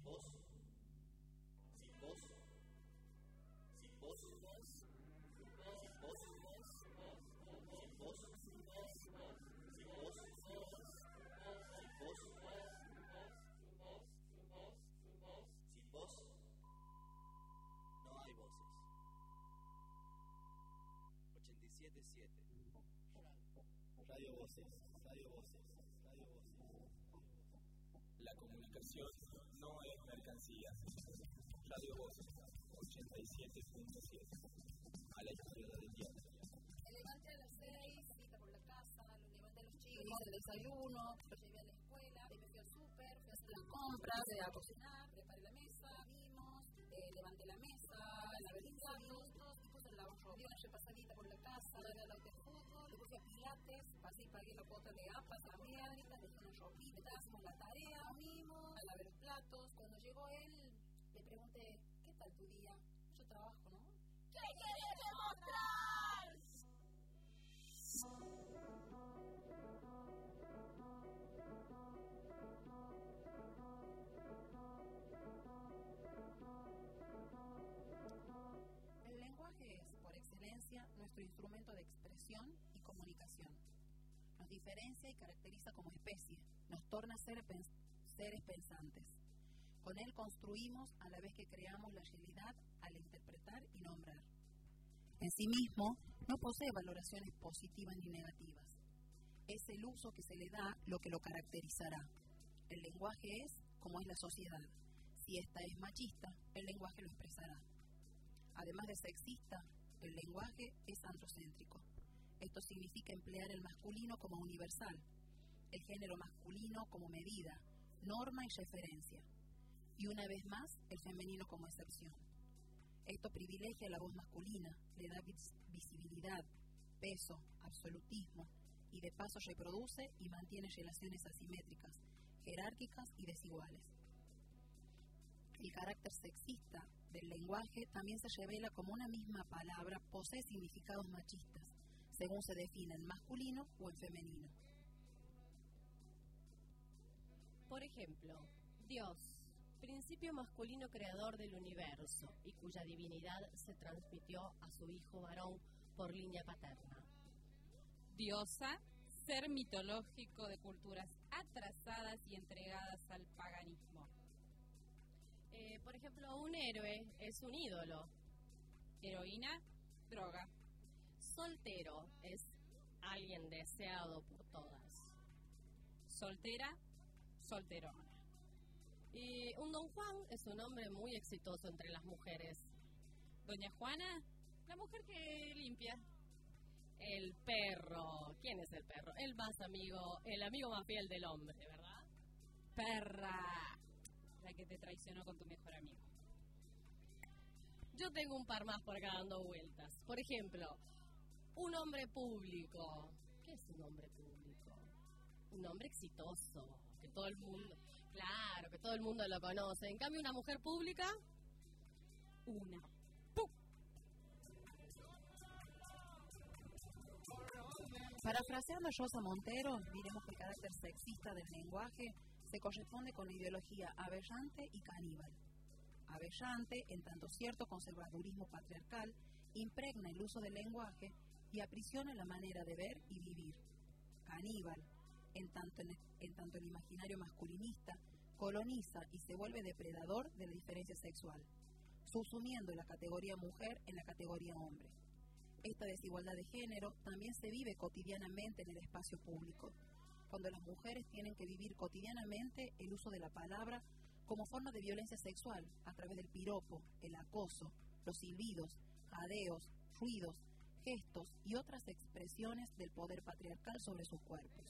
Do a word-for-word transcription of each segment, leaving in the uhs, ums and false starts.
vos, si vos, si vos, si vos, si vos, si vos, si vos, si vos, si vos, si vos, no hay voces. ochenta y siete punto siete Radio Voces, Radio Voces, Radio Voces. La comunicación no es mercancía. Radio Voces, ochenta y siete punto siete. A la izquierda del diario. Me levanté a las seis, cita por la casa, lo levanté a los chicos, hice el desayuno, lo llevé a la escuela, me fui al súper, fui a hacer las compras, fui a cocinar, preparé la mesa, vimos, eh, levanté la mesa, lavé los platos, y puse el lavarropa, anoche pasadita por la casa, lavé al auto de fútbol, le puse a pilates, pasé y pagué la cuota de APAS a América, dejé una ropita, hacemos la tarea, mismo, a lavar los platos. Cuando llegó él, le pregunté, ¿qué tal tu día? Yo trabajo, ¿no? ¿Qué quieres demostrar? El lenguaje es, por excelencia, nuestro instrumento de expresión y comunicación. Nos diferencia y caracteriza como especie, nos torna ser pens- seres pensantes. Con él construimos a la vez que creamos la realidad al interpretar y nombrar. En sí mismo, no posee valoraciones positivas ni negativas. Es el uso que se le da lo que lo caracterizará. El lenguaje es como es la sociedad. Si ésta es machista, el lenguaje lo expresará. Además de sexista, el lenguaje es androcéntrico. Esto significa emplear el masculino como universal, el género masculino como medida, norma y referencia, y una vez más, el femenino como excepción. Esto privilegia la voz masculina, le da vis- visibilidad, peso, absolutismo, y de paso reproduce y mantiene relaciones asimétricas, jerárquicas y desiguales. El carácter sexista del lenguaje también se revela como una misma palabra posee significados machistas, según se define en masculino o en femenino. Por ejemplo, Dios, principio masculino creador del universo y cuya divinidad se transmitió a su hijo varón por línea paterna. Diosa, ser mitológico de culturas atrasadas y entregadas al paganismo. Eh, por ejemplo, un héroe es un ídolo. Heroína, droga. Soltero es alguien deseado por todas. Soltera, solterona. Y un don Juan es un hombre muy exitoso entre las mujeres. Doña Juana, la mujer que limpia. El perro. ¿Quién es el perro? El más amigo, el amigo más fiel del hombre, ¿verdad? Perra, la que te traicionó con tu mejor amigo. Yo tengo un par más por acá dando vueltas. Por ejemplo, un hombre público. ¿Qué es un hombre público? Un hombre exitoso, que todo el mundo, claro, que todo el mundo lo conoce. En cambio, una mujer pública, una. Parafraseando a Rosa Montero, diremos que el carácter sexista del lenguaje se corresponde con la ideología aberrante y caníbal. Aberrante, en tanto cierto conservadurismo patriarcal, impregna el uso del lenguaje y aprisiona la manera de ver y vivir. Caníbal, en tanto, en, en tanto el imaginario masculinista, coloniza y se vuelve depredador de la diferencia sexual, subsumiendo la categoría mujer en la categoría hombre. Esta desigualdad de género también se vive cotidianamente en el espacio público, cuando las mujeres tienen que vivir cotidianamente el uso de la palabra como forma de violencia sexual a través del piropo, el acoso, los silbidos, jadeos, ruidos, gestos y otras expresiones del poder patriarcal sobre sus cuerpos.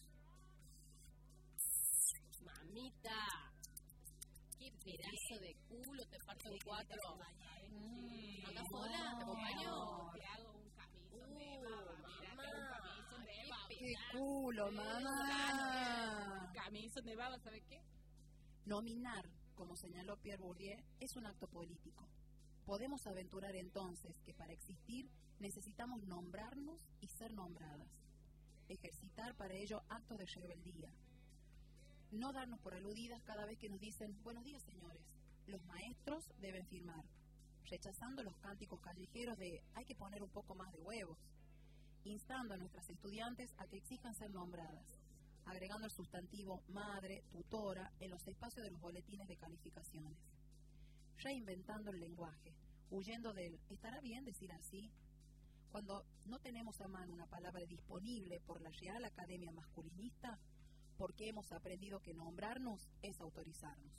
mamita, qué pedazo de culo, te parto en cuatro. Mm, ¿Andás sola? ¿Te acompaño? Te hago un camisón de Uh, baba. Mira, te hago un mamá. camisón de baba. ¡Qué culo, mamá! Camisón de baba, ¿sabes qué? Nominar, como señaló Pierre Bourdieu, es un acto político. Podemos aventurar entonces que para existir necesitamos nombrarnos y ser nombradas. Ejercitar para ello actos de rebeldía. No darnos por aludidas cada vez que nos dicen buenos días, señores. los maestros deben firmar, rechazando los cánticos callejeros de hay que poner un poco más de huevos, instando a nuestras estudiantes a que exijan ser nombradas, agregando el sustantivo madre, tutora en los espacios de los boletines de calificaciones, reinventando el lenguaje, huyendo del ¿estará bien decir así? Cuando no tenemos a mano una palabra disponible por la Real Academia Masculinista, porque hemos aprendido que nombrarnos es autorizarnos.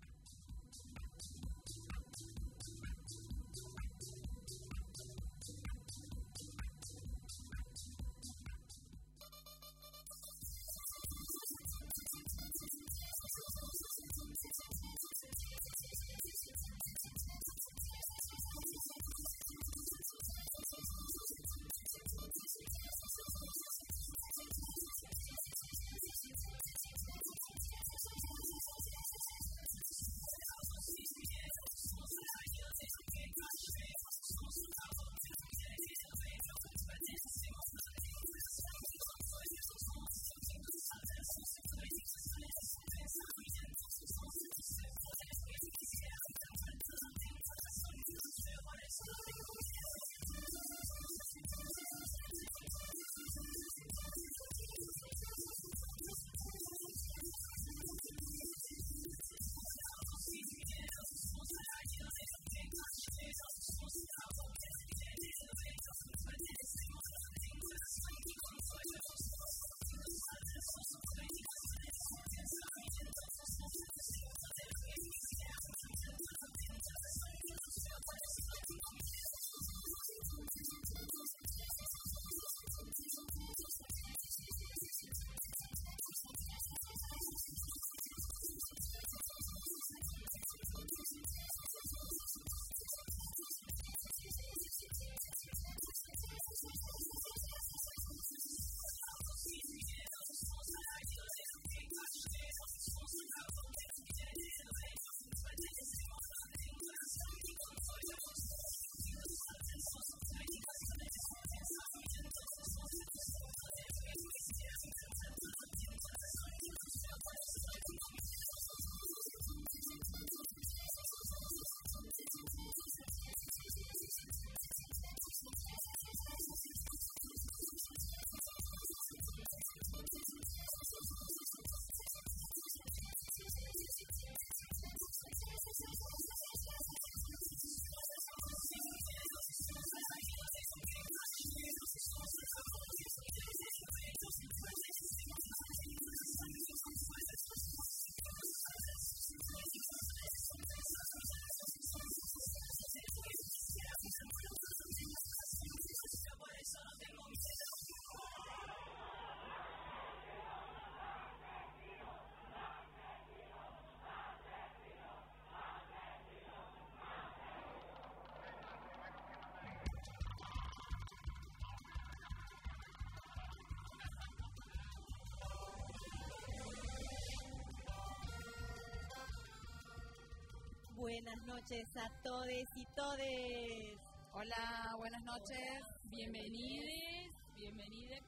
Buenas noches a todes y todes. Hola, buenas noches. Bienvenides, bienvenidas.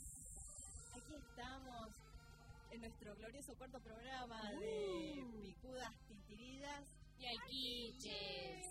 Aquí estamos en nuestro glorioso cuarto programa uh. de Picudas Tintiridas y Aiquiches.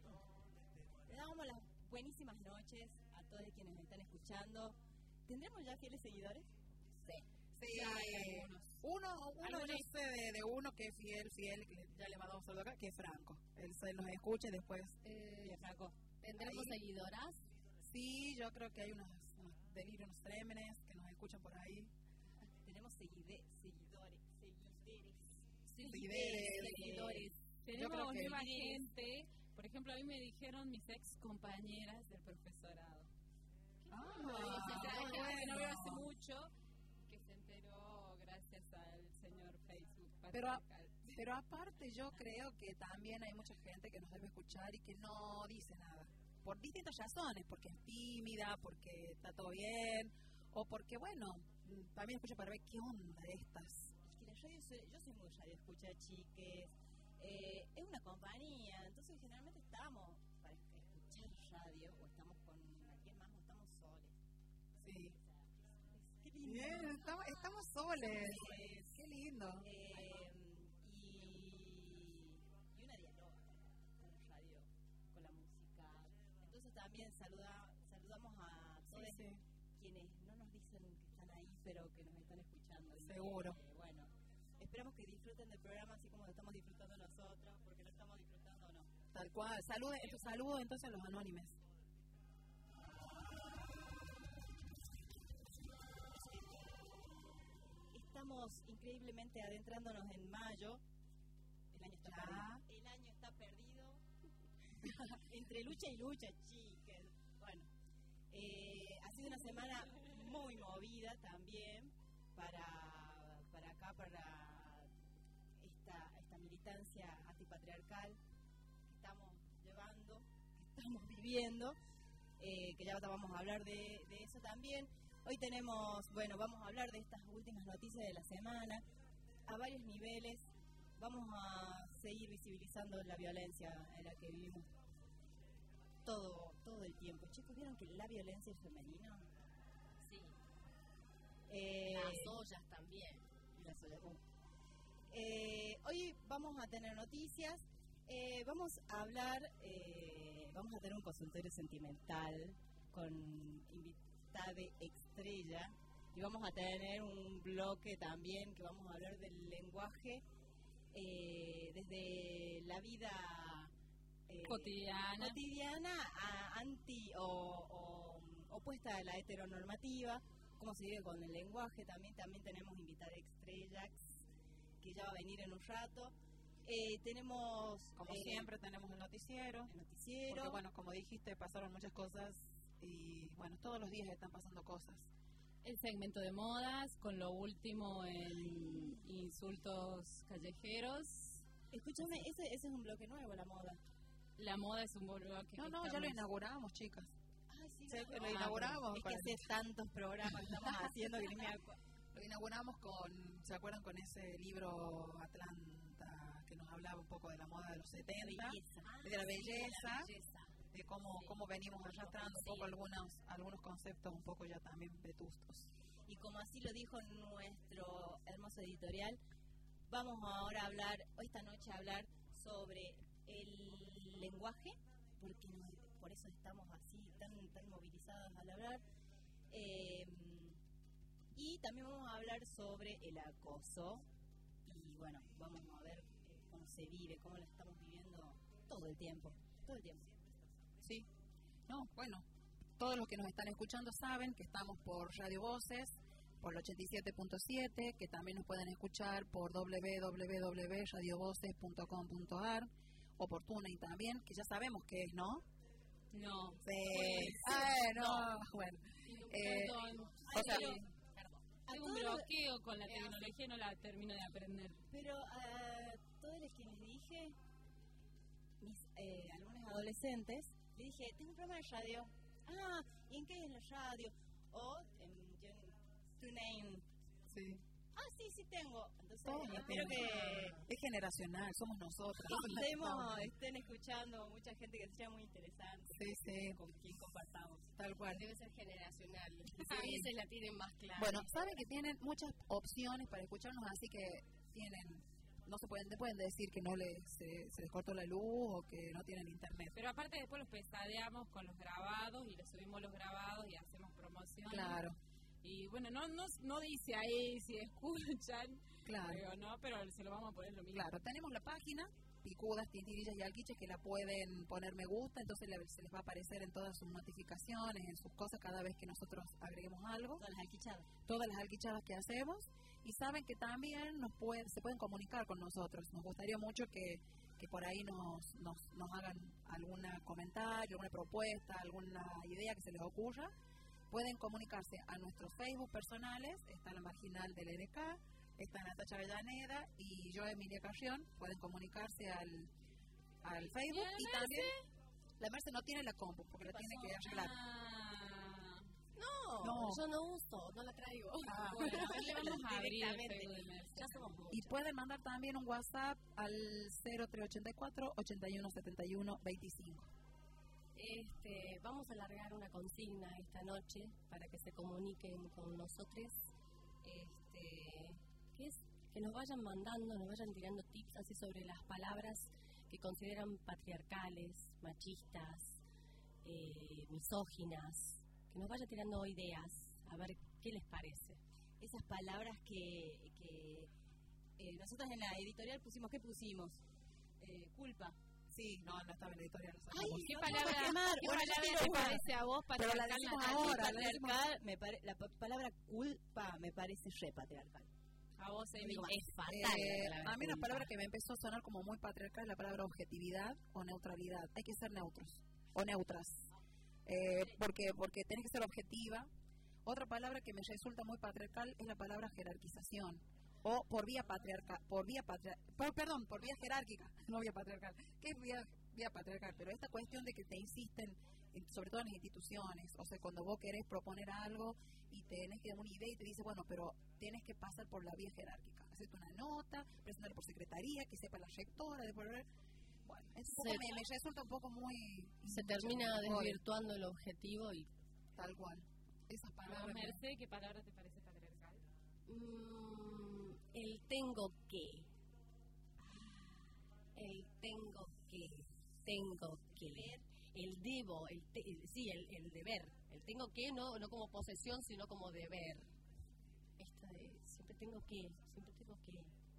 Le damos las buenísimas noches a todos quienes me están escuchando. ¿Tendremos ya fieles seguidores? Sí. Sí, uno, uno yo sé de, de uno que es fiel, fiel, que ya le mandamos saludo acá, que es Franco. Él se nos escucha y después... Eh, Franco. ¿Tendremos ahí seguidoras? Sí, yo creo que hay unos, unos delirios, unos trémenes que nos escuchan por ahí. Tenemos seguide, seguidores, seguidores. Seguidores. Seguidores. Tenemos nueva gente. Por ejemplo, a mí me dijeron mis ex compañeras del profesorado. Ah, ah bueno. Que no veo hace mucho. Al señor Facebook pero, a, pero aparte yo creo que también hay mucha gente que nos debe escuchar y que no dice nada por distintas razones, porque es tímida, porque está todo bien o porque bueno, también escucha para ver qué onda de estas. Es que la radio, soy, yo soy muy radio escucha, chiques, eh, es una compañía, entonces generalmente estamos para escuchar radio o estamos con alguien más o estamos soles. Sí. Bien, estamos, estamos soles. Es, qué lindo. Eh, y, y una dialoga. pero que nos están escuchando. Y, Seguro. Eh, bueno, esperamos que disfruten del programa así como lo estamos disfrutando nosotros, porque lo estamos disfrutando o no. Tal cual. Saludos, saludos entonces a los anónimes. Estamos increíblemente adentrándonos en mayo. El año está Ya. perdido. El año está perdido. Entre lucha y lucha, chiques. Bueno, eh, ha sido una semana muy movida también para, para acá, para esta, esta militancia antipatriarcal que estamos llevando, que estamos viviendo, eh, que ya vamos a hablar de, de eso también. Hoy tenemos, bueno, vamos a hablar de estas últimas noticias de la semana a varios niveles. Vamos a seguir visibilizando la violencia en la que vivimos todo todo el tiempo. Chicos, ¿vieron que la violencia es femenina? Sí. Eh, Las ollas también. las ollas, uh. Eh, hoy vamos a tener noticias. Eh, vamos a hablar, eh, vamos a tener un consultorio sentimental con invitados de estrella y vamos a tener un bloque también que vamos a hablar del lenguaje eh, desde la vida eh, cotidiana. cotidiana a anti o, o opuesta a la heteronormativa, cómo se vive con el lenguaje. También también tenemos invitada estrella que ya va a venir en un rato. Eh, tenemos Como eh, siempre tenemos el noticiero. el noticiero. Porque bueno, como dijiste, pasaron muchas cosas y bueno, todos los días están pasando cosas. El segmento de modas, con lo último en insultos callejeros. Escúchame, ese, ese es un bloque nuevo, la moda. La moda es un bloque. No, que no, ya lo estamos- inauguramos, chicas. Ay, sí, Se- no. lo Ah, inauguramos. Es que hace tantos programas que estamos haciendo que ni me acuerdo. Lo inauguramos con, ¿se acuerdan con ese libro Atlanta que nos hablaba un poco de la moda de los setenta? De la belleza, de cómo, Sí. cómo venimos arrastrando un Sí. poco algunos, algunos conceptos un poco ya también vetustos. Y como así lo dijo nuestro hermoso editorial, vamos ahora a hablar, o esta noche a hablar sobre el lenguaje, porque nos- por eso estamos así tan, tan movilizados al hablar. Eh, y también vamos a hablar sobre el acoso. Y bueno, vamos a ver eh, cómo se vive, cómo lo estamos viviendo todo el tiempo, todo el tiempo. Sí, no, bueno, todos los que nos están escuchando saben que estamos por Radio Voces, por el ochenta y siete punto siete, que también nos pueden escuchar por doble u doble u doble u punto radio voces punto com punto a r o por TuneIn también, que ya sabemos qué es, ¿no? No. Sí. Ay, no, bueno. Eh, Perdón. o sea, Ay, A tengo un todos los- bloqueo con la tecnología y no la termino de aprender. Pero a todos los que les dije, mis eh, alumnos adolescentes, le dije, tengo un programa de radio. Ah, ¿y en qué es la radio? O en TuneIn. sí. Ah, sí, sí tengo. Entonces, Todos la espero tienen. que Es generacional, somos nosotros. estemos, estén escuchando mucha gente que sea muy interesante, Sí, sí, con quien compartamos. tal cual. Debe ser generacional. A veces la tienen más clara. Bueno, saben que tienen muchas opciones para escucharnos, así que tienen, no se pueden, te pueden decir que no les, se, se les cortó la luz o que no tienen internet. Pero aparte después los pesadeamos con los grabados y les subimos los grabados y hacemos promoción. Claro, Y bueno, no no, no dice ahí si escuchan, claro, pero, no, pero se lo vamos a poner lo mismo. claro. Tenemos la página, Picudas, Tintirillas y Alquiches, que la pueden poner me gusta, entonces le- se les va a aparecer en todas sus notificaciones, en sus cosas, cada vez que nosotros agreguemos algo. Todas las alquichadas. Todas las alquichadas que hacemos, y saben que también nos pueden, se pueden comunicar con nosotros. Nos gustaría mucho que, que por ahí nos, nos, nos hagan algún comentario, alguna propuesta, alguna idea que se les ocurra. Pueden comunicarse a nuestros Facebook personales, está la marginal del N K, está Natacha Avellaneda y yo, Emilia Carrión. Pueden comunicarse al, al Facebook y, también la Merce no tiene la compu porque la tiene que arreglar. Ah, no, No. yo no uso, no la traigo. Ah, bueno, ahí le vamos a abrir el Directamente. Facebook de Merce. Ya somos muchos. Y pueden mandar también un WhatsApp al cero tres ochenta y cuatro, ochenta y uno setenta y uno veinticinco. Este, vamos a alargar una consigna esta noche para que se comuniquen con nosotros. Este, que es que nos vayan mandando, nos vayan tirando tips así sobre las palabras que consideran patriarcales, machistas, eh, misóginas, que nos vayan tirando ideas, a ver qué les parece. esas palabras que, que eh, nosotros en la editorial pusimos, ¿qué pusimos? Eh, culpa. Sí, no, no estaba en la editorial. Ay, Ay, ¿qué no palabra, te quemar. ¿qué Bueno, palabra yo te quiero parece a vos Pero la patriarcal, decimos Natalia? ahora. la decimos- Patriarcal, me pare, la pa- palabra culpa me parece re patriarcal. A vos, Emi. Es fatal. Eh, la palabra a mí una culpa. palabra que me empezó a sonar como muy patriarcal es la palabra objetividad o neutralidad. Hay que ser neutros o neutras. Eh, porque, porque tenés que ser objetiva. Otra palabra que me resulta muy patriarcal es la palabra jerarquización. O por vía patriarcal, por vía patria, por, perdón, por vía jerárquica, no vía patriarcal. ¿Qué es vía, vía patriarcal? Pero esta cuestión de que te insisten, en- sobre todo en las instituciones, o sea, cuando vos querés proponer algo y tenés que dar una idea y te dice, bueno, pero tienes que pasar por la vía jerárquica. Hacerte una nota, presentarla por secretaría, que sepa la rectora, de por bueno, es un poco, Se- me, me resulta un poco muy... Se termina Joder, desvirtuando el objetivo y tal cual. Esas A vos, palabras... me- Merced, ¿qué palabra te parece patriarcal? Mm, el tengo que. El tengo que. Tengo que. El debo, el te- el- sí, el, el deber. El tengo que, no, no como posesión, sino como deber. Esto de siempre tengo que, siempre tengo que.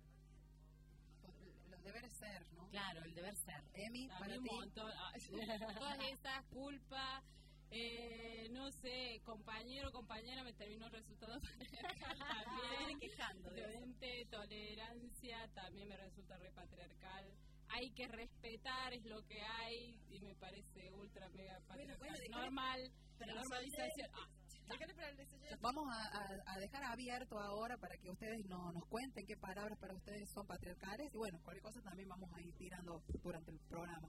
Los deberes ser, ¿no? Claro, el deber ser. Emi, para También ti... un montón. Ah, todas esas culpas, eh, no sé, compañero, compañera, me terminó resultando patriarcal Me vienen también. quejando de eso. Docente, tolerancia, también me resulta re patriarcal. Hay que respetar, es lo que hay, y me parece ultra mega patriarcal. bueno, déjale- Normal, pero la no normalización. Ah, Déjale para el desayuno. Vamos a, a- a dejar abierto ahora para que ustedes no, nos cuenten qué palabras para ustedes son patriarcales y bueno, cualquier cosa también vamos a ir tirando durante el programa.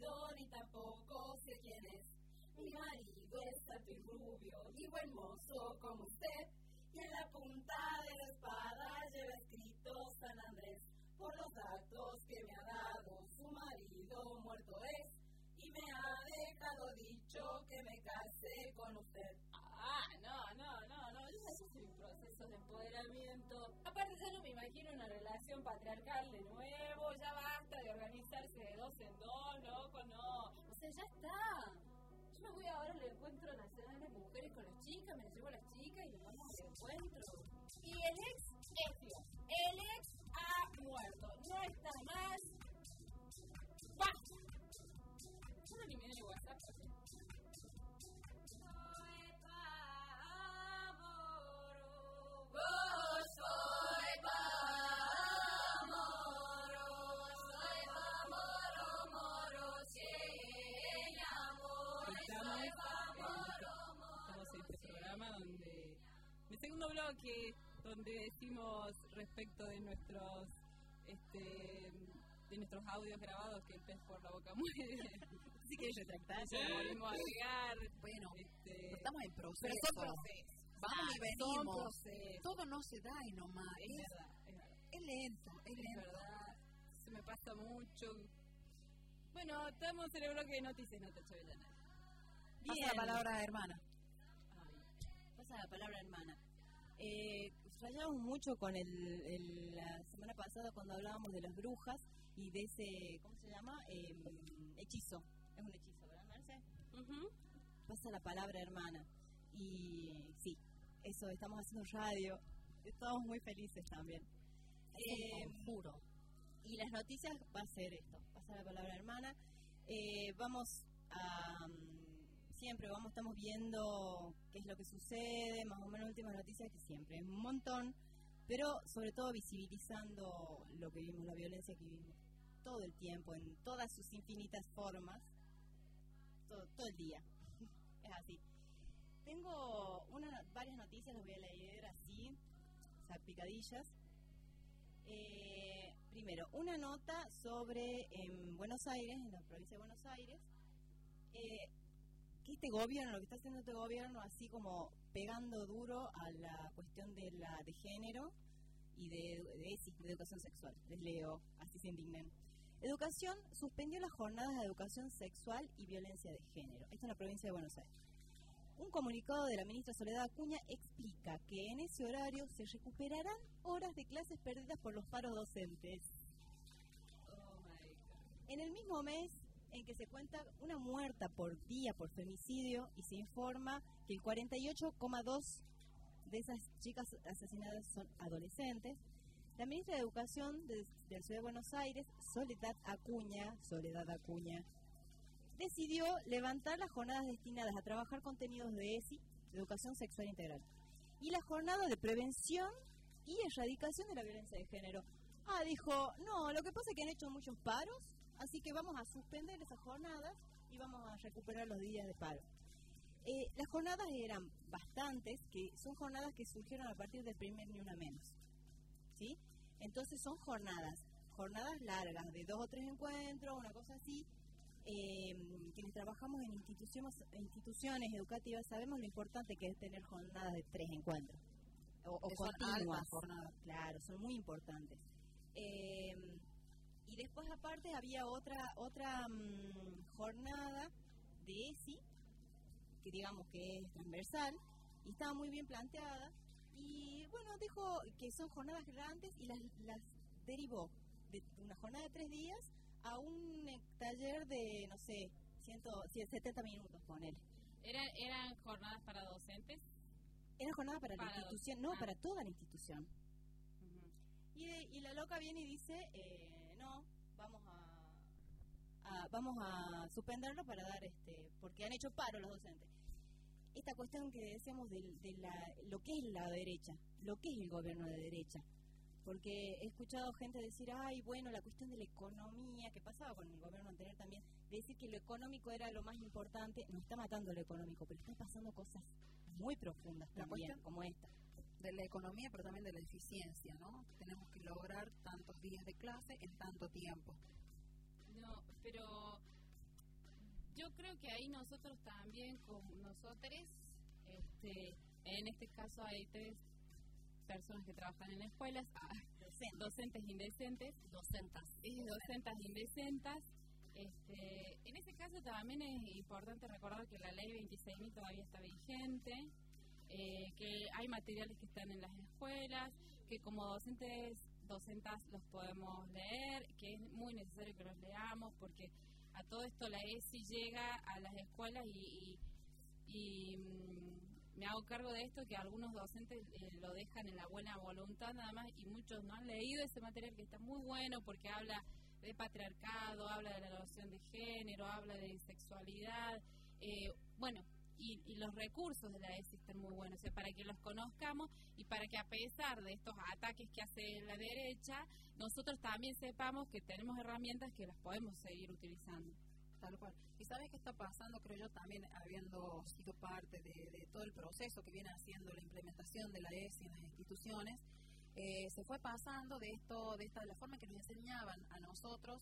marido ni tampoco sé quién es. Mi marido es alto y rubio y buen mozo como usted. Y en la punta de la espada lleva escrito San Andrés. Por los datos que me ha dado, su marido muerto es. Y me ha dejado dicho que me case con usted. Ah, no, no, no, no, eso es un proceso de empoderamiento. Aparte ya no me imagino una relación patriarcal de nuevo, ya basta de organizarse de dos en dos, loco, no. O sea, ya está. Yo me voy ahora al Encuentro Nacional de Mujeres con las chicas, me las llevo a las chicas y nos vamos al encuentro. Y el ex es Dios. El ex ha muerto. No está más. ¡Basta! Yo no eliminé el WhatsApp. Donde el segundo bloque donde decimos respecto de nuestros este de nuestros audios grabados que el pez por la boca muere. Así que retractarse. Ya volvimos a agregar. Bueno, este, estamos en proceso. Pero son procesos. Vamos y Ah, venimos. son procesos. Todo no se da y nomás. Es Es, verdad, es verdad. es lento, es Es lento. verdad. Se me pasa mucho. Bueno, estamos en el bloque de noticias, no te Chavellana. Pasa la palabra, hermana. Pasa la palabra hermana. Eh, fallamos mucho con el, el, la semana pasada cuando hablábamos de las brujas y de ese, ¿cómo se llama? Eh, hechizo. Es un hechizo, ¿verdad, Marce? Uh-huh. Pasa la palabra hermana. Y sí, eso, estamos haciendo radio. Estamos muy felices también. Eh, Juro. y las noticias va a ser esto. Pasa la palabra hermana. Eh, vamos a... Siempre vamos, estamos viendo qué es lo que sucede, más o menos últimas noticias, que siempre es un montón, pero sobre todo visibilizando lo que vivimos, la violencia que vivimos todo el tiempo, en todas sus infinitas formas, todo, todo el día. Es así. Tengo una, varias noticias, las voy a leer así, salpicadillas. Eh, primero, una nota sobre en Buenos Aires, en la provincia de Buenos Aires, eh, que este gobierno, lo que está haciendo este gobierno, así como pegando duro a la cuestión de la de género y de, de, de, de educación sexual. Les leo, así se indignan. Educación suspendió las jornadas de educación sexual y violencia de género. Esto en la provincia de Buenos Aires. Un comunicado de la ministra Soledad Acuña explica que en ese horario se recuperarán horas de clases perdidas por los paros docentes. Oh my God. En el mismo mes en que se cuenta una muerta por día por femicidio y se informa que el cuarenta y ocho coma dos por ciento de esas chicas asesinadas son adolescentes, la ministra de Educación de, de la Ciudad de Buenos Aires, Soledad Acuña, Soledad Acuña, decidió levantar las jornadas destinadas a trabajar contenidos de E S I, Educación Sexual Integral, y las jornadas de prevención y erradicación de la violencia de género. Ah, dijo, no, lo que pasa es que han hecho muchos paros, así que vamos a suspender esas jornadas y vamos a recuperar los días de paro. Eh, las jornadas eran bastantes, que son jornadas que surgieron a partir del primer Ni Una Menos, ¿sí? Entonces son jornadas, jornadas largas, de dos o tres encuentros, una cosa así. Eh, quienes trabajamos en instituciones, instituciones educativas sabemos lo importante que es tener jornadas de tres encuentros o, o continuas. Jornadas. Claro, son muy importantes. Eh, y después aparte había otra otra um, jornada de E S I, que digamos que es transversal y estaba muy bien planteada. Y bueno, dijo que son jornadas grandes y las, las derivó de una jornada de tres días a un eh, taller de, no sé, ciento setenta minutos con él. ¿Eran, ¿Eran jornadas para docentes? Era jornada para, Para la institución, dos. no, Ah. para toda la institución. Uh-huh. Y, de- y la loca viene y dice, eh, no, vamos a, a- vamos a suspenderlo para dar, este porque han hecho paro los docentes. Esta cuestión que decíamos de, de la, lo que es la derecha, lo que es el gobierno de derecha. Porque he escuchado gente decir, ay, bueno, la cuestión de la economía, que pasaba con el gobierno anterior también, de decir que lo económico era lo más importante. No está matando lo económico, pero están pasando cosas muy profundas La también, cuestión- como esta. De la economía, pero también de la eficiencia, ¿no? Tenemos que lograr tantos días de clase en tanto tiempo. No, pero yo creo que ahí nosotros también, como nosotros, este, en este caso hay tres personas que trabajan en escuelas, ah, docentes, docentes indecentes, docentas, docentas indecentes. Este, en ese caso también es importante recordar que la ley veintiséis mil todavía está vigente, eh, que hay materiales que están en las escuelas, que como docentes, docentas los podemos leer, que es muy necesario que los leamos porque a todo esto la E S I llega a las escuelas y, y, y mmm, me hago cargo de esto, que algunos docentes eh, lo dejan en la buena voluntad nada más y muchos no han leído ese material que está muy bueno porque habla de patriarcado, habla de la noción de género, habla de sexualidad, eh, bueno, y, y los recursos de la E S I están muy buenos, o sea, para que los conozcamos y para que a pesar de estos ataques que hace la derecha, nosotros también sepamos que tenemos herramientas que las podemos seguir utilizando. Tal cual. ¿Y sabes qué está pasando? Creo yo también, habiendo sido parte de, de todo el proceso que viene haciendo la implementación de la E S I en las instituciones, eh, se fue pasando de esto, de esta, de la forma en que nos enseñaban a nosotros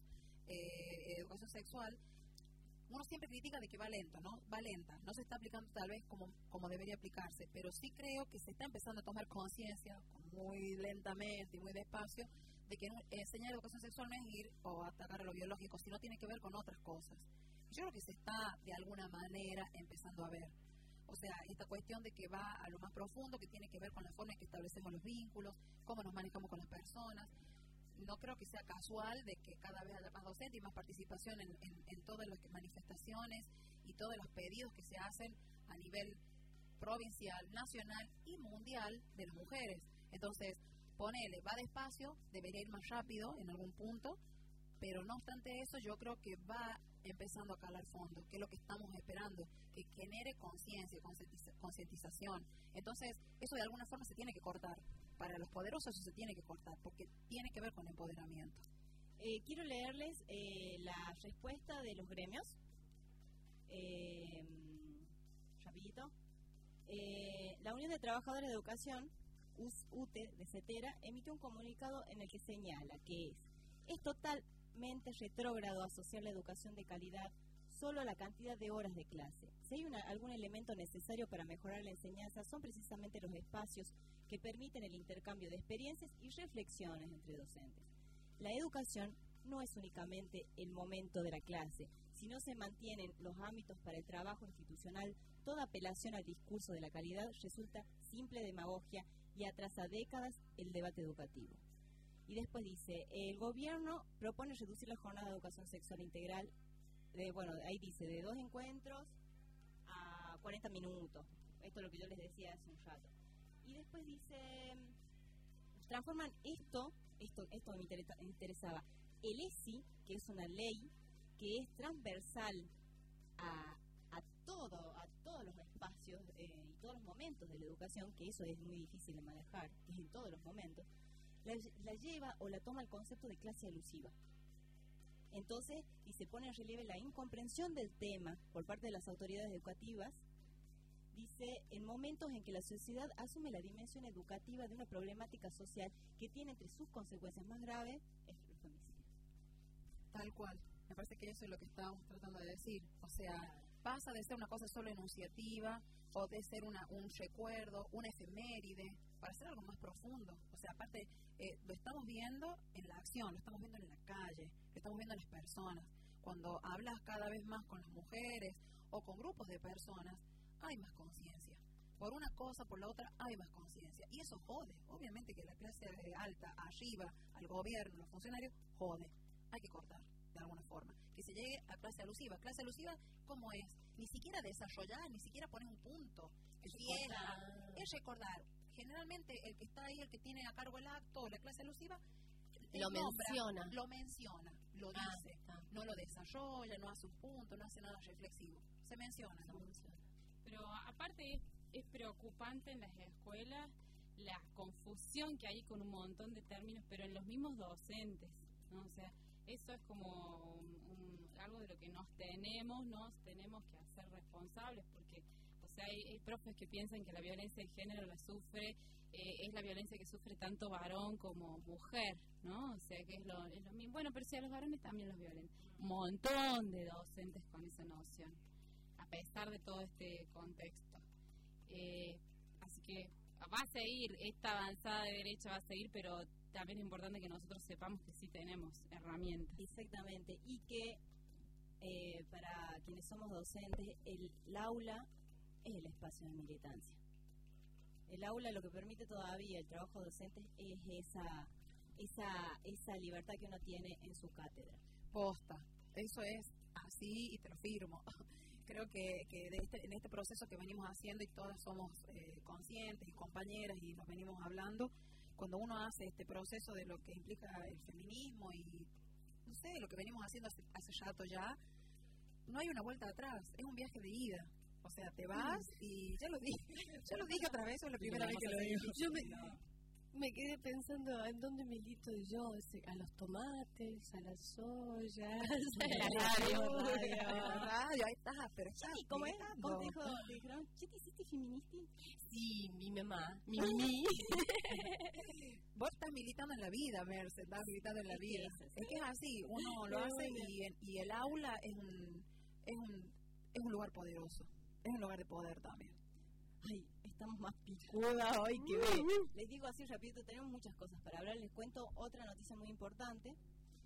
eh, educación sexual. Uno siempre critica de que va lento, ¿no? Va lenta, no se está aplicando tal vez como, como debería aplicarse, pero sí creo que se está empezando a tomar conciencia muy lentamente y muy despacio de que enseñar educación sexual no es ir o atacar a lo biológico, sino tiene que ver con otras cosas. Yo creo que se está de alguna manera empezando a ver. O sea, esta cuestión de que va a lo más profundo, que tiene que ver con la forma en que establecemos los vínculos, cómo nos manejamos con las personas. No creo que sea casual de que cada vez haya más docentes y más participación en, en, en todas las manifestaciones y todos los pedidos que se hacen a nivel provincial, nacional y mundial de las mujeres. Entonces, ponele, va despacio, debería ir más rápido en algún punto, pero no obstante eso, yo creo que va empezando a calar fondo, que es lo que estamos esperando, que genere conciencia, concientización. Entonces, eso de alguna forma se tiene que cortar. Para los poderosos eso se tiene que cortar, porque tiene que ver con empoderamiento. Eh, quiero leerles eh, la respuesta de los gremios. Eh, rapidito. Eh, la Unión de Trabajadores de Educación, U S U T E, de CETERA, emitió un comunicado en el que señala que es, es totalmente retrógrado asociar la educación de calidad solo a la cantidad de horas de clase. Si hay una, algún elemento necesario para mejorar la enseñanza, son precisamente los espacios que permiten el intercambio de experiencias y reflexiones entre docentes. La educación no es únicamente el momento de la clase. Si no se mantienen los ámbitos para el trabajo institucional, toda apelación al discurso de la calidad resulta simple demagogia y atrasa décadas el debate educativo. Y después dice, el gobierno propone reducir la jornada de educación sexual integral, de, bueno, ahí dice, de dos encuentros a cuarenta minutos. Esto es lo que yo les decía hace un rato. Y después dice, transforman esto, esto, esto me interesa, interesaba, el E S I, que es una ley que es transversal a, a todo, a todos los espacios eh, y todos los momentos de la educación, que eso es muy difícil de manejar, que es en todos los momentos, la, la lleva o la toma el concepto de clase alusiva. Entonces, y se pone en relieve la incomprensión del tema por parte de las autoridades educativas. Dice, en momentos en que la sociedad asume la dimensión educativa de una problemática social que tiene entre sus consecuencias más graves el femicidio. Tal cual. Me parece que eso es lo que estamos tratando de decir. O sea, pasa de ser una cosa solo enunciativa o de ser una, un recuerdo, una efeméride, para ser algo más profundo. O sea, aparte, eh, lo estamos viendo en la acción, lo estamos viendo en la calle, lo estamos viendo en las personas. Cuando hablas cada vez más con las mujeres o con grupos de personas, hay más conciencia. Por una cosa, por la otra, hay más conciencia. Y eso jode. Obviamente que la clase alta, arriba, al gobierno, los funcionarios, jode. Hay que cortar, de alguna forma. Que se llegue a clase alusiva. Clase alusiva, ¿cómo es? Ni siquiera desarrollar, ni siquiera poner un punto. Que si es, es recordar. Generalmente, el que está ahí, el que tiene a cargo el acto, la clase alusiva, lo nombra, menciona. Lo menciona, lo ah, dice. Está. No lo desarrolla, no hace un punto, no hace nada reflexivo. Se menciona, ¿no? Se menciona. Pero aparte es, es preocupante en las escuelas la confusión que hay con un montón de términos, pero en los mismos docentes, ¿no? O sea, eso es como un, un, algo de lo que nos tenemos, nos tenemos que hacer responsables, porque, o sea, hay, hay profes que piensan que la violencia de género la sufre eh, es la violencia que sufre tanto varón como mujer, ¿no? O sea, que es lo, es lo mismo. Bueno, pero si a los varones también los violan. Un montón de docentes con esa noción, a pesar de todo este contexto. Eh, así que va a seguir, esta avanzada de derecha va a seguir, pero también es importante que nosotros sepamos que sí tenemos herramientas. Exactamente, y que eh, para quienes somos docentes, el, el aula es el espacio de militancia. El aula lo que permite todavía el trabajo docente es esa, esa, esa libertad que uno tiene en su cátedra. Posta, eso es así y te lo firmo. Creo que, que de este, en este proceso que venimos haciendo y todas somos eh, conscientes y compañeras y nos venimos hablando, cuando uno hace este proceso de lo que implica el feminismo y, no sé, lo que venimos haciendo hace, hace rato ya, no hay una vuelta atrás, es un viaje de ida. O sea, te vas y ya lo dije, ya lo dije otra vez, es la primera vez que lo digo. Yo me, me quedé pensando en dónde milito yo, a los tomates, a las soya, a la radio. La radio, ahí estás, pero estás Chiti, ¿cómo es? ¿Cómo te dijo? ¿Te dijeron, Chiti, hiciste feministi? Sí, mi mamá, mi mimi. Vos estás militando en la vida, Merce, estás militando en la vida. Es que es así, uno lo hace y, y el aula es un, es un, es un lugar poderoso. Es un lugar de poder también. Ay, estamos más picudas hoy que ve. Les digo así rapidito, tenemos muchas cosas para hablar. Les cuento otra noticia muy importante.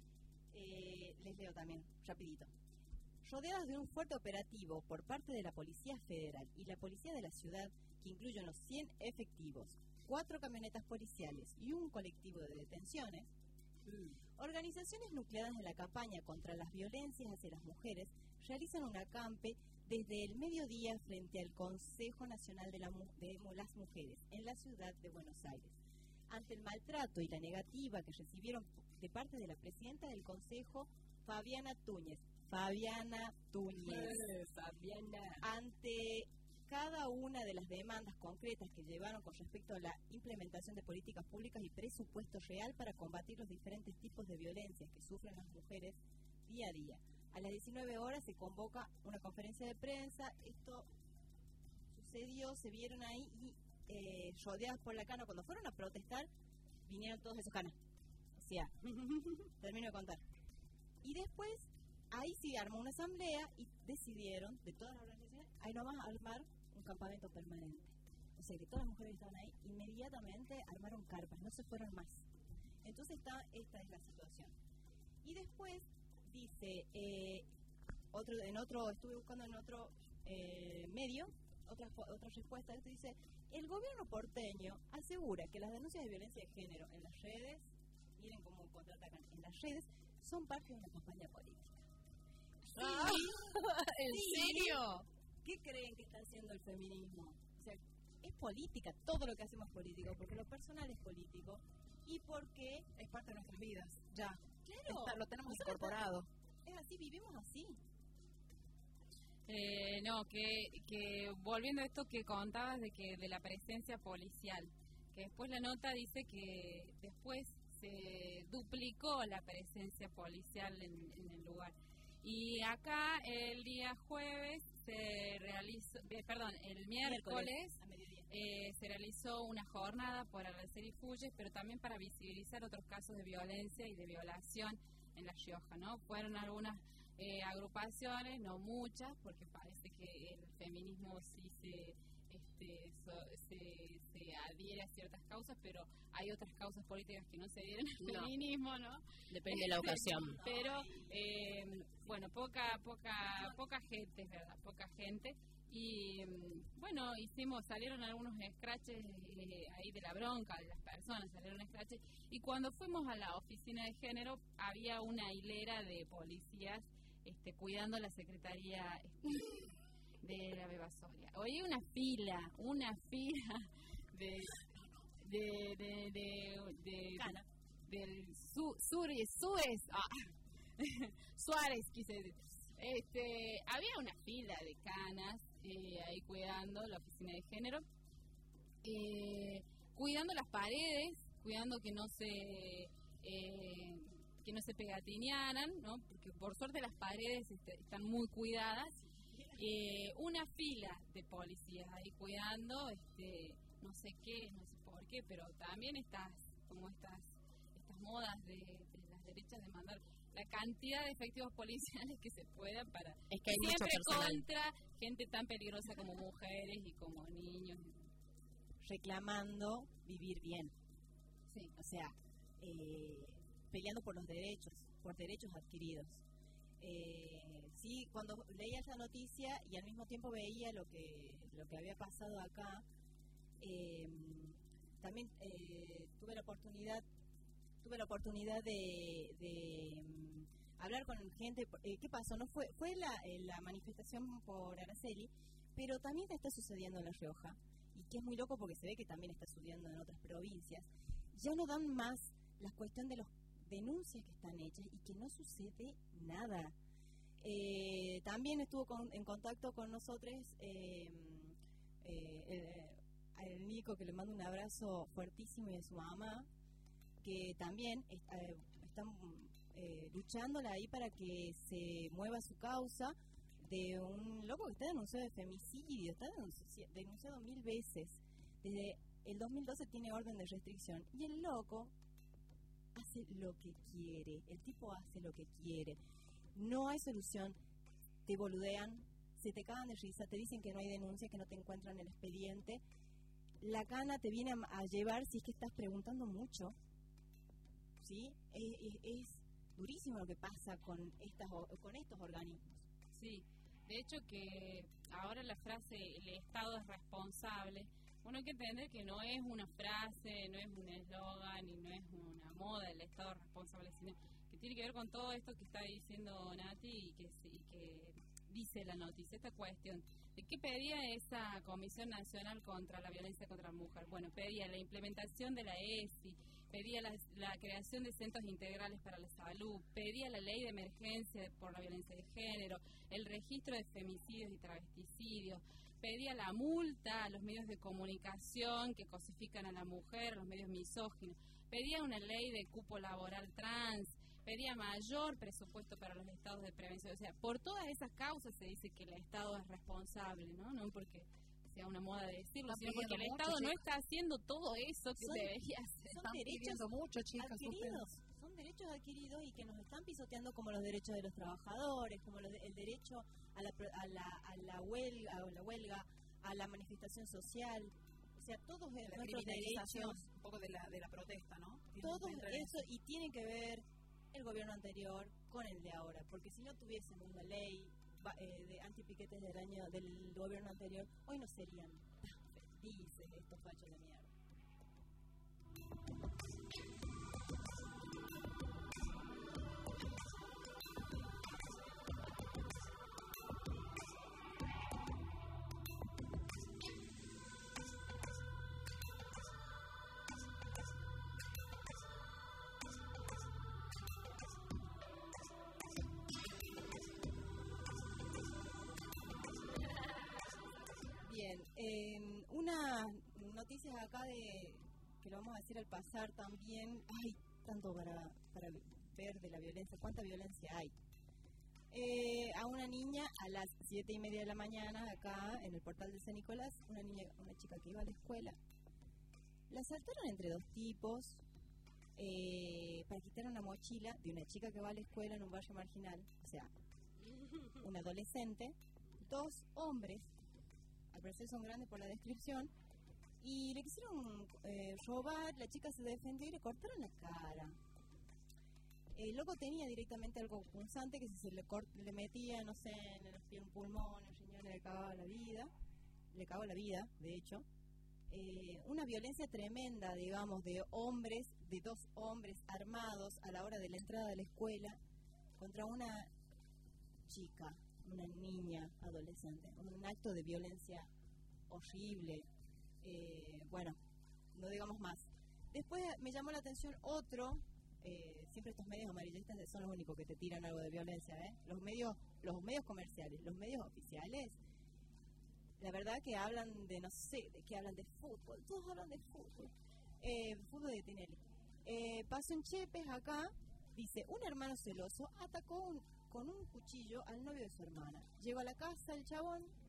Eh, les leo también, rapidito. Rodeadas de un fuerte operativo por parte de la Policía Federal y la Policía de la Ciudad, que incluye unos cien efectivos, cuatro camionetas policiales y un colectivo de detenciones, mm. organizaciones nucleadas en la campaña contra las violencias hacia las mujeres realizan un acampe desde el mediodía frente al Consejo Nacional de, la, de las Mujeres en la ciudad de Buenos Aires. Ante el maltrato y la negativa que recibieron de parte de la presidenta del Consejo, Fabiana Túñez. Fabiana Túñez. Eh, Fabiana. Ante cada una de las demandas concretas que llevaron con respecto a la implementación de políticas públicas y presupuesto real para combatir los diferentes tipos de violencias que sufren las mujeres día a día. A las diecinueve horas se convoca una conferencia de prensa. Esto sucedió, se vieron ahí y eh, rodeadas por la cana. Cuando fueron a protestar, vinieron todos esos canas. O sea, termino de contar. Y después, ahí sí armó una asamblea y decidieron, de todas las organizaciones, ahí nomás armar un campamento permanente. O sea que todas las mujeres que estaban ahí inmediatamente armaron carpas, no se fueron más. Entonces está, esta es la situación. Y después dice, eh, otro, en otro, estuve buscando en otro eh, medio, otra, otra respuesta, esto dice, el gobierno porteño asegura que las denuncias de violencia de género en las redes, miren cómo contraatacan, en las redes, son parte de una campaña política. Ah, ¿En sí. serio? ¿Qué creen que está haciendo el feminismo? O sea, es política, todo lo que hacemos es político, porque lo personal es político y porque es parte de nuestras vidas, ya. Claro, Está, lo tenemos incorporado. Es así, vivimos así. Eh, no, que, que volviendo a esto que contabas de que de la presencia policial, que después la nota dice que después se duplicó la presencia policial en, en el lugar. Y acá el día jueves se realizó, eh, perdón, el miércoles, miércoles eh, se realizó una jornada por Arrecife y Fulles, pero también para visibilizar otros casos de violencia y de violación en La Rioja, ¿no? Fueron algunas eh, agrupaciones, no muchas, porque parece que el feminismo sí se, este, so, se, se adhiere a ciertas causas, pero hay otras causas políticas que no se adhieren al no. feminismo, ¿no? Depende de la ocasión. Pero, eh, bueno, poca, poca, poca gente, es verdad, poca gente. Y bueno, hicimos, salieron algunos scratches eh, ahí de la bronca de las personas, salieron scratches. Y cuando fuimos a la oficina de género, había una hilera de policías este, cuidando la secretaría este, de la Beba Soria. Oye, una fila, una fila de. de. de. de. de Cana. del su, Suárez, Suárez, ah, Suárez, quise decir. Este, había una fila de canas eh, ahí cuidando la oficina de género, eh, cuidando las paredes, cuidando que no se eh, que no se pegatinearan, ¿no? Porque por suerte las paredes est están muy cuidadas. Eh, una fila de policías ahí cuidando, este, no sé qué, no sé por qué, pero también estas, como estas, estas modas de, de las derechas de mandar la cantidad de efectivos policiales que se puedan para es que hay siempre mucho contra gente tan peligrosa como mujeres y como niños. Reclamando vivir bien. Sí. O sea, eh, peleando por los derechos, por derechos adquiridos. Eh, sí, cuando leía esa noticia y al mismo tiempo veía lo que lo que había pasado acá, eh, también eh, tuve la oportunidad tuve la oportunidad de, de um, hablar con gente. Eh, ¿Qué pasó? No fue fue la, eh, la manifestación por Araceli, pero también está sucediendo en La Rioja, y que es muy loco porque se ve que también está sucediendo en otras provincias. Ya no dan más la cuestión de las denuncias que están hechas y que no sucede nada. Eh, también estuvo con, en contacto con nosotros eh, eh, el, el Nico, que le mando un abrazo fuertísimo, y a su mamá, que también está, eh, están eh, luchándola ahí para que se mueva su causa de un loco que está denunciado de femicidio, está denunciado, denunciado mil veces. Desde el dos mil doce tiene orden de restricción, y el loco hace lo que quiere, el tipo hace lo que quiere. No hay solución, te boludean, se te cagan de risa, te dicen que no hay denuncia, que no te encuentran el expediente. La cana te viene a, a llevar si es que estás preguntando mucho, ¿sí? Es, es, es durísimo lo que pasa con, estas, con estos organismos. Sí, de hecho que ahora la frase el Estado es responsable, uno hay que entender que no es una frase, no es un eslogan y no es una moda el Estado es responsable, sino que tiene que ver con todo esto que está diciendo Nati y que, y que dice la noticia, esta cuestión. ¿De qué pedía esa Comisión Nacional contra la Violencia contra la Mujer? Bueno, pedía la implementación de la E S I, pedía la, la creación de centros integrales para la salud, pedía la ley de emergencia por la violencia de género, el registro de femicidios y travesticidios, pedía la multa a los medios de comunicación que cosifican a la mujer, a los medios misóginos, pedía una ley de cupo laboral trans, pedía mayor presupuesto para los estados de prevención. O sea, por todas esas causas se dice que el Estado es responsable, ¿no? No porque sea una moda de decirlo, sino porque el Estado mucho, no está haciendo todo eso que son, debería hacer. Son derechos mucho, chicas, adquiridos, son derechos adquiridos y que nos están pisoteando, como los derechos de los trabajadores, como los de, el derecho a la, a, la, a, la huelga, a la huelga, a la manifestación social. O sea, todos la nuestros derechos, un poco de la, de la protesta, ¿no? Todo eso, y tiene que ver el gobierno anterior con el de ahora, porque si no tuviésemos una ley eh, de antipiquetes del año del gobierno anterior, hoy no serían tan felices estos fachos de mierda. Bien, eh, unas noticias acá de que lo vamos a decir al pasar también. Hay tanto para, para ver de la violencia, cuánta violencia hay. Eh, a una niña a las siete y media de la mañana acá en el portal de San Nicolás, una niña, una chica que iba a la escuela, la asaltaron entre dos tipos eh, para quitar una mochila de una chica que va a la escuela en un barrio marginal, o sea, un adolescente, dos hombres. Al parecer son grandes por la descripción, y le quisieron eh, robar. La chica se defendió y le cortaron la cara. El loco tenía directamente algo punzante que si se le, cort- le metía, no sé, en el pulmón, en el riñón, le cagaba la vida, le cagó la vida, de hecho. Eh, una violencia tremenda, digamos, de hombres, de dos hombres armados a la hora de la entrada de la escuela contra una chica, una niña adolescente, un acto de violencia horrible. Eh, bueno, no digamos más. Después me llamó la atención otro, eh, siempre estos medios amarillistas son los únicos que te tiran algo de violencia, ¿eh? Los medios, los medios comerciales, los medios oficiales, la verdad que hablan de, no sé, de que hablan de fútbol, todos hablan de fútbol, eh, fútbol de Tinelli. Eh, pasó en Chepes acá, dice, un hermano celoso atacó un con un cuchillo al novio de su hermana. Llegó a la casa el chabón,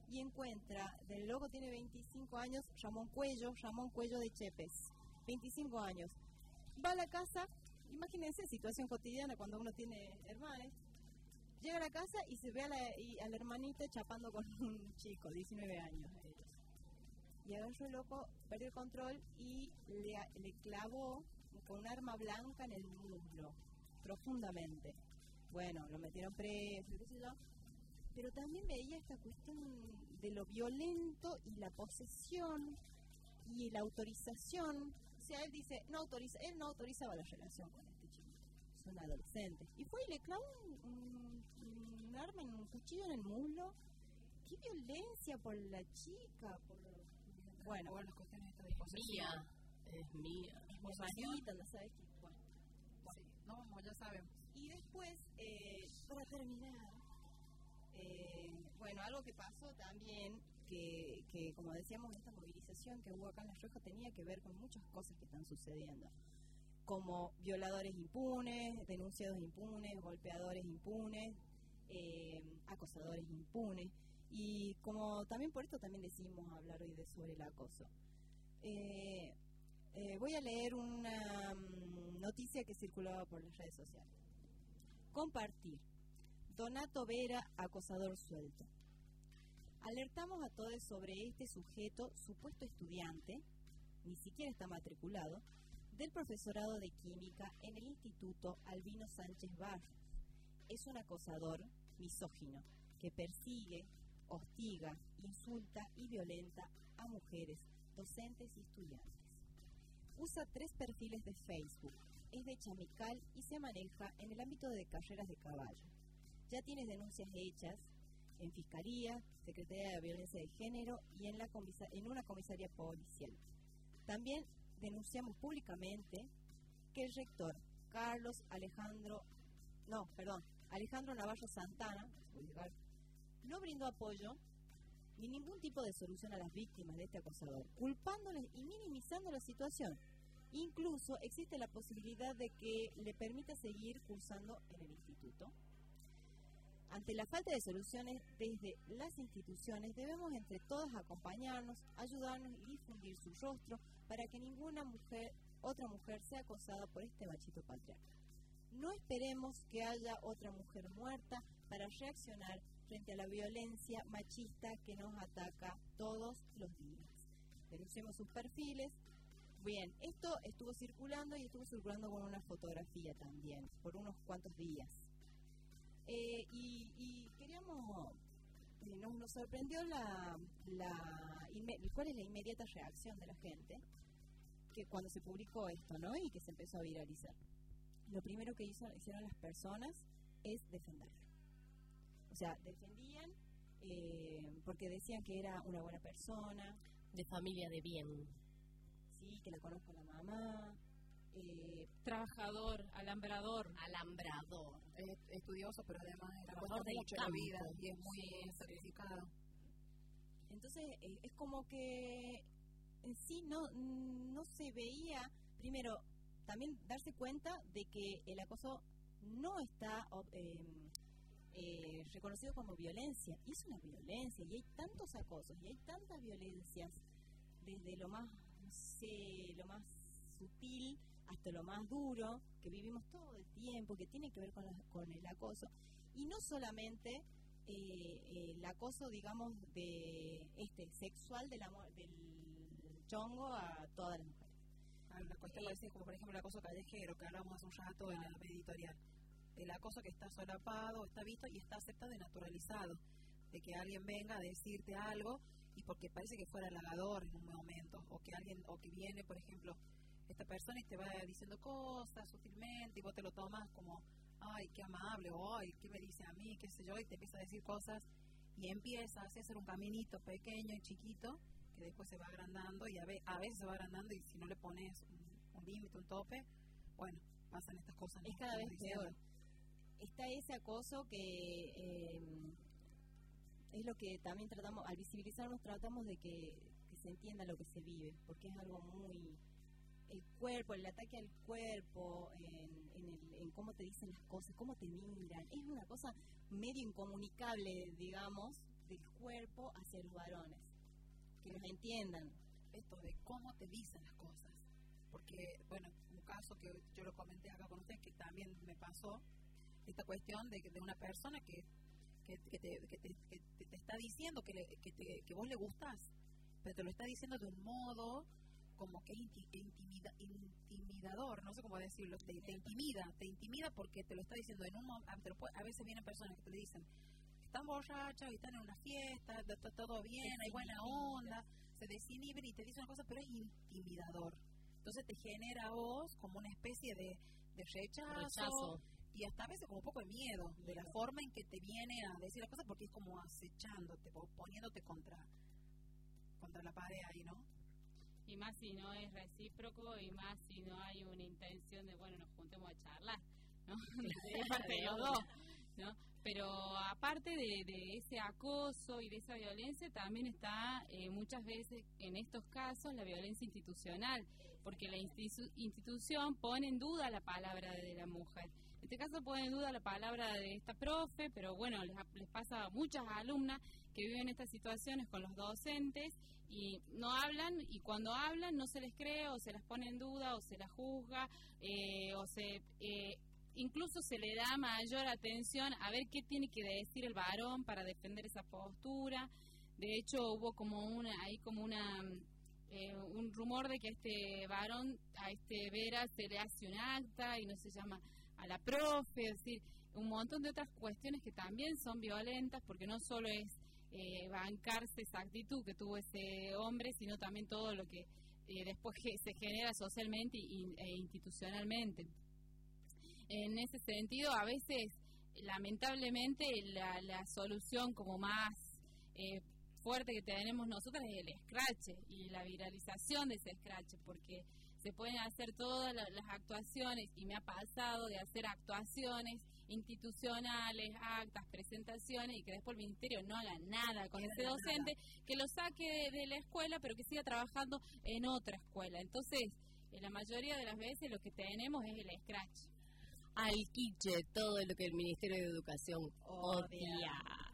y encuentra, del loco tiene veinticinco años, Ramón Cuello, Ramón Cuello de Chepes, veinticinco años. Va a la casa, imagínense, situación cotidiana cuando uno tiene hermanos, llega a la casa y se ve a la, y, a la hermanita chapando con un chico, diecinueve años ellos. Y agarró el loco, perdió el control y le, le clavó con un arma blanca en el muslo, profundamente. Bueno, lo metieron preso, qué sé yo. Pero también veía esta cuestión de lo violento y la posesión y la autorización. O sea, él dice, no autoriza, él no autorizaba la relación con este chico. Son adolescentes. Y fue y le clavó un, un, un arma, un cuchillo en el muslo. ¡Qué violencia por la chica! Por lo, bueno, por las cuestiones de posesión. Es mía. Mi manita, no sabes qué. Bueno, sí, no, ya sabemos. Y después, eh, para terminar, eh, bueno, algo que pasó también, que, que como decíamos, esta movilización que hubo acá en La Rioja tenía que ver con muchas cosas que están sucediendo, como violadores impunes, denunciados impunes, golpeadores impunes, eh, acosadores impunes, y como también por esto también decidimos hablar hoy de sobre el acoso. Eh, eh, voy a leer una um, noticia que circulaba por las redes sociales. Compartir. Donato Vera, acosador suelto. Alertamos a todos sobre este sujeto, supuesto estudiante, ni siquiera está matriculado, del profesorado de química en el Instituto Albino Sánchez Barrios. Es un acosador misógino que persigue, hostiga, insulta y violenta a mujeres, docentes y estudiantes. Usa tres perfiles de Facebook. Es de Chamical y se maneja en el ámbito de carreras de caballo. Ya tiene denuncias hechas en Fiscalía, Secretaría de Violencia de Género y en, la comisa- en una comisaría policial. También denunciamos públicamente que el rector Carlos Alejandro, no, perdón, Alejandro Navarro Santana, no brindó apoyo ni ningún tipo de solución a las víctimas de este acosador, culpándoles y minimizando la situación. Incluso existe la posibilidad de que le permita seguir cursando en el instituto. Ante la falta de soluciones desde las instituciones, debemos entre todas acompañarnos, ayudarnos y difundir su rostro para que ninguna mujer, otra mujer sea acosada por este machito patriarca. No esperemos que haya otra mujer muerta para reaccionar frente a la violencia machista que nos ataca todos los días. Denunciemos sus perfiles. Bien, esto estuvo circulando y estuvo circulando con una fotografía también, por unos cuantos días. Eh, y, y queríamos, eh, nos, nos sorprendió la, la cuál es la inmediata reacción de la gente que cuando se publicó esto, ¿no? Y que se empezó a viralizar. Lo primero que hizo, hicieron las personas es defenderlo. O sea, defendían eh, porque decían que era una buena persona. De familia de bien. Sí, que la conozco la mamá. Eh, Trabajador, alambrador. Alambrador. Es estudioso, pero además es Trabajador del mucho la campo. vida y es muy sacrificado. Entonces, eh, es como que en sí no, no se veía, primero, también darse cuenta de que el acoso no está eh, eh, reconocido como violencia, y es una violencia, y hay tantos acosos, y hay tantas violencias, desde lo más, no sé, lo más sutil hasta lo más duro, que vivimos todo el tiempo, que tiene que ver con, la, con el acoso, y no solamente eh, eh, el acoso, digamos, de este sexual del, amor, del chongo a todas las mujeres. Hay una cuestión Eh, así como por ejemplo el acoso callejero que hablamos hace un rato en la editorial. El acoso que está solapado, está visto y está aceptado y naturalizado. De que alguien venga a decirte algo y porque parece que fuera halagador en un momento, o que alguien, o que viene, por ejemplo, esta persona y te va diciendo cosas sutilmente y vos te lo tomas como, ay, qué amable, o ay, qué me dice a mí, qué sé yo, y te empieza a decir cosas y empieza a hacer un caminito pequeño y chiquito que después se va agrandando y a, ve, a veces se va agrandando y si no le pones un, un límite, un tope, bueno, pasan estas cosas. Es cada vez peor. Está ese acoso que eh, es lo que también tratamos, al visibilizarnos tratamos de que, que se entienda lo que se vive, porque es algo muy... El cuerpo, el ataque al cuerpo, en, en, el, en cómo te dicen las cosas, cómo te miran, es una cosa medio incomunicable, digamos, del cuerpo hacia los varones, que los entiendan. Esto de cómo te dicen las cosas. Porque, bueno, un caso que yo lo comenté acá con ustedes, que también me pasó, esta cuestión de, de una persona que, que, que, te, que, te, que te, te está diciendo que, le, que, te, que vos le gustás, pero te lo está diciendo de un modo como que es inti, intimida, intimidador, no sé cómo decirlo, te, te intimida, te intimida porque te lo está diciendo en un a, te lo puede, a veces vienen personas que te dicen, están borrachas y están en una fiesta, está todo bien, hay buena onda, se desinhiben y te dicen una cosa, pero es intimidador. Entonces te genera a vos como una especie de, de rechazo, rechazo y hasta a veces como un poco de miedo de la forma en que te viene a decir las cosas, porque es como acechándote, poniéndote contra contra la pared ahí, ¿no? Y más si no es recíproco, y más si no hay una intención de, bueno, nos juntemos a charlar, ¿no? De parte de los dos, ¿no? Pero aparte de, de ese acoso y de esa violencia, también está eh, muchas veces en estos casos la violencia institucional, porque la institu- institución pone en duda la palabra de la mujer. En este caso pone en duda la palabra de esta profe, pero bueno, les, les pasa a muchas alumnas que viven estas situaciones con los docentes y no hablan, y cuando hablan no se les cree, o se las pone en duda, o se las juzga, eh, o se... Eh, incluso se le da mayor atención a ver qué tiene que decir el varón para defender esa postura. De hecho, hubo como una, ahí como una, eh, un rumor de que a este varón, a este Vera, se le hace un acta y no se llama a la profe, es decir, un montón de otras cuestiones que también son violentas, porque no solo es eh, bancarse esa actitud que tuvo ese hombre, sino también todo lo que eh, después se genera socialmente y, e institucionalmente. En ese sentido, a veces, lamentablemente, la, la solución como más eh, fuerte que tenemos nosotros es el escrache y la viralización de ese escrache, porque se pueden hacer todas la, las actuaciones, y me ha pasado de hacer actuaciones institucionales, actas, presentaciones, y que después el ministerio no haga nada con ese docente, que lo saque de, de la escuela, pero que siga trabajando en otra escuela. Entonces, en la mayoría de las veces lo que tenemos es el escrache. Al quiche, todo lo que el Ministerio de Educación odia. odia.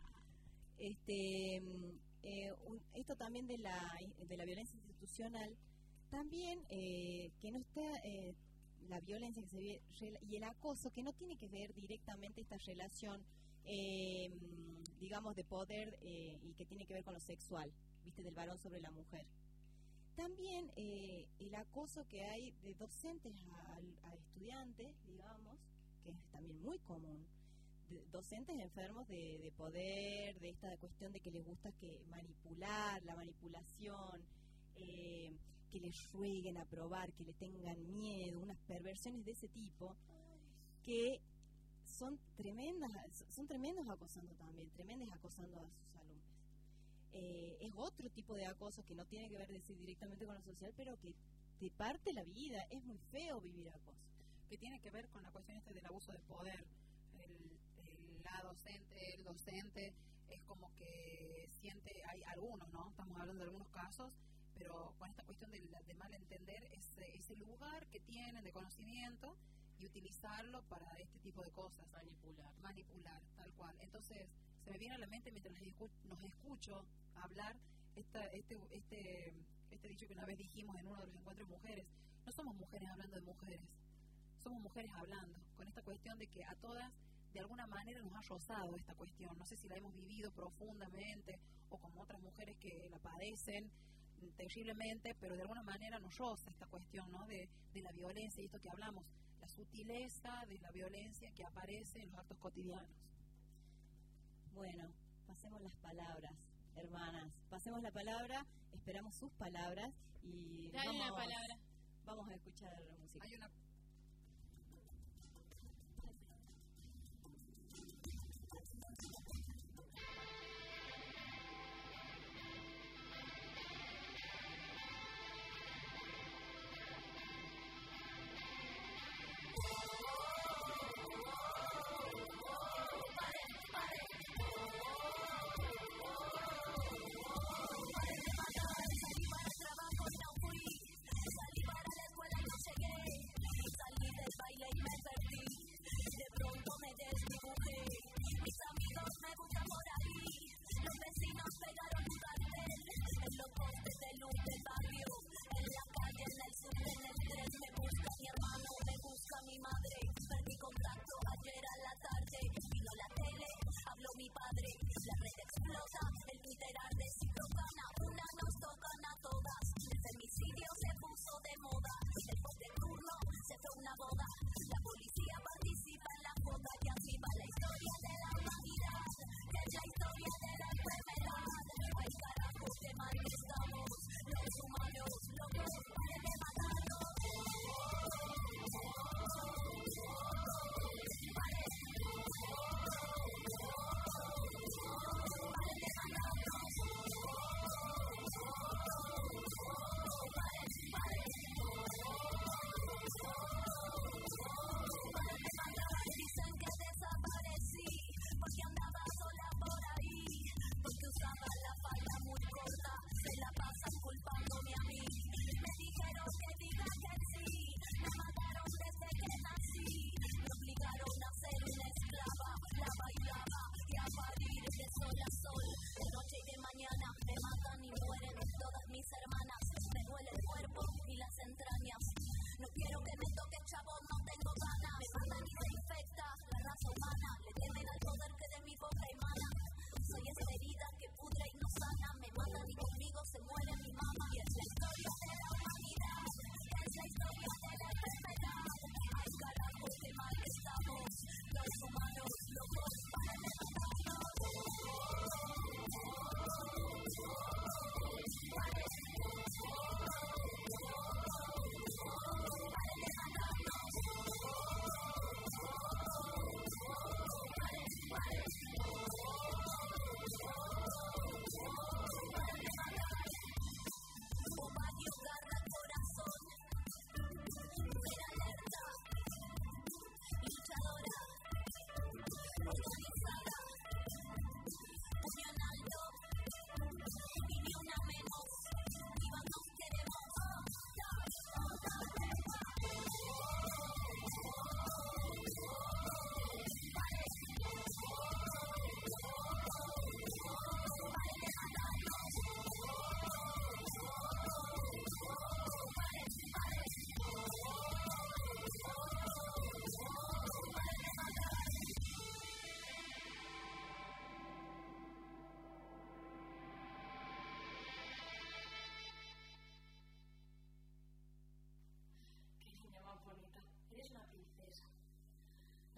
Este, eh, un, esto también de la de la violencia institucional, también eh, que no está eh, la violencia que se ve y el acoso, que no tiene que ver directamente esta relación, eh, digamos, de poder eh, y que tiene que ver con lo sexual, viste, del varón sobre la mujer. También eh, el acoso que hay de docentes a, a estudiantes, digamos, que es también muy común, de docentes enfermos de, de poder, de esta cuestión de que les gusta que manipular, la manipulación, eh, que les rueguen a probar, que le tengan miedo, unas perversiones de ese tipo, que son tremendas, son tremendos acosando también, tremendos acosando a sus alumnos. Eh, es otro tipo de acoso que no tiene que ver decir, directamente con lo social, pero que te parte la vida. Es muy feo vivir acoso. Que tiene que ver con la cuestión este del abuso de poder. El, el, la docente, el docente, es como que siente, hay algunos, ¿no? Estamos hablando de algunos casos, pero con esta cuestión de, de malentender ese, ese lugar que tienen de conocimiento y utilizarlo para este tipo de cosas. Manipular. Manipular, tal cual. Entonces, se me viene a la mente mientras nos escucho hablar esta, este, este, este dicho que una vez dijimos en uno de los encuentros de mujeres. No somos mujeres hablando de mujeres, somos mujeres hablando, con esta cuestión de que a todas de alguna manera nos ha rozado esta cuestión. No sé si la hemos vivido profundamente o como otras mujeres que la padecen terriblemente, pero de alguna manera nos roza esta cuestión, ¿no? de, de la violencia y esto que hablamos, la sutileza de la violencia que aparece en los actos cotidianos. Bueno, pasemos las palabras, hermanas. Pasemos la palabra, esperamos sus palabras y Dale vamos, la palabra. Vamos a escuchar música. Hay una Salí para la escuela y no llegué.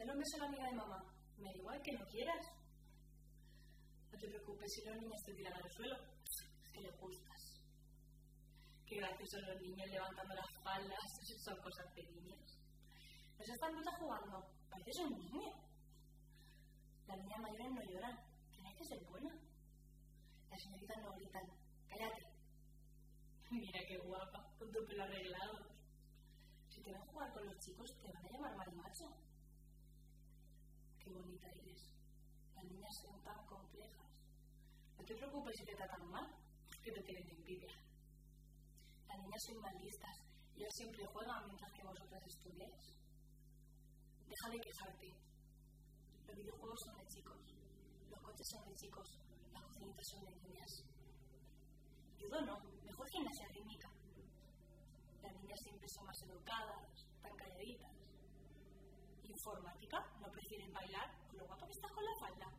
Dale un beso a la amiga de mamá. Me da igual que no quieras. No te preocupes si los niños te tiran al suelo. Es que les gustas. Qué graciosos los niños levantando las faldas. Son cosas pequeñas. Pues esta puta jugando. Pareces un niño. Las niñas mayores no lloran. Tienes que ser buena. Las señoritas no gritan. Cállate. Mira qué guapa, con tu pelo arreglado. Si te van a jugar con los chicos, te van a llamar marimacho. Qué bonita eres. Las niñas son tan complejas. No te preocupes si te tratan mal, que te tienen envidia. Las niñas son más listas. Ellas siempre juegan mientras que vosotras estudiáis. Deja de quejarte. Los videojuegos son de chicos. Los coches son de chicos. Las cocinitas son de niñas. Judo no, mejor gimnasia rítmica. Las niñas siempre son más educadas, tan calladitas. Informática, no prefieren bailar, con lo guapo que estás con la falda.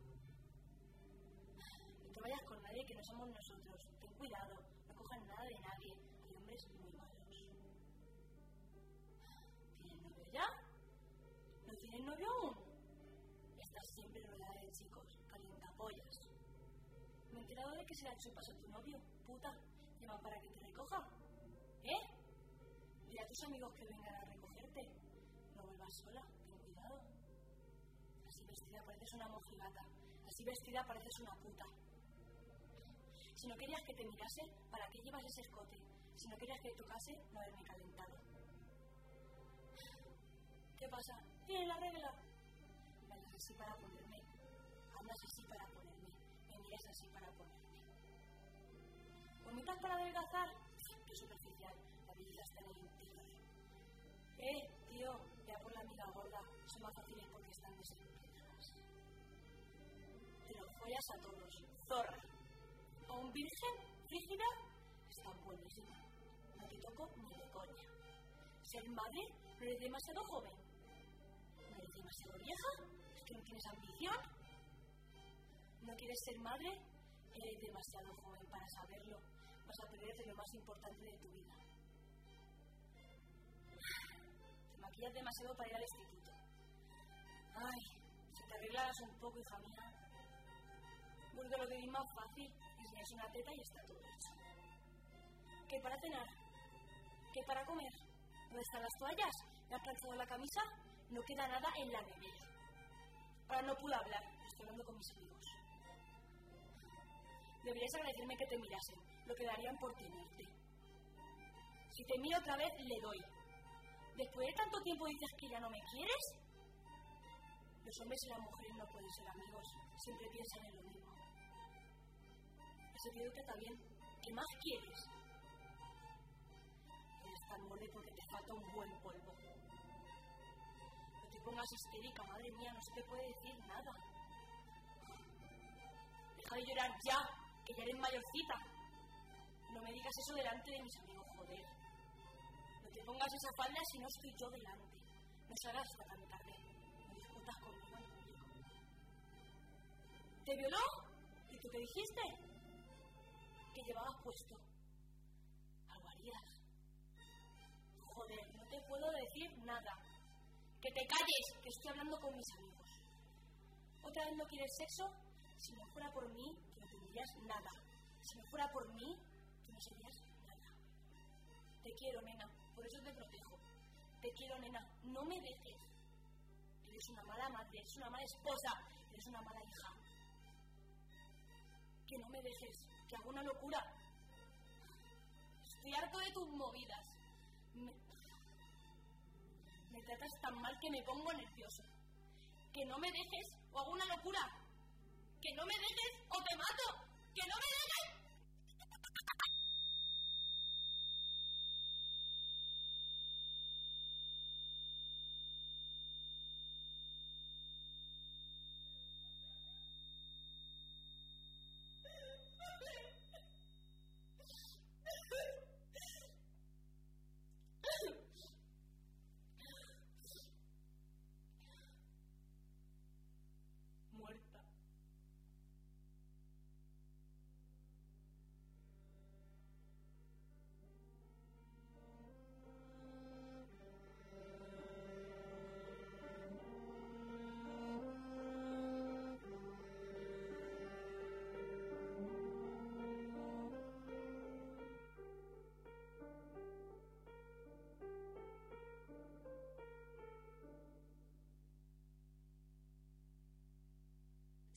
No te vayas con nadie, que no somos nosotros. Ten cuidado, no cojan nada de nadie. Hay hombres muy malos. ¿Tienes novio ya? ¿No tienes novio aún? Estás siempre rodeada de chicos, calientapollas. Me he enterado de que se la chupas a tu novio, puta. Llama para que te recoja. ¿Eh? Dile a tus amigos que vengan a recogerte. No vuelvas sola, ten cuidado. Así vestida pareces una mojigata. Así vestida pareces una puta. Si no querías que te mirase, ¿para qué llevas ese escote? Si no querías que te tocase, no haberme calentado. ¿Qué pasa? ¿Tienes la regla? Bailas así para ponerme. Hablas así para ponerme. Me miras así para ponerme. ¿Vomitas para adelgazar? Qué superficial. La belleza está en el interior. Eh, tío, ya por la amiga gorda. Son más fáciles porque están desempeñadas. Te los follas a todos. Zorra. O un virgen, frígida, está buenísima. No te toco ni de coña. Ser madre no eres demasiado joven. ¿No eres demasiado vieja? ¿Es que no tienes ambición? ¿No quieres ser madre? Eres demasiado joven para saberlo. Vas a perderte lo más importante de tu vida. Te maquillas demasiado para ir al instituto. Ay, si te arreglaras un poco, hija mía. Porque lo que es más fácil es que es una teta y está todo hecho. ¿Qué para cenar? ¿Qué para comer? ¿Dónde están las toallas? ¿Me has planchado la camisa? No queda nada en la nevera. Ahora no puedo hablar, estoy hablando con mis amigos. Deberías agradecerme que te mirasen, lo que darían por tenerte. Si te miro otra vez, le doy. Después de tanto tiempo dices que ya no me quieres. Los hombres y las mujeres no pueden ser amigos, siempre piensan en lo mismo. Ese tío te está bien. ¿Qué más quieres? Eres tan morde porque te falta un buen polvo. No te pongas histérica, madre mía, no se te puede decir nada. Deja de llorar ya, que ya eres mayorcita. No me digas eso delante de mis amigos, joder. No te pongas esa falda si no estoy yo delante. No salgas hasta tan tarde. No discutas conmigo en público. ¿Te violó? ¿Y tú qué dijiste? ¿Qué llevabas puesto? Algo harías. Joder, no te puedo decir nada. Que te calles, que estoy hablando con mis amigos. ¿Otra vez no quieres sexo? Si no fuera por mí, tú no tendrías nada. Si no fuera por mí, tú no serías nada. Te quiero, nena, por eso te protejo. Te quiero, nena, no me dejes. Eres una mala madre, eres una mala esposa, eres una mala hija. Que no me dejes, que hago una locura. Estoy harto de tus movidas. Me, me tratas tan mal que me pongo nervioso. Que no me dejes o hago una locura. Que no me dejes o te mato. Que no me dejes.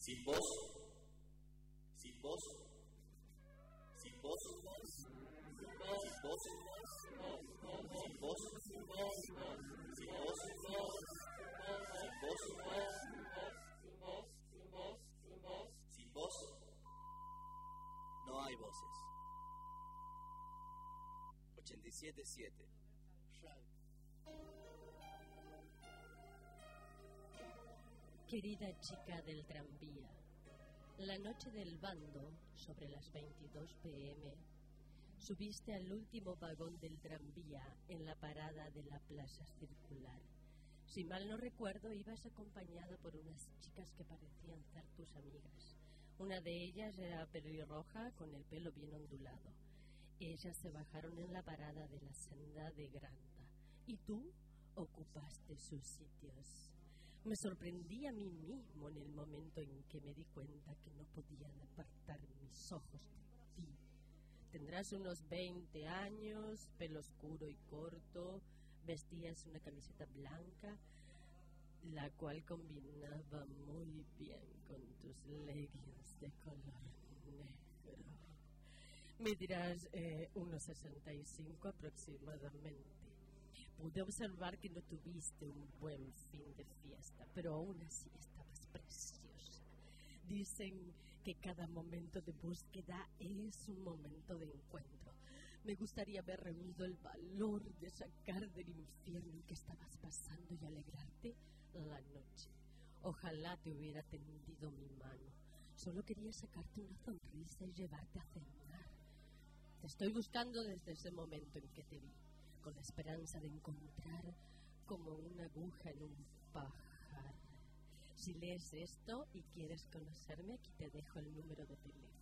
Sin vos, sin vos, sin vos, sin vos, sin vos, sin vos, sin vos, sin vos, sin vos, no hay voces. ochenta y siete siete Querida chica del tranvía, la noche del bando, sobre las veintidós pm, subiste al último vagón del tranvía en la parada de la Plaza Circular. Si mal no recuerdo, ibas acompañada por unas chicas que parecían ser tus amigas. Una de ellas era pelirroja con el pelo bien ondulado. Ellas se bajaron en la parada de la senda de Granta y tú ocupaste sus sitios. Me sorprendí a mí mismo en el momento en que me di cuenta que no podían apartar mis ojos de ti. Tendrás unos veinte años, pelo oscuro y corto, vestías una camiseta blanca, la cual combinaba muy bien con tus leggings de color negro. Medirás eh, unos sesenta y cinco aproximadamente. Pude observar que no tuviste un buen fin de fiesta, pero aún así estabas preciosa. Dicen que cada momento de búsqueda es un momento de encuentro. Me gustaría haber reunido el valor de sacar del infierno en que estabas pasando y alegrarte la noche. Ojalá te hubiera tendido mi mano. Solo quería sacarte una sonrisa y llevarte a cenar. Te estoy buscando desde ese momento en que te vi, con la esperanza de encontrar como una aguja en un pajar. Si lees esto y quieres conocerme, aquí te dejo el número de teléfono.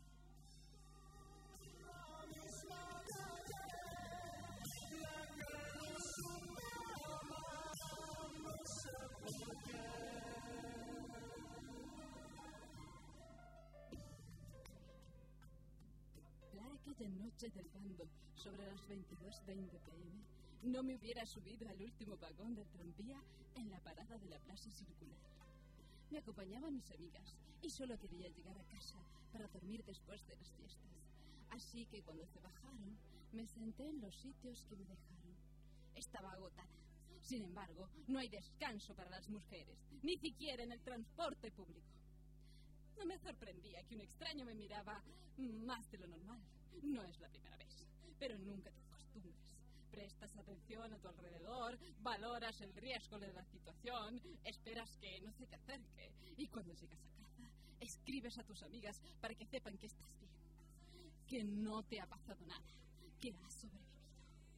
Aquella noche del bando, sobre las veintidós veinte pm, no me hubiera subido al último vagón del tranvía en la parada de la Plaza Circular. Me acompañaban mis amigas y solo quería llegar a casa para dormir después de las fiestas. Así que cuando se bajaron, me senté en los sitios que me dejaron. Estaba agotada. Sin embargo, no hay descanso para las mujeres, ni siquiera en el transporte público. No me sorprendía que un extraño me miraba más de lo normal. No es la primera vez, pero nunca te acostumbras. Prestas atención a tu alrededor, valoras el riesgo de la situación, esperas que no se te acerque y cuando llegas a casa, escribes a tus amigas para que sepan que estás bien, que no te ha pasado nada, que has sobrevivido.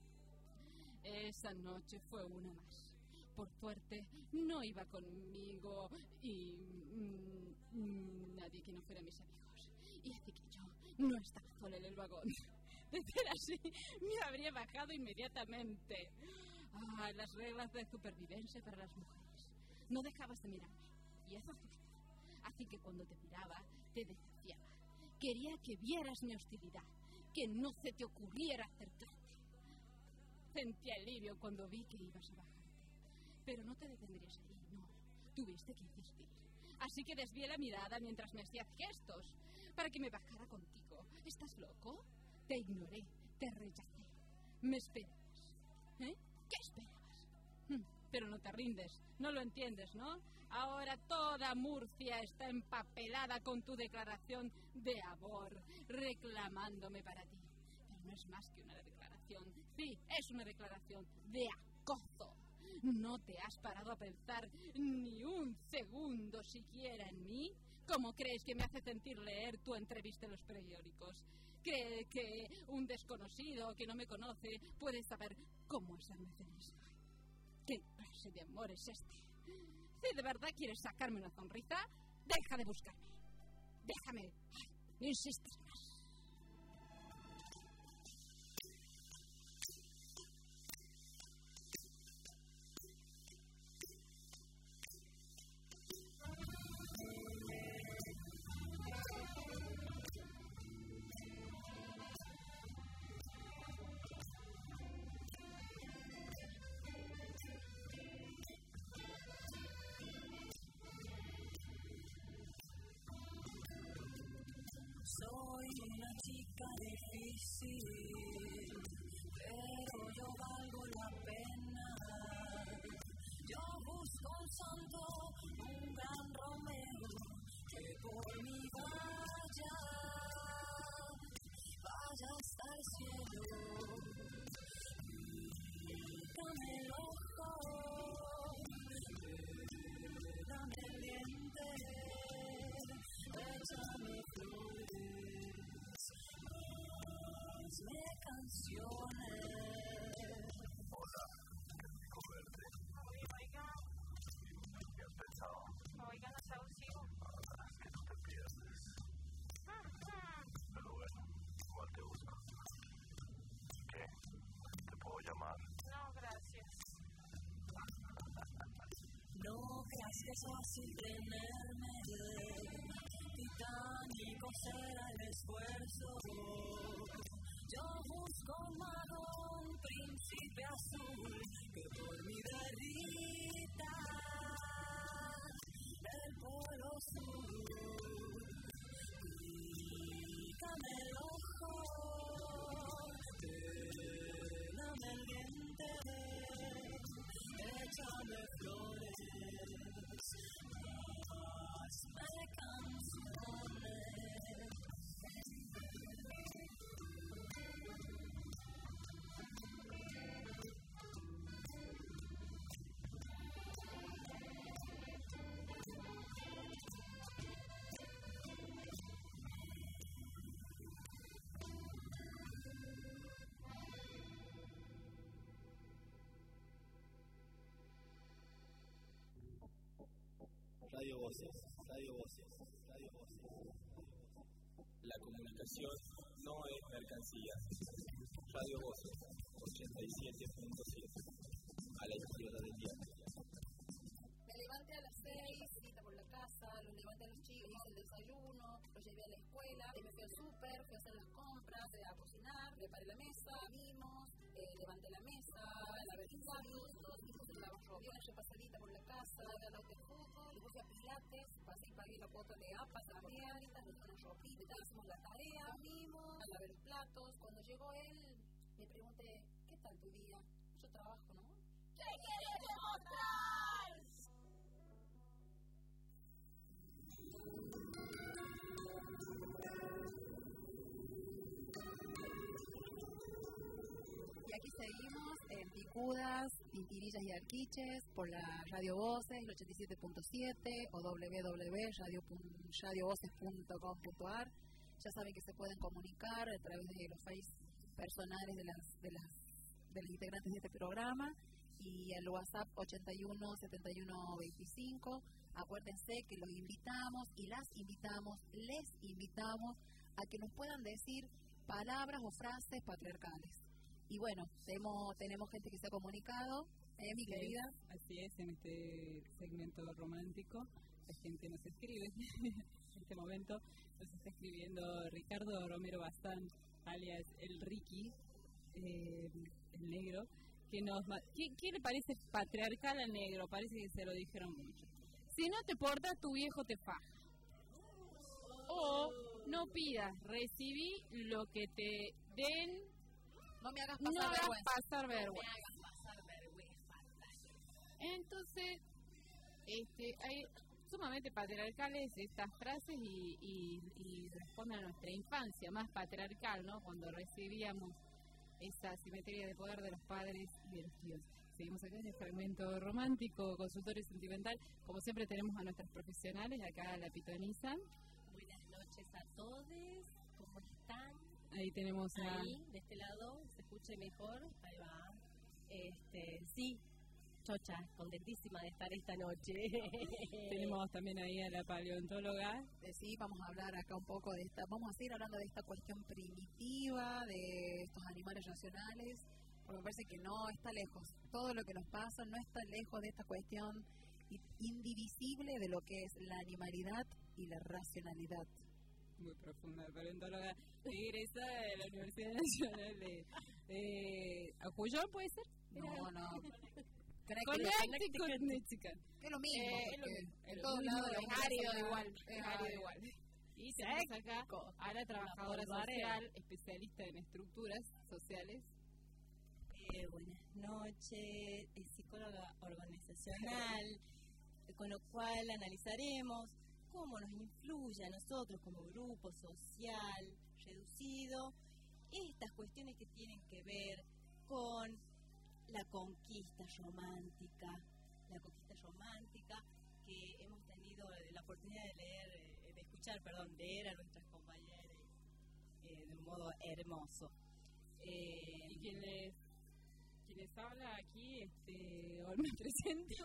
Esa noche fue una más. Por suerte, no iba conmigo y mmm, mmm, nadie que no fuera mis amigos. Y así que yo no estaba sola en el vagón. De ser así, me habría bajado inmediatamente. Ah, las reglas de supervivencia para las mujeres. No dejabas de mirarme, y eso es justo. Así que cuando te miraba, te desafiaba. Quería que vieras mi hostilidad, que no se te ocurriera acercarte. Sentí alivio cuando vi que ibas a bajarte. Pero no te detendrías ahí, no. Tuviste que insistir. Así que desvié la mirada mientras me hacías gestos para que me bajara contigo. ¿Estás loco? Te ignoré, te rechacé. Me esperabas. ¿Eh? ¿Qué esperabas? Hm, pero no te rindes, no lo entiendes, ¿no? Ahora toda Murcia está empapelada con tu declaración de amor, reclamándome para ti. Pero no es más que una declaración. Sí, es una declaración de acoso. ¿No te has parado a pensar ni un segundo siquiera en mí? ¿Cómo crees que me hace sentir leer tu entrevista en los periódicos? ¿Cree que un desconocido que no me conoce puede saber cómo hacerme feliz? ¿Qué clase de amor es este? Si de verdad quieres sacarme una sonrisa, deja de buscarme. Déjame. Ay, no insistas más. difícil, pero yo valgo la pena. Yo busco un santo, un gran Romeo, que por mí vaya, vaya hasta el cielo. Dame el ojo, dame el diente, échame flores, hazme canciones. Hola, qué rico verte. Oiga, ¿Qué has pensado? oiga, no sea abusivo. Ah, es que no te pierdes. Pero bueno, igual te busco. ¿Qué? ¿Te puedo llamar? No, gracias. No creas que es fácil tenerme, titánico será el esfuerzo. Yo busco un mago, un príncipe azul, que por mi derrita el polo sur. Pícame el ojo, dame el diente, échame flores, hazme canciones. Radio Voces, Radio Voces, Radio Voces. La comunicación no es mercancía. Radio Voces, ochenta y siete punto siete. A la izquierda del diario. Me levanté a las seis, cita por la casa, los levanté a los chicos, hice el desayuno, los llevé a la escuela, me fui al súper, fui a hacer las compras, a cocinar, preparé la mesa, vimos, eh, levanté la mesa, lavé los platos, todos hijos en la ropa, una pasadita por la casa, lavé los de fútbol, le puse a pilates, pasé y pagué la cuota de APA también, nos fueron ropita, hicimos la tarea, vimos, a lavar los platos. Cuando llegó él, me pregunté, ¿qué tal tu día? Yo trabajo, ¿no? ¿Qué quieres demostrar? Y aquí seguimos en Picudas, Tintirillas y Arquiches por la Radio Voces, el ochenta y siete punto siete o w w w punto radio voces punto com punto a r. Ya saben que se pueden comunicar a través de los face personales de las, de las, de los integrantes de este programa y al WhatsApp ochenta y uno setenta y uno veinticinco. Acuérdense que los invitamos y las invitamos, les invitamos a que nos puedan decir palabras o frases patriarcales. Y bueno, tenemos, tenemos gente que se ha comunicado, ¿eh, mi querida? Así es, en este segmento romántico la gente nos escribe, en este momento nos está escribiendo Ricardo Romero Bazán, alias el Ricky, eh, el negro, que nos ¿qué, ¿qué le parece patriarcal al negro? Parece que se lo dijeron mucho. Si no te portas, tu viejo te faja. O no pidas, recibí lo que te den. No me hagas pasar no vergüenza. hagas pasar vergüenza. No me hagas pasar vergüenza. Entonces, este, hay sumamente patriarcales estas frases y, y, y responden a nuestra infancia, más patriarcal, ¿no? Cuando recibíamos esa simetría de poder de los padres y de los tíos. Seguimos acá en el fragmento romántico, consultorio sentimental. Como siempre tenemos a nuestras profesionales, acá la pitonizan. Buenas noches a todos, ¿cómo están? Ahí tenemos a... Ahí, de este lado, se escuche mejor, ahí va. Este, sí, chocha, contentísima de estar esta noche. Tenemos también ahí a la paleontóloga. Eh, sí, vamos a hablar acá un poco de esta, vamos a seguir hablando de esta cuestión primitiva, de estos animales racionales, porque me parece que no está lejos. Todo lo que nos pasa no está lejos de esta cuestión indivisible de lo que es la animalidad y la racionalidad. Muy profunda, paleontóloga egresada de la Universidad Nacional de, de Acuyón, ¿puede ser? No, no. Connecticut, Michigan. Es lo mismo, Eh, porque es lo, en es todos lo mismo, lados es árido igual, es es árido igual. Y tenemos acá a la trabajadora social, especialista en estructuras sociales. Eh, buenas noches, es psicóloga organizacional, con lo cual analizaremos cómo nos influye a nosotros como grupo social reducido estas cuestiones que tienen que ver con la conquista romántica, la conquista romántica que hemos tenido la oportunidad de leer, eh, de escuchar, perdón, leer a nuestras compañeras eh, de un modo hermoso. Eh, y quien les, quien les habla aquí, este, hoy me presento.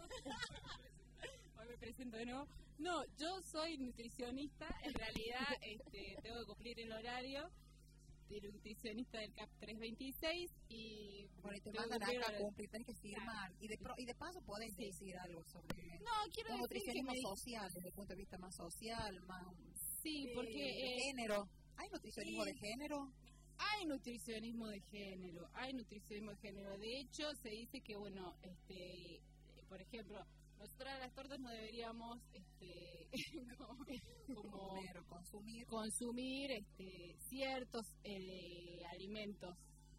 Hoy me presento de nuevo. No, yo soy nutricionista, en realidad este, tengo que cumplir el horario de nutricionista del C A P trescientos veintiséis y bueno, y te mandan acá a cumplir, tenés que firmar y de, pro, y de paso podés sí. decir algo sobre no, quiero el nutricionismo me... social, desde el punto de vista más social, más sí, porque eh, eh, género. ¿Hay nutricionismo sí. de género? Hay nutricionismo de género, hay nutricionismo de género. De hecho, se dice que, bueno, este, por ejemplo, nosotras las tortas no deberíamos este, como, como comer, consumir, consumir este, ciertos eh, alimentos.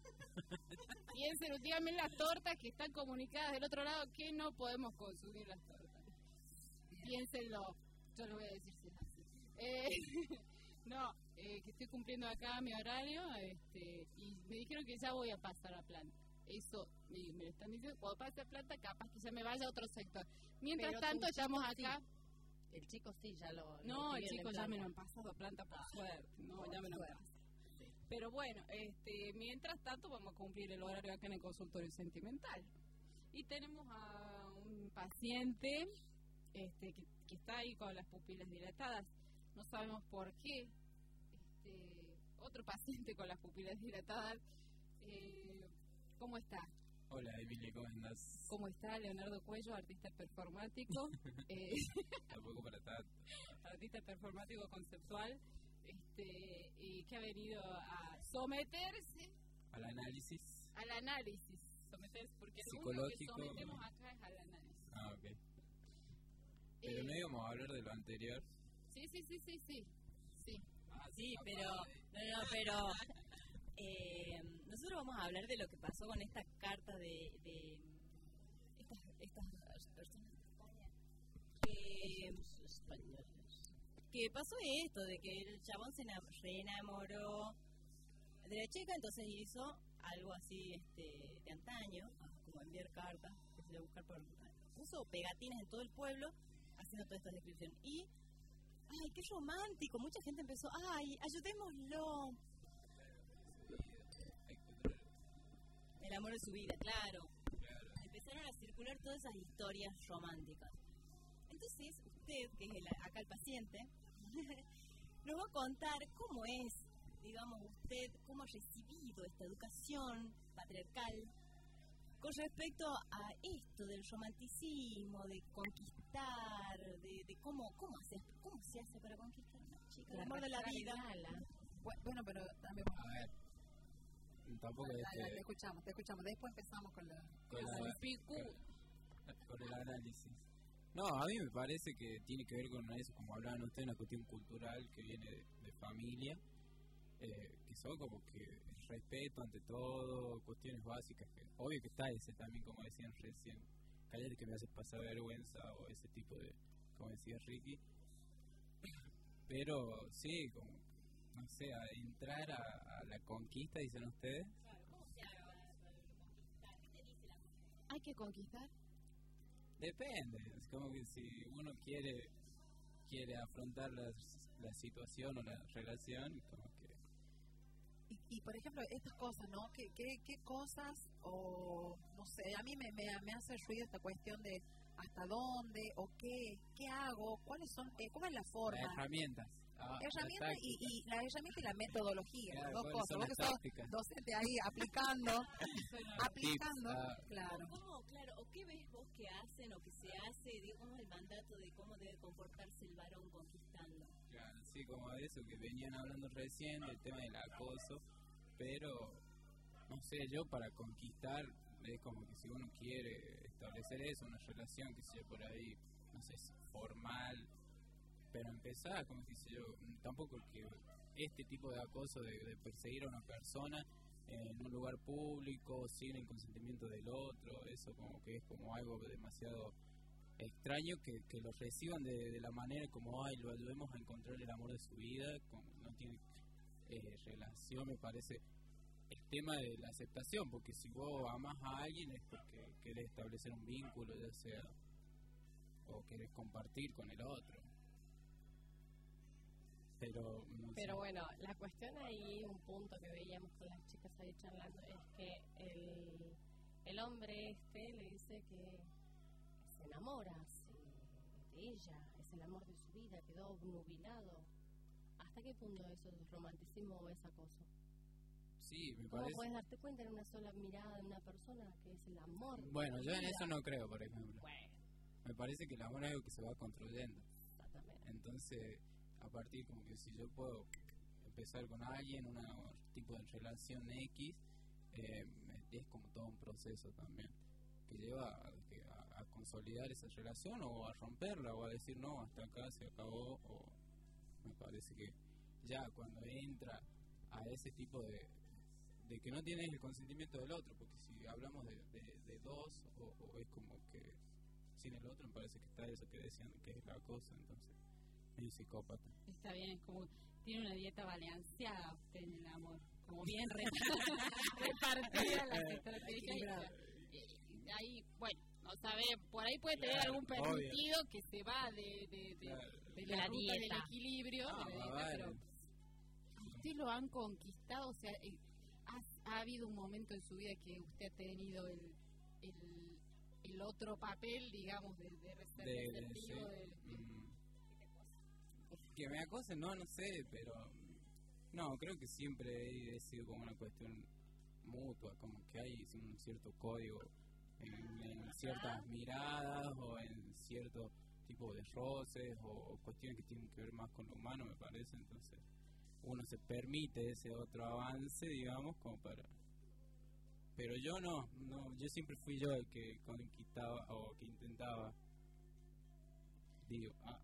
Piensen últimamente las tortas que están comunicadas del otro lado que no podemos consumir las tortas. Piénsenlo, yo lo voy a decir si es así. Eh, no, eh, que estoy cumpliendo acá mi horario este, y me dijeron que ya voy a pasar a planta. Eso me, me lo están diciendo, cuando pase a planta capaz que ya me vaya a otro sector. Mientras Pero tanto estamos acá. Sí. El chico sí, ya lo... No, lo el chico ya me lo han pasado a planta por suerte. No, por ya me lo han pasado. Sí. Pero bueno, este, mientras tanto vamos a cumplir el horario acá en el consultorio sentimental. Y tenemos a un paciente este, que, que está ahí con las pupilas dilatadas. No sabemos por qué. Este, otro paciente con las pupilas dilatadas. Eh, ¿Cómo está? Hola, Emilia, ¿cómo andás? ¿Cómo está Leonardo Cuello, artista performático? eh, Tampoco para tanto. Artista performático conceptual, este, y que ha venido a someterse al análisis. Al análisis, someterse, porque psicológico. Lo único que sometemos acá es al análisis. Ah, ok. Pero eh, no íbamos a hablar de lo anterior. Sí, sí, sí, sí, sí. Sí, ah, sí, pero, no, no, pero. Eh, nosotros vamos a hablar de lo que pasó con esta carta de, de estas, estas personas que, que pasó esto de que el chabón se reenamoró de la chica, entonces hizo algo así este de antaño, como enviar cartas, que se le buscar por puso pegatinas en todo el pueblo haciendo todas estas descripciones y ay, qué romántico, mucha gente empezó, ay, ayudémoslo. El amor de su vida, claro. claro. Empezaron a circular todas esas historias románticas. Entonces, usted, que es el, acá el paciente, nos va a contar cómo es, digamos, usted, cómo ha recibido esta educación patriarcal con respecto a esto del romanticismo, de conquistar, de, de cómo, cómo, hace, cómo se hace para conquistar a una chica, el amor de la vida. Bueno, pero también... A ver. Tampoco es que... Te escuchamos, te escuchamos. Después empezamos con la... Con, la, con, con el análisis. No, a mí me parece que tiene que ver con eso, como hablaban ustedes, una cuestión cultural que viene de, de familia, eh, que son como que respeto ante todo, cuestiones básicas, que obvio que está ese también, como decían recién, cállate que me haces pasar vergüenza, o ese tipo de, como decía Ricky. Pero sí, como... no sé, a entrar a, a la conquista, dicen ustedes. Claro, ¿cómo se hace para conquistar? ¿Qué te dice la conquista? ¿Hay que conquistar? Depende, es como que si uno quiere quiere afrontar la, la situación o la relación, como que... Y, y por ejemplo, estas cosas, ¿no? ¿Qué, qué, qué cosas, o no sé, a mí me, me, me hace ruido esta cuestión de hasta dónde, o qué, qué hago, cuáles son, eh, cómo es la forma. Las herramientas. Ah, herramienta y, y la herramienta y la metodología, claro, las dos cosas. Vos que sos docente ahí aplicando, aplicando, tips, ah. claro. ¿Cómo, claro, o qué ves vos que hacen o que se hace, digamos, el mandato de cómo debe comportarse el varón conquistando? Claro, sí, como eso que venían hablando recién, el tema del acoso, pero, no sé, yo para conquistar, es como que si uno quiere establecer eso, una relación que sea por ahí, no sé, formal, pero empezar empezás, como que sé yo, tampoco que este tipo de acoso de, de perseguir a una persona en un lugar público sin el consentimiento del otro, eso como que es como algo demasiado extraño que, que lo reciban de, de la manera como, ay, lo ayudemos a encontrar el amor de su vida, como no tiene eh, relación, me parece, el tema de la aceptación, porque si vos amás a alguien es porque querés establecer un vínculo, ya sea, o querés compartir con el otro. Pero, no Pero sé. bueno, la cuestión ahí, un punto que veíamos con las chicas ahí charlando, es que el, el hombre este le dice que se enamora sí, de ella, es el amor de su vida, quedó obnubilado. ¿Hasta qué punto eso es romanticismo o es acoso? Sí, me ¿Cómo parece. puedes darte cuenta en una sola mirada de una persona que es el amor? Bueno, de yo tu en vida? eso no creo, por ejemplo. Bueno, Me parece que el amor es algo que se va construyendo. exactamente. Entonces, a partir como que si yo puedo empezar con alguien, un tipo de relación X, eh, es como todo un proceso también, que lleva a, que a, a consolidar esa relación o a romperla o a decir no, hasta acá se acabó, o me parece que ya cuando entra a ese tipo de, de que no tienes el consentimiento del otro, porque si hablamos de, de, de dos, o, o es como que sin el otro, me parece que está eso que decían que es la cosa, entonces medio psicópata. Está bien, es como tiene una dieta balanceada usted en el amor, como bien re- repartida las estrategias. Y, y ahí, bueno, no sabe, por ahí puede tener Claro, algún obvio. permitido que se va de, de, de, Claro. de De la, la ruta del dieta. equilibrio, Ah, de la dieta, vale. pero ¿a usted lo han conquistado? O sea, eh, ¿ha, ha habido un momento en su vida que usted ha tenido el, el, el otro papel, digamos, de, de reser- De- de- receptivo sí. de- de- Mm. Que me acosen, no, no sé, pero no, creo que siempre he sido como una cuestión mutua, como que hay un cierto código en, en ciertas miradas o en cierto tipo de roces o cuestiones que tienen que ver más con lo humano, me parece, entonces uno se permite ese otro avance, digamos, como para... Pero yo no, no, yo siempre fui yo el que conquistaba o que intentaba, digo, ah,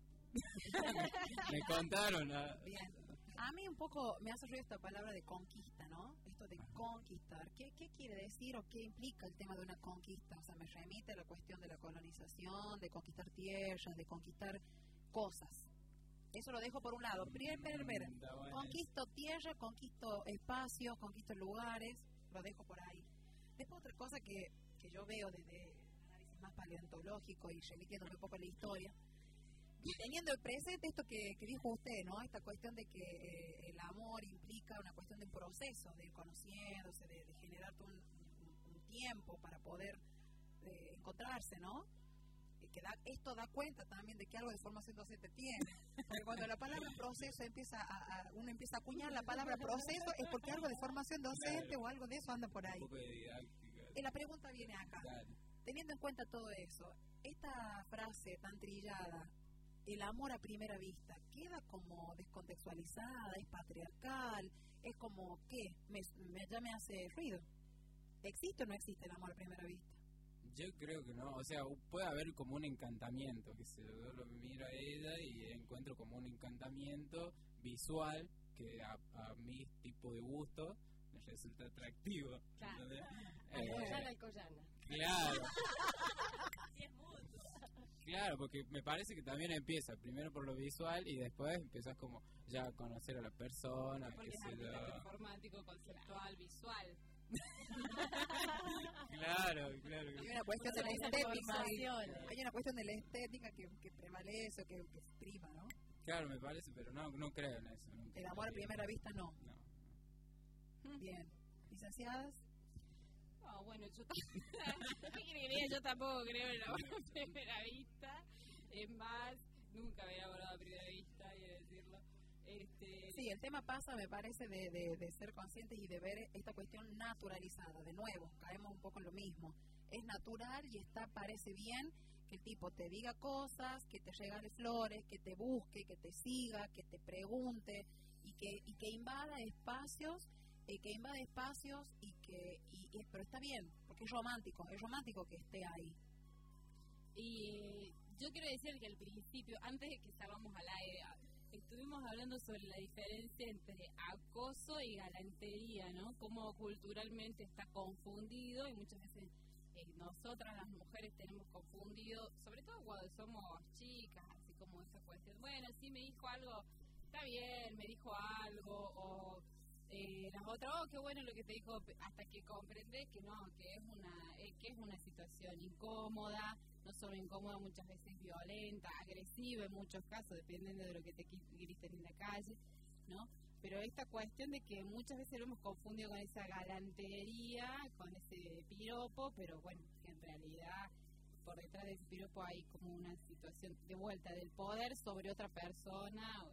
me contaron, ah, Bien. A mí un poco me hace ruido esta palabra de conquista, ¿no? Esto de conquistar. ¿Qué, ¿Qué quiere decir o qué implica el tema de una conquista? O sea, me remite a la cuestión de la colonización, de conquistar tierras, de conquistar cosas. Eso lo dejo por un lado. Primero, ver, está bueno. conquisto tierra, conquisto espacios, conquisto lugares, lo dejo por ahí. Después otra cosa que, que yo veo desde análisis más paleontológico y remitiéndome un poco a la historia, y teniendo el presente esto que, que dijo usted, ¿no? Esta cuestión de que eh, el amor implica una cuestión de un proceso, de ir conociéndose, de, de generar un, un, un tiempo para poder eh, encontrarse, ¿no? Eh, que da, esto da cuenta también de que algo de formación docente tiene. Porque cuando la palabra proceso empieza a, a uno empieza a acuñar la palabra proceso es porque algo de formación docente o algo de eso anda por ahí. Un poco de didáctica. Y la pregunta viene acá. Claro. Teniendo en cuenta todo eso, esta frase tan trillada, el amor a primera vista, queda como descontextualizada, es patriarcal, es como, ¿qué? Me, me- ya me hace ruido. ¿Existe o no existe el amor a primera vista? Yo creo que no, o sea, puede haber como un encantamiento, que se yo lo miro a ella y encuentro como un encantamiento visual que a, a mi tipo de gusto me resulta atractivo. Claro. ¿entendés? Alcoyana, Eh, Alcoyana. claro. Claro, porque me parece que también empieza primero por lo visual y después empiezas como ya a conocer a la persona, porque qué es sé artista yo. performático, conceptual, visual. Claro, claro. Hay una cuestión de la Son estética, informaciones. hay una cuestión de la estética que, que prevalece, que, que prima, ¿no? Claro, me parece, pero no, no creo en eso. nunca El amor a creí. primera vista no. No. Bien. Licenciadas, No, bueno, yo, t- ¿qué quiere que diga? Yo tampoco creo en el amor a primera vista. Es más, nunca me he enamorado a primera vista, hay que decirlo. Este, sí, el tema pasa, me parece, de, de, de ser conscientes y de ver esta cuestión naturalizada. De nuevo, caemos un poco en lo mismo. Es natural y está, parece bien que el tipo te diga cosas, que te regale flores, que te busque, que te siga, que te pregunte y que, y que invada espacios, eh, que invada espacios y que, y, y- pero está bien, porque es romántico, es romántico que esté ahí. Y yo quiero decir que al principio, antes de que salgamos al aire, estuvimos hablando sobre la diferencia entre acoso y galantería, ¿no? Cómo culturalmente está confundido y muchas veces eh, nosotras las mujeres tenemos confundido, sobre todo cuando somos chicas, así como esa cuestión, bueno, sí me dijo algo, está bien, me dijo algo, o eh, las otras, oh, qué bueno lo que te dijo, hasta que comprendes que no, que es una, eh, que es una situación incómoda, no solo incómoda, muchas veces violenta, agresiva en muchos casos, dependiendo de lo que te griten en la calle, ¿no? Pero esta cuestión de que muchas veces lo hemos confundido con esa galantería, con ese piropo, pero bueno, en realidad por detrás de ese piropo hay como una situación de vuelta del poder sobre otra persona.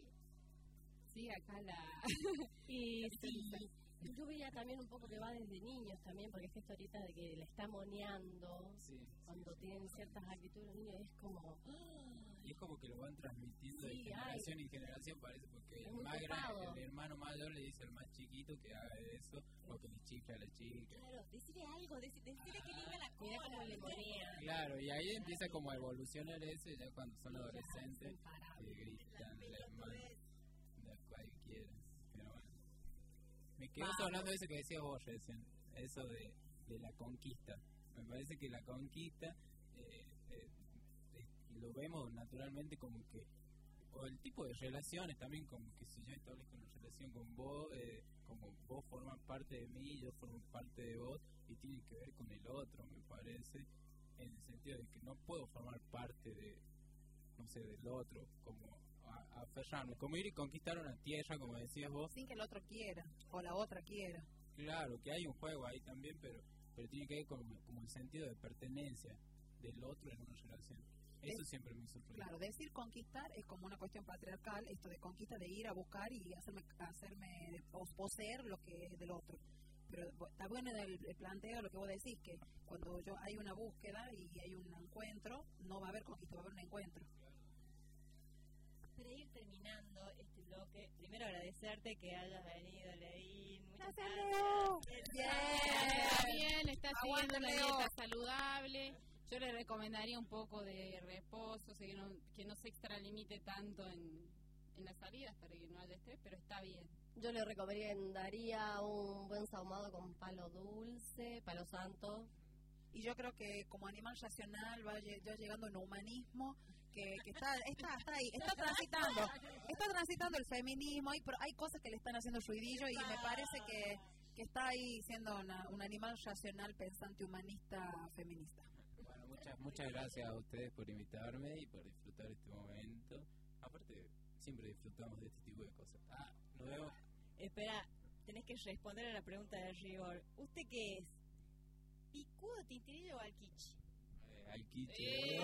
Sí, acá la... y sí, yo veía también un poco que va desde niños también, porque es esto ahorita de que la está moneando, sí, cuando sí, tienen ciertas actitudes los niños, es como... Y es como que lo van transmitiendo sí, de generación ay, en generación, parece, porque es el, muy más grande, pesado. el hermano mayor le dice al más chiquito que haga eso, o que le chifle a la chica. Claro, decirle algo, dec- decirle que liga la cola. Mira cómo le monean. Claro, y ahí empieza como a evolucionar eso, y ya cuando son adolescentes, que gritan al hermano de cualquiera. Pero bueno, me quedo sonando eso que decías vos recién, eso de, de la conquista. Me parece que la conquista eh, eh, eh, lo vemos naturalmente como que, o el tipo de relaciones también, como que si yo establezco una relación con vos, eh, como vos formas parte de mí, yo formo parte de vos, y tiene que ver con el otro, me parece, en el sentido de que no puedo formar parte de, no sé, del otro, como a, aferrarme, como ir y conquistar una tierra, como decías vos. Sin que el otro quiera, o la otra quiera. Claro, que hay un juego ahí también, pero pero tiene que ver con como el sentido de pertenencia del otro en una relación. Eso es, siempre me sorprende. Claro, decir conquistar es como una cuestión patriarcal, esto de conquista, de ir a buscar y hacerme, hacerme poseer lo que es del otro. Pero está bueno el, el planteo, lo que vos decís, que cuando yo hay una búsqueda y hay un encuentro, no va a haber conquista, va a haber un encuentro. Para ir terminando este bloque, primero agradecerte que hayas venido, Leín. Muchas gracias. Gracias. Está bien, está siguiendo Aguante, una Leo. dieta saludable. Yo le recomendaría un poco de reposo, o sea, que, no, que no se extralimite tanto en, en las salidas para que no haya estrés, pero está bien. Yo le recomendaría un buen sahumado con palo dulce, palo santo. Y yo creo que como animal racional va lle- ya llegando en humanismo, que, que está, está, está ahí, está transitando, está transitando el feminismo, hay, pero hay cosas que le están haciendo ruidillo y me parece que, que está ahí siendo una, un animal racional, pensante, humanista, feminista. Bueno, muchas, muchas gracias a ustedes por invitarme y por disfrutar este momento. Aparte, siempre disfrutamos de este tipo de cosas. Ah, nos vemos. Espera, tenés que responder a la pregunta de rigor. ¿Usted qué es? ¿Picudo, tintirillo o alquiche? Eh, al quiche.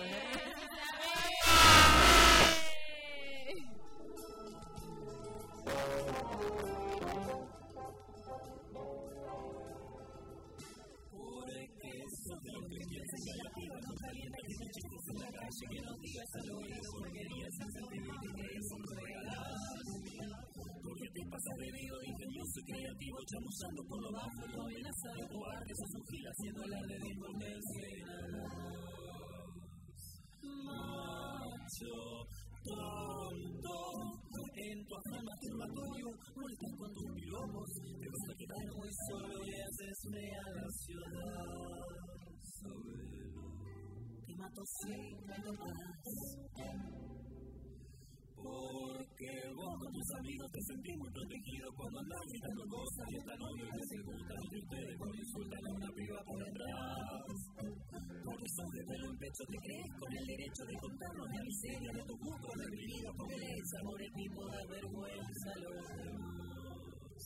Porque te pasa bebido, ingenioso y creativo, chamullando por lo bajo, no amenaza de cobardes a su fila, haciendo alarde de impotencia. Macho, tonto, en tu afán masturbatorio, vueltas con tus pilomos, te vas a quedar muy solo y haces fea la ciudad. Sabelo, te mato sin más. Porque vos con tus amigos te sentís muy protegido cuando andás gritando cosas y esta novio te insulta y ustedes con insultan a una piba por atrás. Porque sos de pelo en pecho, te crees con el derecho de contarnos la miseria de tu gusto reprimido con el sabor y tipo de vergüenza a los demás.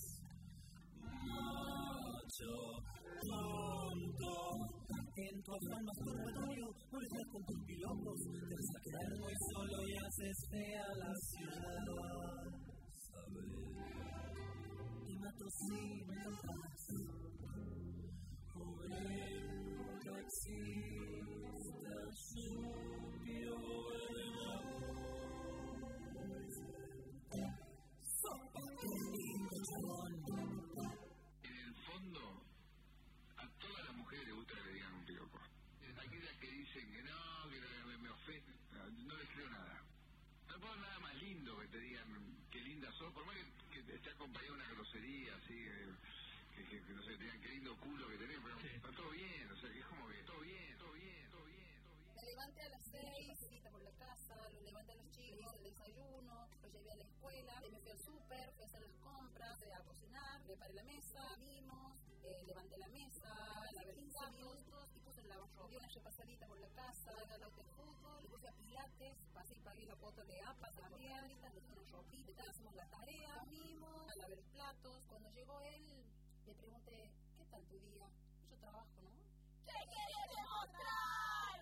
Macho, tonto, en tu afán masturbatorio, molestas con tus pilotos, te vas a quedar muy solo y haces fea la ciudad. Saber, te mato sin paz, por el taxista subió el amor. Sopa, lindo chabón. En el fondo, a todas las mujeres les gusta que le digan un piropo. Aquellas que dicen que no, que me, me ofenden, no les creo nada. No puedo nada más lindo que te digan qué linda sos, por más que, que esté acompañado de una grosería, así, que, que, que no sé, te digan qué lindo culo que tenés, pero sí. Está todo bien, o sea, que es como que todo bien, todo bien, todo bien, todo bien. Me levanté a las seis, cita por la casa, lo levanté a los chicos, hice el desayuno, lo llevé a la escuela, me fui al súper, fui a hacer las compras, fui a cocinar, preparé la mesa, vimos, eh, levanté la mesa, lavé quince minutos y puse el lavarropa. Di una repasadita por la casa, haga el auto de fútbol, le puse a pilates, pasé y pagué la cuota de A P A, también, ahorita le hice una ropita, hacemos la tarea, comimos, lavé los platos. Cuando llegó él, le pregunté, ¿qué tal tu día? Yo trabajo, ¿no? ¿Qué quieres demostrar?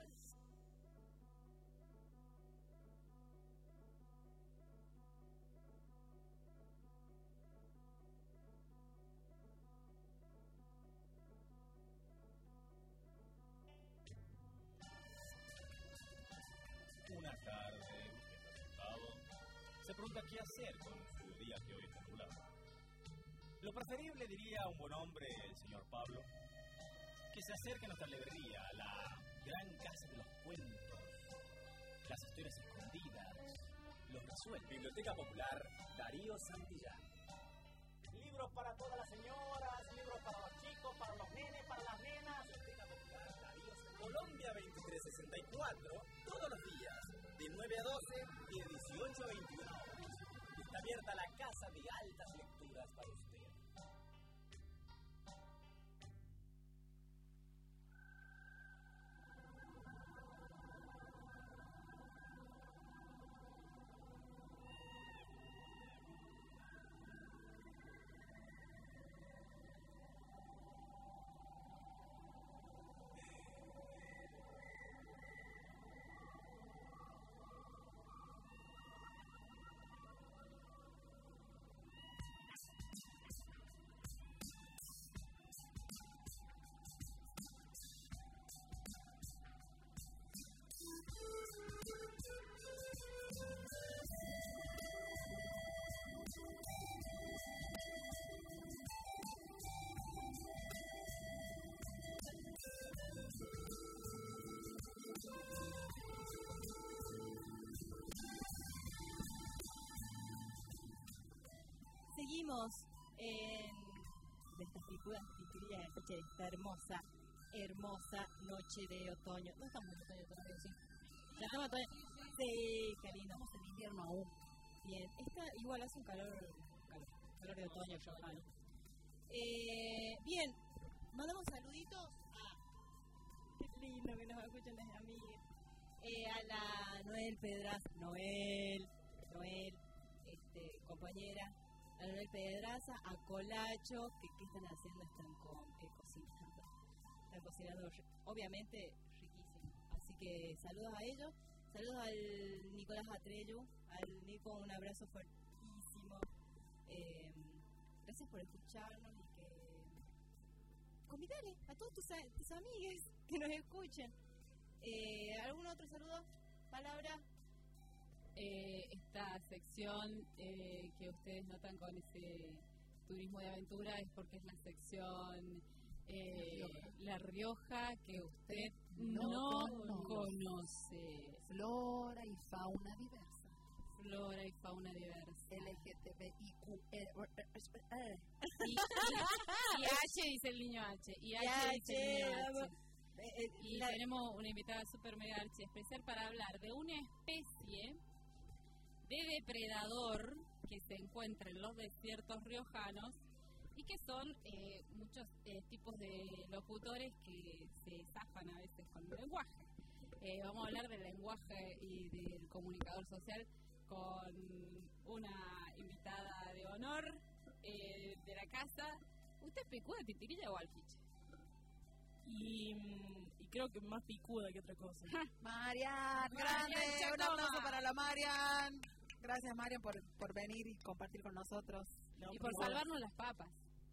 Una tarde, usted está sentado, se pregunta qué hacer con su día que hoy está nublado. Lo preferible, diría un buen hombre, el señor Pablo, que se acerque a nuestra librería, a la gran casa de los cuentos, las historias escondidas, los resueltos. Biblioteca Popular Darío Santillán. Libros para todas las señoras, libros para los chicos, para los nenes, para las nenas. Biblioteca Popular Darío Santillán. Colombia veintitrés sesenta y cuatro, todos los días, de nueve a doce y de dieciocho a veintiuna horas. Está abierta la casa de altas lecturas para usted. Seguimos en esta figura tituría de fecha de esta hermosa, hermosa noche de otoño. No estamos en otoño todavía, sí. Ya estamos en otoño. Sí, qué lindo. Estamos en invierno aún. Bien, esta igual hace un calor, calor, calor de otoño, Johanna. Eh, bien, mandamos saluditos a, qué lindo que nos escuchan desde amigas, eh, a la Noel Pedraza, Noel, Noel, este, compañera, a Noel Pedraza, a Colacho, que qué están haciendo, están con, eh, cocinando, están cocinando, obviamente, riquísimo. Así que saludos a ellos, saludos al Nicolás Atrello, al Nico, un abrazo fuertísimo. Eh, gracias por escucharnos y que convidale a todos tus, tus amigues que nos escuchen. Eh, ¿Algún otro saludo? ¿Palabra? Eh, esta sección eh, que ustedes notan con ese turismo de aventura es porque es la sección eh, La Rioja que usted no, no conoce. Flora y fauna diversa. Flora y fauna diversa. L G T B I Q R. Y, y, y H dice el niño H. Y H, H dice el niño H. Eh, y la... tenemos una invitada super mega archi especial para hablar de una especie de depredador que se encuentra en los desiertos riojanos y que son eh, muchos eh, tipos de locutores que se zafan a veces con el lenguaje. Eh, vamos a hablar del lenguaje y del comunicador social con una invitada de honor eh, de la casa. ¿Usted es picuda, titirilla o alquiche? Y, y creo que más picuda que otra cosa. Marian, grande, Marian, un aplauso para la Marian. Gracias, Marian, por, por venir y compartir con nosotros. No, y por favor. Salvarnos las papas.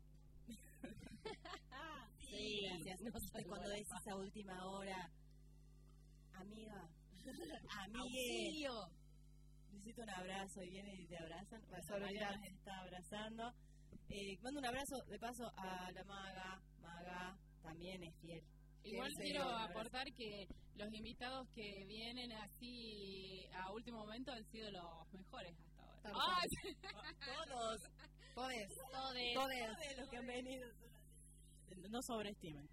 Sí, gracias. No, cuando decís esa última hora, amiga, amigue, necesito un abrazo y vienen y te abrazan. Bueno, Marian nos está abrazando. Eh, mando un abrazo, de paso, a la Maga. Maga también es fiel. Igual quiero aportar que los invitados que vienen así a último momento han sido los mejores hasta ahora. todos. Ah, todos. Todes. Todes. Todos los que han venido. No sobreestimen.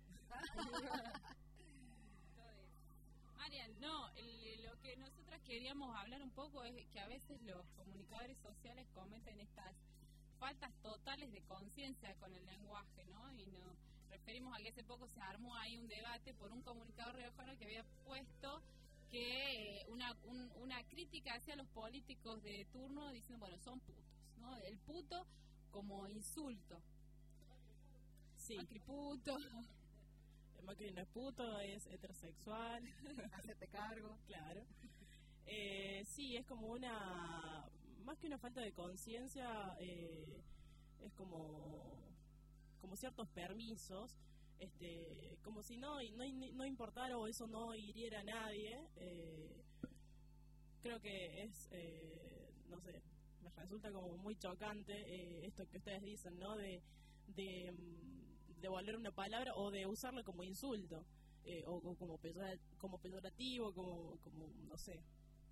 Marian, no, el- lo que nosotras queríamos hablar un poco es que a veces los comunicadores sociales cometen estas faltas totales de conciencia con el lenguaje, ¿no? Y nos referimos a que hace poco se armó ahí un debate por un comunicador riojano que había puesto que eh, una, un- una crítica hacia los políticos de turno diciendo, bueno, son putos, ¿no? El puto como insulto. Sí. Macri puto. Macri no es puto, es heterosexual. Hacete cargo. Claro. Eh, sí, es como una, más que una falta de conciencia, eh, es como, como ciertos permisos, este, como si no, no, no importara o eso no hiriera a nadie. Eh, creo que es, eh, no sé, me resulta como muy chocante eh, esto que ustedes dicen, ¿no? De, de, de volver una palabra o de usarla como insulto, eh, o, o como, pesora, como peyorativo, como, como, no sé.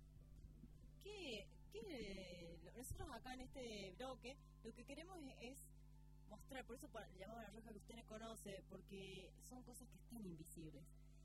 ¿Qué, qué, nosotros acá en este bloque lo que queremos es mostrar, por eso llamamos a la roja que usted no conoce, porque son cosas que están invisibles.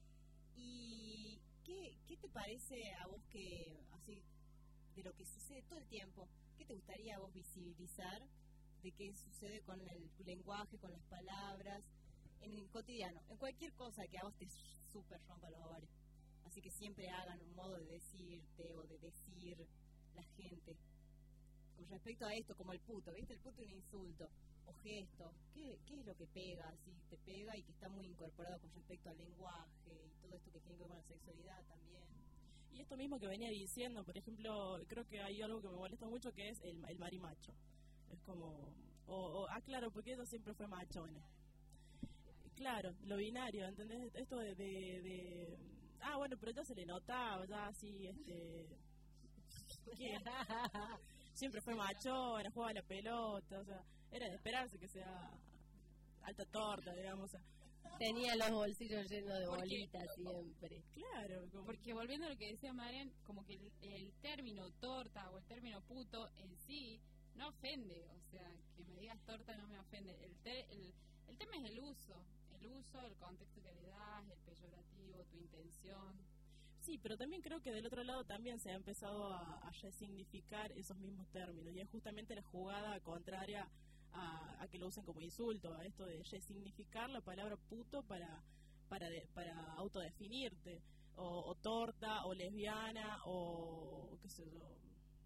¿Y qué, qué te parece a vos que, así, de lo que sucede todo el tiempo, qué te gustaría a vos visibilizar de qué sucede con el lenguaje, con las palabras, en el cotidiano, en cualquier cosa que a vos te súper rompa los ovarios? Así que siempre hagan un modo de decirte o de decir la gente. Con respecto a esto, como el puto, ¿viste? El puto es un insulto. O gesto. ¿Qué, qué es lo que pega? Así te pega y que está muy incorporado con respecto al lenguaje y todo esto que tiene que ver con la sexualidad también. Y esto mismo que venía diciendo, por ejemplo, creo que hay algo que me molesta mucho que es el, el marimacho. Es como, o, o, ah, claro, porque ella siempre fue machona. Claro, lo binario, ¿entendés? Esto de, de, de ah, bueno, pero ya se le notaba, ya así, este... ¿Qué? Siempre fue machona, jugaba a la pelota, o sea, era de esperarse que sea alta torta, digamos. O sea. Tenía los bolsillos llenos de Porque- bolitas siempre. Claro, como... Porque volviendo a lo que decía Marian, como que el, el término torta o el término puto en sí no ofende, o sea, que me digas torta no me ofende. El, te- el, el tema es el uso, el uso, el contexto que le das, el peyorativo, tu intención. Sí, pero también creo que del otro lado también se ha empezado a, a resignificar esos mismos términos, y es justamente la jugada contraria a, a que lo usen como insulto, a esto de resignificar la palabra puto para para de- para autodefinirte, o, o torta, o lesbiana, o qué sé yo,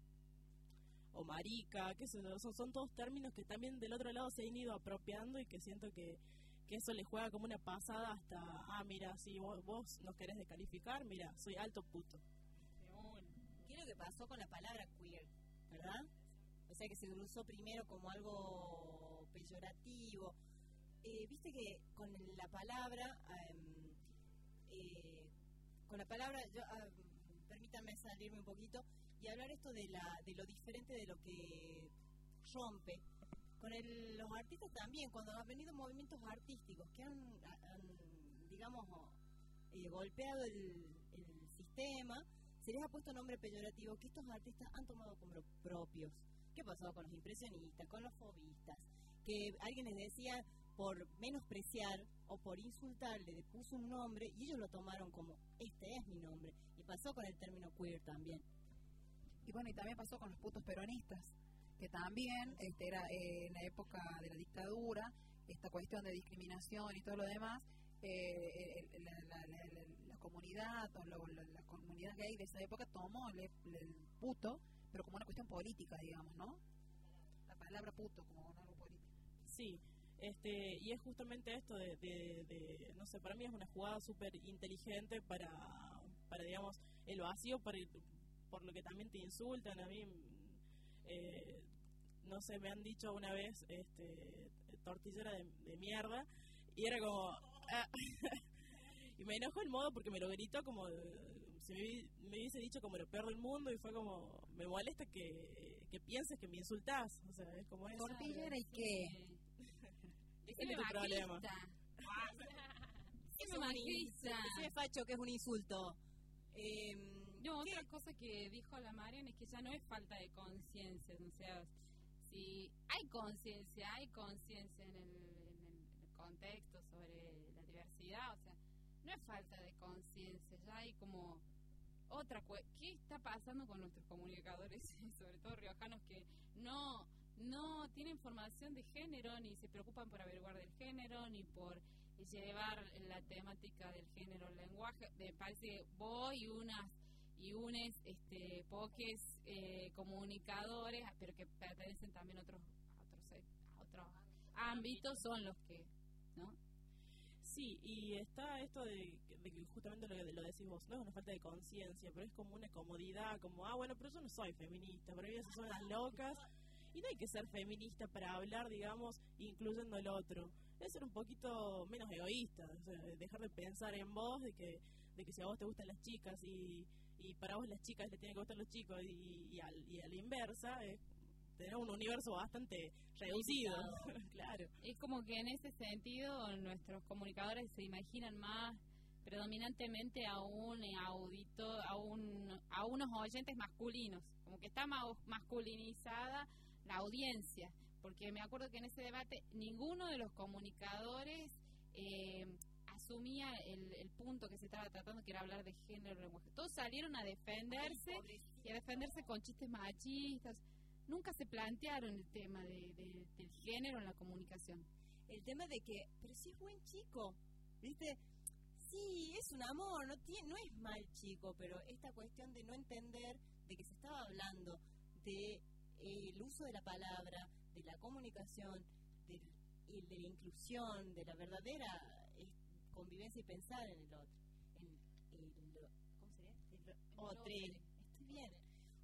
o marica, qué sé yo, son, son todos términos que también del otro lado se han ido apropiando y que siento que que eso le juega como una pasada hasta, ah, mira, si vos, vos nos querés descalificar, mira, soy alto puto. ¿Qué es lo que pasó con la palabra queer? ¿Verdad? O sea, que se usó primero como algo peyorativo. Eh, Viste que con la palabra, em, eh, con la palabra, yo, ah, permítanme salirme un poquito y hablar esto de, la, de lo diferente de lo que rompe. Con el, los artistas también, cuando han venido movimientos artísticos que han, han digamos, eh, golpeado el, el sistema, se les ha puesto nombre peyorativo que estos artistas han tomado como propios. ¿Qué pasó con los impresionistas, con los fobistas? Que alguien les decía por menospreciar o por insultar, le puso un nombre y ellos lo tomaron como, este es mi nombre. Y pasó con el término queer también. Y bueno, y también pasó con los putos peronistas, que también este, era eh, en la época de la dictadura, esta cuestión de discriminación y todo lo demás, eh, el- la, la, la, la, la comunidad o lo- la, la comunidad gay de esa época tomó el, el puto, pero como una cuestión política, digamos, ¿no? La palabra puto como algo político. Sí, este, y es justamente esto de, de, de no sé, para mí es una jugada súper inteligente para, para, digamos, el vacío, para el- por lo que también te insultan. A mí, eh, no sé, me han dicho una vez, este, tortillera de, de mierda, y era como, ah, y me enojó el modo porque me lo gritó como, si me, me hubiese dicho como lo peor del mundo, y fue como, me molesta que, que pienses que me insultás, o sea, es como eso. ¿Tortillera y qué? Ese es tu problema. Decime facho que es un insulto. Eh, No, otra cosa que dijo la Marian es que ya no es falta de conciencia, o sea, si hay conciencia, hay conciencia en el, en el contexto sobre la diversidad, o sea, no es falta de conciencia, ya hay como otra cu- ¿qué está pasando con nuestros comunicadores, sobre todo riojanos, que no no tienen formación de género, ni se preocupan por averiguar del género, ni por llevar la temática del género al lenguaje? Me parece que vos y unas y unes este poques eh, comunicadores, pero que pertenecen también a otros a otros a otros ámbitos, son los que, ¿no? Sí, y está esto de, de que justamente lo que lo decís vos, no es una falta de conciencia, pero es como una comodidad, como, ah, bueno, pero yo no soy feminista, pero ellas son las locas, y no hay que ser feminista para hablar, digamos, incluyendo el otro. Debe ser un poquito menos egoísta, o sea, dejar de pensar en vos, de que de que si a vos te gustan las chicas y, y para vos las chicas le tienen que gustar los chicos y, y, al, y a la inversa, es tener un universo bastante reducido. Claro. Es como que en ese sentido nuestros comunicadores se imaginan más predominantemente a un audito, a un a unos oyentes masculinos, como que está más masculinizada la audiencia, porque me acuerdo que en ese debate ninguno de los comunicadores eh, asumía el, el punto que se estaba tratando, que era hablar de género, lenguaje. Todos salieron a defenderse y a defenderse con chistes machistas. Nunca se plantearon el tema de, de, del género en la comunicación. El tema de que, pero si es buen chico, ¿viste? Sí, es un amor, no tiene, no es mal chico, pero esta cuestión de no entender de que se estaba hablando de eh, el uso de la palabra, de la comunicación, de, de, de la inclusión, de la verdadera eh, convivencia y pensar en el otro. En, el, ¿Cómo sería? El otro. Estoy bien.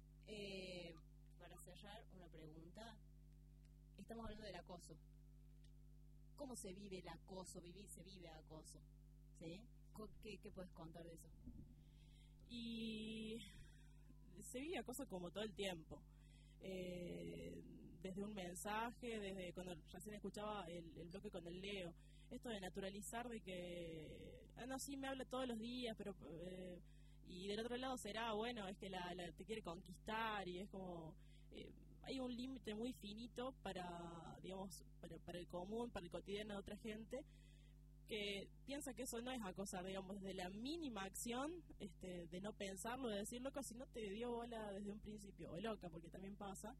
Eh... Para cerrar, una pregunta. Estamos hablando del acoso. ¿Cómo se vive el acoso? Vivir, se vive acoso. ¿Sí? ¿Qué, qué puedes contar de eso? Y se vive acoso como todo el tiempo. Eh, desde un mensaje, desde cuando recién escuchaba el, el bloque con el Leo. Esto de naturalizar de que, ah, no, sí, me habla todos los días, pero... Eh, y del otro lado será, bueno, es que la, la te quiere conquistar y es como... Eh, hay un límite muy finito para, digamos, para, para el común, para el cotidiano de otra gente, que piensa que eso no es acosar, digamos, desde la mínima acción, este, de no pensarlo, de decir loca, si no te dio bola desde un principio, o loca, porque también pasa,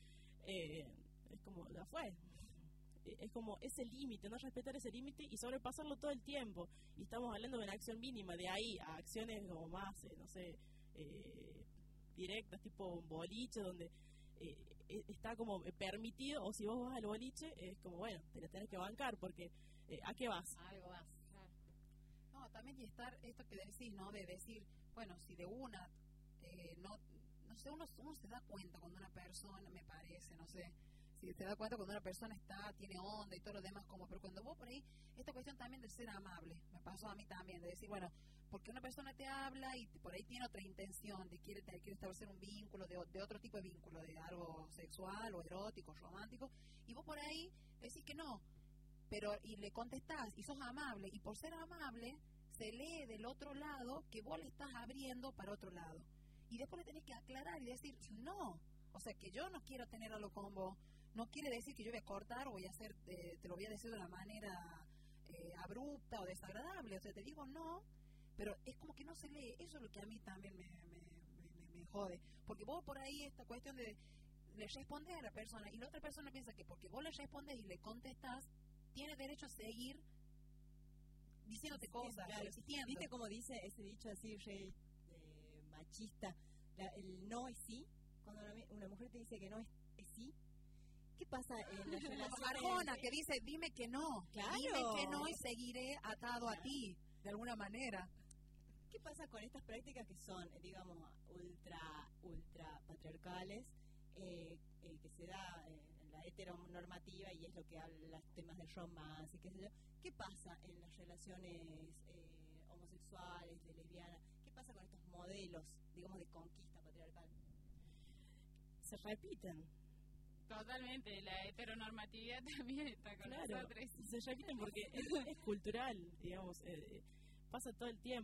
eh, es como, ya fue. Es como ese límite, no respetar ese límite y sobrepasarlo todo el tiempo. Y estamos hablando de una acción mínima, de ahí a acciones como más, eh, no sé, eh, directas, tipo un boliche, donde eh, está como permitido, o si vos vas al boliche, es como, bueno, te la tenés que bancar, porque eh, ¿a qué vas? Algo vas, claro. No, también y estar esto que decís, ¿no? De decir, bueno, si de una, eh, no, no sé, uno, uno se da cuenta cuando una persona, me parece, no sé, si se da cuenta cuando una persona está, tiene onda y todo lo demás, como, pero cuando vos por ahí, esta cuestión también de ser amable, me pasó a mí también, de decir, bueno, porque una persona te habla y por ahí tiene otra intención, de quiere, te, quiere establecer un vínculo, de, de otro tipo de vínculo, de algo sexual o erótico, romántico, y vos por ahí decís que no, pero y le contestás y sos amable, y por ser amable se lee del otro lado que vos le estás abriendo para otro lado, y después le tenés que aclarar y decir, no, o sea que yo no quiero tener algo con vos, no quiere decir que yo voy a cortar o voy a hacer, eh, te lo voy a decir de una manera eh, abrupta o desagradable, o sea, te digo no, pero es como que no se lee, eso es lo que a mí también me, me, me, me jode, porque vos por ahí esta cuestión de le respondés a la persona y la otra persona piensa que porque vos le respondes y le contestás, tiene derecho a seguir diciéndote cosas, claro. Existiendo. ¿Viste cómo dice ese dicho así, re eh, machista, la, el no es sí? Cuando una, una mujer te dice que no es, es sí, ¿qué pasa en la relación? Arjona, que dice, dime que no, claro. Dime que no y seguiré atado claro. a ti, de alguna manera. ¿Qué pasa con estas prácticas que son, digamos, ultra ultra patriarcales, eh, eh, que se da en la heteronormativa y es lo que habla los temas de romance, qué sé yo? ¿Qué pasa en las relaciones eh, homosexuales, de lesbianas? ¿Qué pasa con estos modelos, digamos, de conquista patriarcal? Se repiten. Totalmente, la heteronormatividad también está con claro, nosotros. Se repiten porque es, es cultural, digamos, eh, pasa todo el tiempo.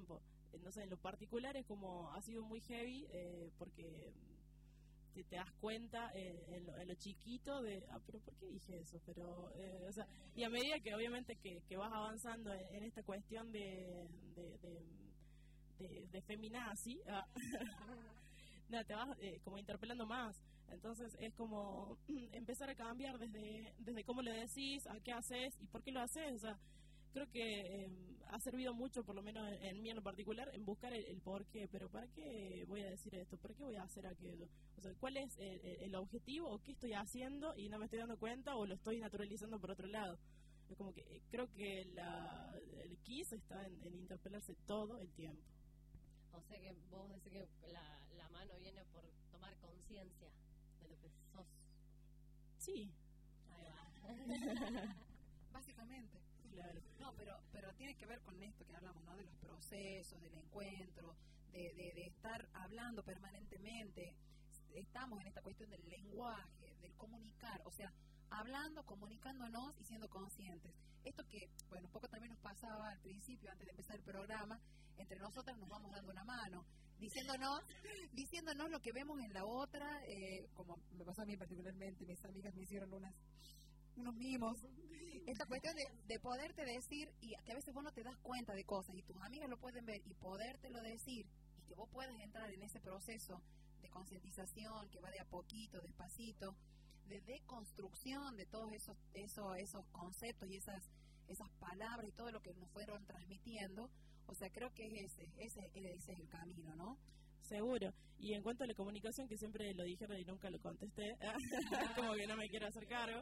eh, no sé, en lo particular es como, ha sido muy heavy, eh, porque te, te das cuenta eh, en, lo, en lo chiquito de, ah, pero ¿por qué dije eso? Pero, eh, o sea, y a medida que obviamente que, que vas avanzando en, en esta cuestión de, de, de, de, de feminazi, ah, nada, te vas eh, como interpelando más. Entonces es como empezar a cambiar desde, desde cómo le decís, a qué haces y por qué lo haces. O sea, creo que eh, ha servido mucho, por lo menos en, en mí en lo particular, en buscar el, el por qué. Pero ¿para qué voy a decir esto? ¿Por qué voy a hacer aquello? O sea, ¿cuál es el, el objetivo o qué estoy haciendo y no me estoy dando cuenta o lo estoy naturalizando por otro lado? Es como que eh, creo que la, el quiz está en, en interpelarse todo el tiempo. O sea que vos decís que la, la mano viene por tomar conciencia de lo que sos. Sí. Ahí va. Básicamente. Claro. No, pero pero tiene que ver con esto que hablamos, ¿no? De los procesos, del encuentro, de, de, de estar hablando permanentemente. Estamos en esta cuestión del lenguaje, del comunicar, o sea, hablando, comunicándonos y siendo conscientes. Esto que, bueno, un poco también nos pasaba al principio, antes de empezar el programa, entre nosotras nos vamos dando una mano, diciéndonos diciéndonos lo que vemos en la otra, eh, como me pasó a mí particularmente, mis amigas me hicieron unas unos mimos. Esta cuestión de, de poderte decir, y que a veces vos no te das cuenta de cosas, y tus amigas lo pueden ver, y podértelo decir, y que vos puedas entrar en ese proceso de concientización que va de a poquito, despacito, de deconstrucción de todos esos esos esos conceptos y esas esas palabras y todo lo que nos fueron transmitiendo. O sea, creo que es ese, ese, ese es el camino, ¿no? Seguro. Y en cuanto a la comunicación, que siempre lo dijeron y nunca lo contesté, como que no me quiero hacer cargo,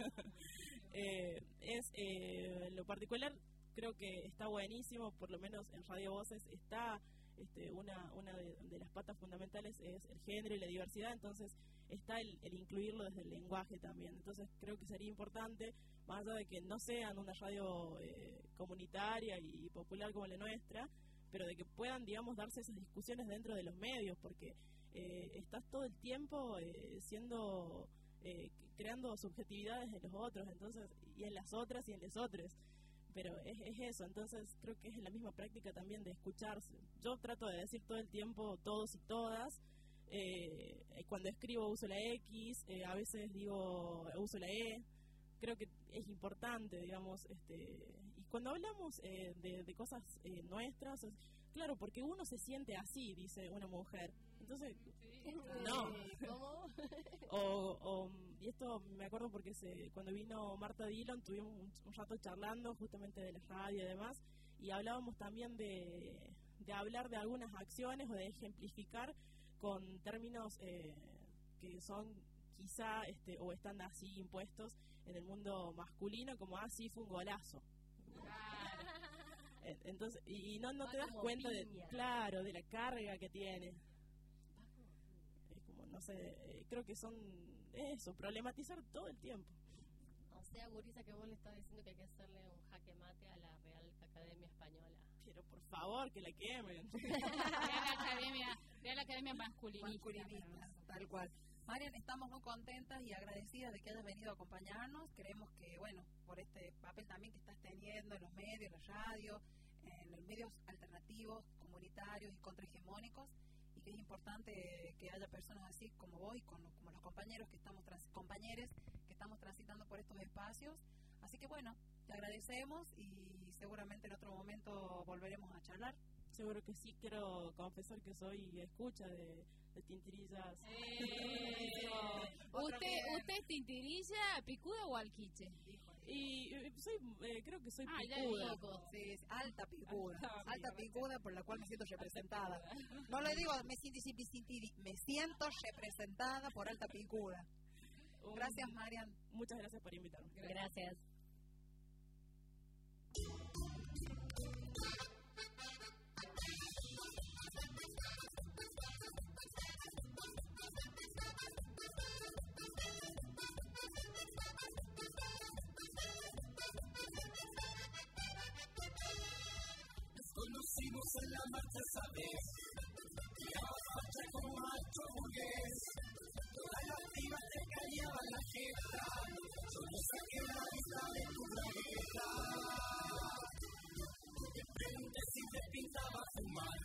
eh, es eh, lo particular, creo que está buenísimo, por lo menos en Radio Voces está este, una una de, de las patas fundamentales es el género y la diversidad, entonces está el, el incluirlo desde el lenguaje también. Entonces creo que sería importante, más allá de que no sean una radio eh, comunitaria y popular como la nuestra, pero de que puedan, digamos, darse esas discusiones dentro de los medios, porque eh, estás todo el tiempo eh, siendo, eh, creando subjetividades en los otros, entonces, y en las otras y en los otros, pero es, es eso. Entonces creo que es la misma práctica también de escucharse. Yo trato de decir todo el tiempo todos y todas, eh, cuando escribo uso la X, eh, a veces digo uso la E, creo que es importante, digamos, este, y cuando hablamos eh, de, de cosas eh, nuestras, es, claro, porque uno se siente así, dice una mujer, entonces, sí, no, ¿cómo? o, o, y esto me acuerdo porque se, cuando vino Marta Dillon tuvimos un, un rato charlando justamente de la radio y demás, y hablábamos también de, de hablar de algunas acciones o de ejemplificar con términos eh, que son quizá este, o están así impuestos en el mundo masculino, como así ah, fue un golazo. Entonces, y, y no, no te das cuenta de, claro, de la carga que tiene. Es como, no sé, eh, creo que son eso, problematizar todo el tiempo. O sea, Gurisa, que vos le estás diciendo que hay que hacerle un jaque mate a la Real Academia Española. Pero por favor, que la quemen. Real Academia, Real Academia Masculinista. Masculinista, tal cual. Marian, estamos muy contentas y agradecidas de que hayas venido a acompañarnos. Creemos que, bueno, por este papel también que estás teniendo en los medios, en la radio, en los medios alternativos, comunitarios y contrahegemónicos, y que es importante que haya personas así como vos y con, como los compañeros que estamos trans, compañeros que estamos transitando por estos espacios. Así que, bueno, te agradecemos y seguramente en otro momento volveremos a charlar. Seguro que sí, quiero confesar que soy escucha de, de Tintirillas. Eh, ¿Usted, ¿Usted es Tintirilla, picuda o alquiche? Y eh, soy, eh, creo que soy ah, picuda. Sí, alta picuda. Alta, alta picuda por la cual me siento representada. No le digo me siento, me siento representada por alta picuda. Gracias, Marian. Muchas gracias por invitarme. Gracias. Conocimos en la marcha esa vez, y ahora marcha como macho burgués. Todas las pibas te callaban la jeta, yo no saqué la vista de tu bragueta. Te pregunté si te pintaba fumar,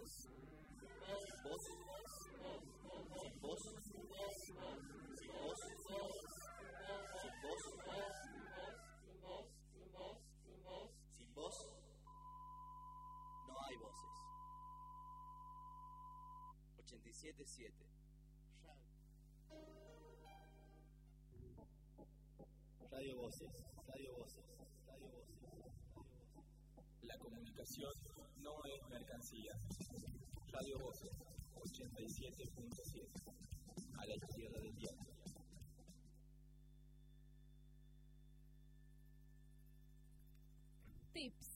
voces. Vos, sin vos, sin vos, sin vos, no hay voces. ochenta y siete punto siete Radio Voces, Radio Voces, Radio Voces. La comunicación no es mercancía. Radio Voces, ochenta y siete punto siete, a la izquierda del diario. Tips.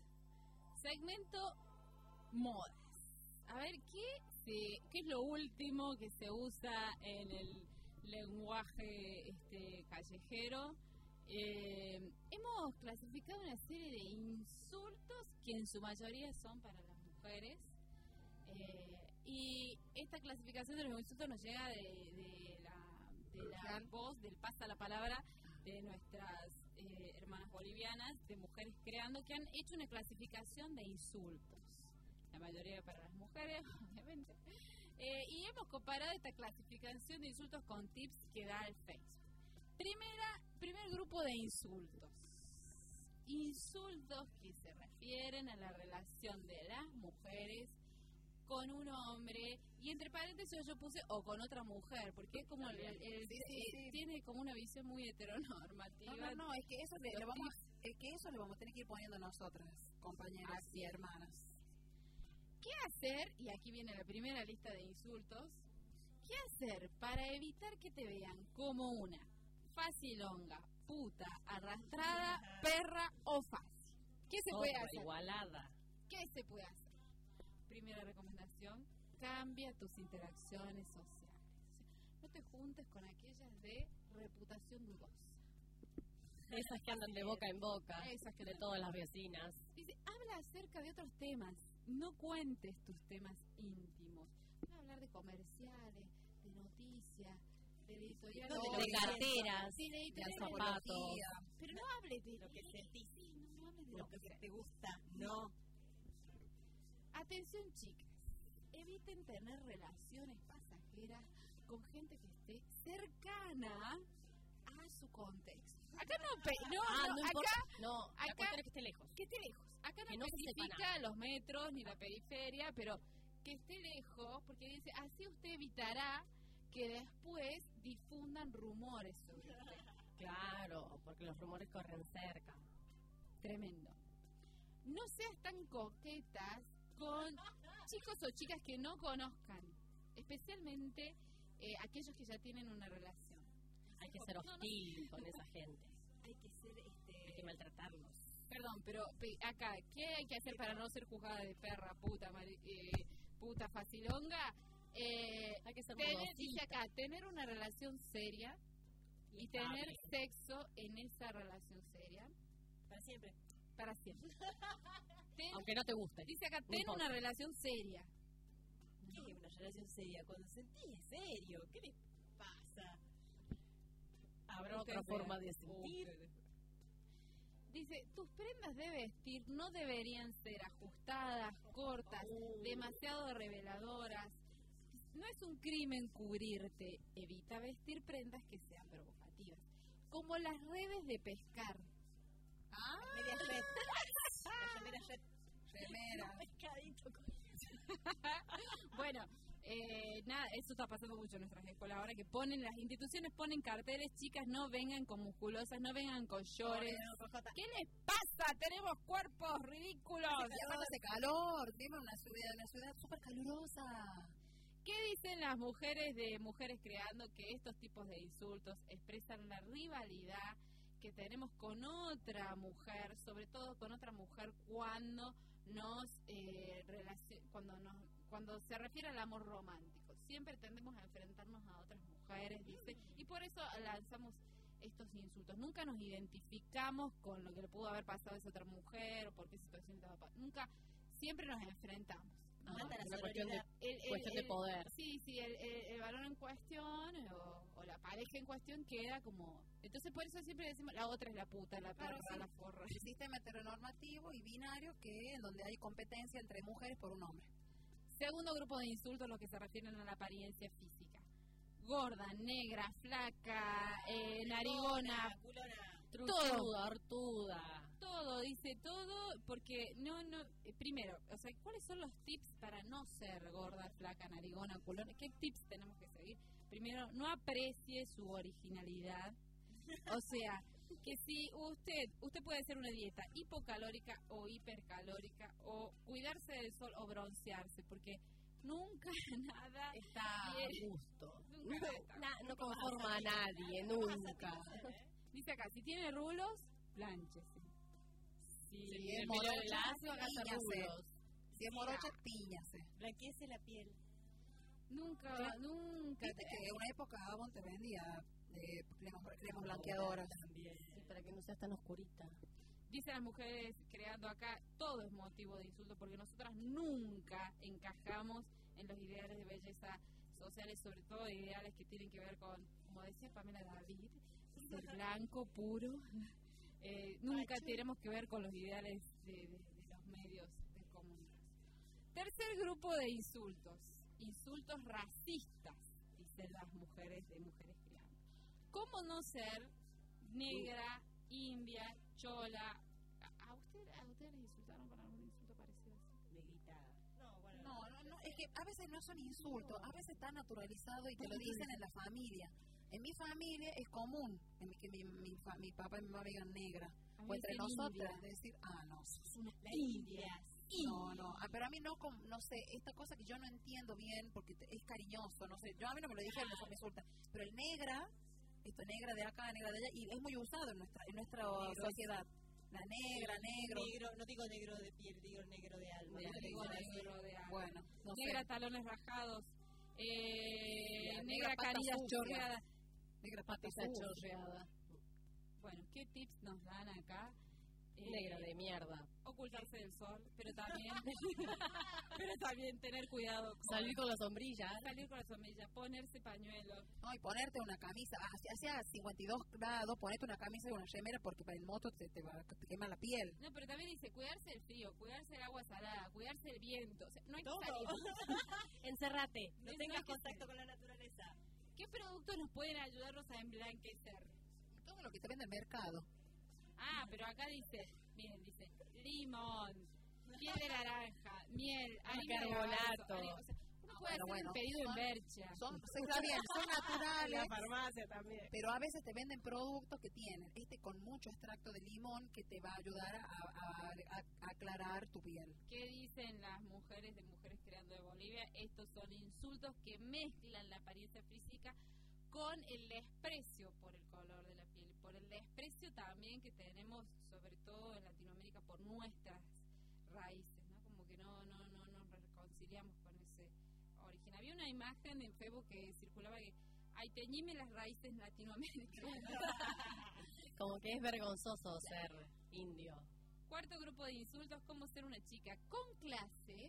Segmento modas. A ver, ¿qué, se, ¿qué es lo último que se usa en el lenguaje este, callejero? Eh, hemos clasificado una serie de insultos que en su mayoría son para las mujeres. Eh, y esta clasificación de los insultos nos llega de, de la, de la voz, del pasa la palabra de nuestras eh, hermanas bolivianas, de Mujeres Creando, que han hecho una clasificación de insultos. La mayoría para las mujeres, obviamente. Eh, y hemos comparado esta clasificación de insultos con tips que da el Facebook. Primera, primer grupo de insultos. Insultos que se refieren a la relación de las mujeres con un hombre, y entre paréntesis yo puse o con otra mujer, porque es como el, el, el, sí, sí, sí. tiene como una visión muy heteronormativa. No, no, no, es que eso le, le vamos, es que eso le vamos a tener que ir poniendo nosotras, compañeras Así y hermanas. ¿Qué hacer? Y aquí viene la primera lista de insultos. ¿Qué hacer para evitar que te vean como una facilonga, puta, arrastrada, perra o fácil? ¿Qué se puede hacer? Igualada. ¿Qué se puede hacer? Primera recomendación, cambia tus interacciones sociales. No te juntes con aquellas de reputación dudosa. Esas que andan de boca en boca, esas que de todas las vecinas. Dice, habla acerca de otros temas, no cuentes tus temas íntimos. Voy a hablar de comerciales, de noticias, de editorial, no, de, de carteras, sí, de, de zapatos. Pero no hables de lo que sentís, no, no hables de lo, lo que, que te gusta, no. Atención, chicas, eviten tener relaciones pasajeras con gente que esté cercana a su contexto. Acá no, no, ah, no, no acá, importa. no, acá que esté lejos. Que esté lejos. Acá no, que no especifica los metros ni la periferia, pero que esté lejos, porque dice, así usted evitará que después difundan rumores sobre usted. Claro, porque los rumores corren cerca. Tremendo. No seas tan coquetas con chicos o chicas que no conozcan, especialmente eh, aquellos que ya tienen una relación. Hay que ser hostil no, no. con esa gente. Hay que ser, este... hay que maltratarlos. Perdón, pero pe, acá, ¿qué hay que hacer para no ser juzgada de perra, puta, mari, eh, puta facilonga? Eh, hay que ser tener, dice acá, tener una relación seria y, y tener padre. sexo en esa relación seria. Para siempre. Para siempre. Ten, Aunque no te guste. Dice acá, ten una relación seria. ¿Qué es una relación seria? Cuando sentís serio, ¿qué le pasa? ¿Habrá otra Usted forma ve. de sentir? Usted. Dice, tus prendas de vestir no deberían ser ajustadas, cortas, uh. demasiado reveladoras. No es un crimen cubrirte. Evita vestir prendas que sean provocativas. Como las redes de pescar. Ah, media red. Remera red. Remera. Pescadito. Bueno, eh, nada, eso está pasando mucho en nuestras escuelas ahora, que ponen, las instituciones ponen carteles, chicas, no vengan con musculosas, no vengan con llores. No, no, ¿qué les pasa? Tenemos cuerpos ridículos. Hace calor, dime una ciudad, una ciudad súper calurosa. ¿Qué dicen las mujeres de Mujeres Creando? Que estos tipos de insultos expresan la rivalidad que tenemos con otra mujer, sobre todo con otra mujer cuando nos eh, relacion- cuando nos cuando se refiere al amor romántico. Siempre tendemos a enfrentarnos a otras mujeres, dice, y por eso lanzamos estos insultos. Nunca nos identificamos con lo que le pudo haber pasado a esa otra mujer o por qué situación estaba pasando. Nunca, siempre nos enfrentamos. ¿no? Es una cuestión de, el, el, cuestión el, de poder. Sí, sí, el, el, el varón en cuestión o, o la pareja en cuestión queda como... Entonces por eso siempre decimos, la otra es la puta, la perra, claro, sí. la forra. El sistema heteronormativo y binario que en donde hay competencia entre mujeres por un hombre. Segundo grupo de insultos, los que se refieren a la apariencia física. Gorda, negra, flaca, eh, narigona, todo, hartuda. todo, dice todo, porque no, no, eh, primero, o sea, ¿cuáles son los tips para no ser gorda, flaca, narigona, culona? ¿Qué tips tenemos que seguir? Primero, no aprecie su originalidad, o sea, que si usted, usted puede hacer una dieta hipocalórica o hipercalórica, o cuidarse del sol o broncearse, porque nunca nada está a bien. gusto. Nunca está. Na, no conforma a nadie, nunca. Dice acá, si tiene rulos, plánchese. Si Si tiene es pelo morocha, lacio, hágase tíñase. rulos. Si es morocha, tíñase. Blanqueece la piel. Nunca, Claro. nunca. Viste que en una época Avon te vendía eh, cremas, cremas blanqueadoras. Sí, para que no seas tan oscurita. Dicen las mujeres creando acá, todo es motivo de insulto porque nosotras nunca encajamos en los ideales de belleza sociales, sobre todo ideales que tienen que ver con, como decía Pamela David, ser blanco, puro. Eh, nunca tenemos que ver con los ideales de, de, de los medios de comunicación. Tercer grupo de insultos, insultos racistas, dicen las mujeres de Mujeres Creando. ¿Cómo no ser negra, india, chola? ¿A, a usted, a ustedes les insultaron con algún insulto parecido así? Negrita. No, bueno. No, no, no, es que a veces no son insultos, a veces está naturalizado y te lo dicen en la familia. En mi familia es común en mi, que mi, mi, fa- mi papá y mi mamá digan negra. A mí O entre dicen nosotras india. decir, ah, no, sos una La India. No, no, ah, pero a mí no, com- no sé, esta cosa que yo no entiendo bien porque te- es cariñoso, no sé, yo a mí no me lo dijeron, eso me insulta, pero el negra, esto negra de acá, negra de allá, y es muy usado en nuestra en nuestra Negro. sociedad. La negra, negro. Negro, no digo negro de piel, digo negro de alma. De Yo digo alma. negro de alma. Bueno, no Negra, sé. talones rajados, eh, La negra, negra pata canilla sucia. chorreada. Negra pata Esa sucia. chorreada. Bueno, ¿qué tips nos dan acá? Eh, Negra de mierda. Ocultarse del sol, pero también pero también tener cuidado con Salir con la sombrilla. salir con la sombrilla, ponerse pañuelo. No, y ponerte una camisa, ah, si hacía cincuenta y dos grados, ponerte una camisa y una remera porque para el moto te, te, va, te quema la piel. No, pero también dice cuidarse del frío, cuidarse del agua salada, cuidarse del viento. O sea, no hay que Todo. salir. Encerrate. No Eso tengas hay que contacto hacer. con la naturaleza. ¿Qué productos nos pueden ayudarnos a emblanquecer? Todo lo que te vende el mercado. Ah, pero acá dice, miren, dice limón, piel de naranja, miel, harina de Carbonato. garbanzo, harina- o sea, uno puede bueno, hacer bueno, un pedido en son- Bercha. Son, se- está bien, son naturales, La farmacia también. pero a veces te venden productos que tienen este con mucho extracto de limón que te va a ayudar a, a- a- a aclarar tu piel. ¿Qué dicen las mujeres de Mujeres Creando de Bolivia? Estos son insultos que mezclan la apariencia física con el desprecio por el color de la piel, por el desprecio también que tenemos, sobre todo en Latinoamérica, por nuestras raíces, ¿no? Como que no, no, no nos reconciliamos con ese origen. Había una imagen en Facebook que circulaba que, ay, teñime las raíces latinoamericanas. Como que es vergonzoso ser indio. Cuarto grupo de insultos, cómo ser una chica con clase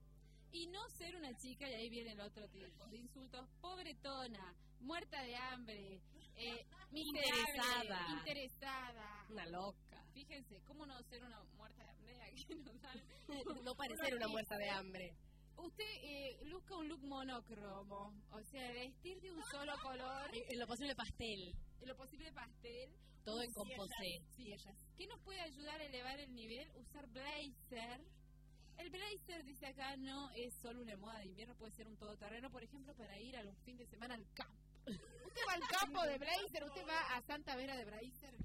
y no ser una chica, y ahí viene el otro tipo de insultos, pobretona, muerta de hambre, eh, miserable, Interesada. interesada. Una loca. Fíjense, cómo no ser una muerta de hambre, aquí nos dan No parecer una muerta de hambre. Usted eh, luzca un look monocromo, o sea, vestir de un solo color, En en lo posible pastel. en lo posible pastel. Todo en composé. Sí, ellas. ¿Qué nos puede ayudar a elevar el nivel? Usar blazer. El blazer, dice acá, no es solo una moda de invierno, puede ser un todoterreno, por ejemplo, para ir a un fin de semana al campo. Usted va al campo de blazer, usted va a Santa Vera de blazer.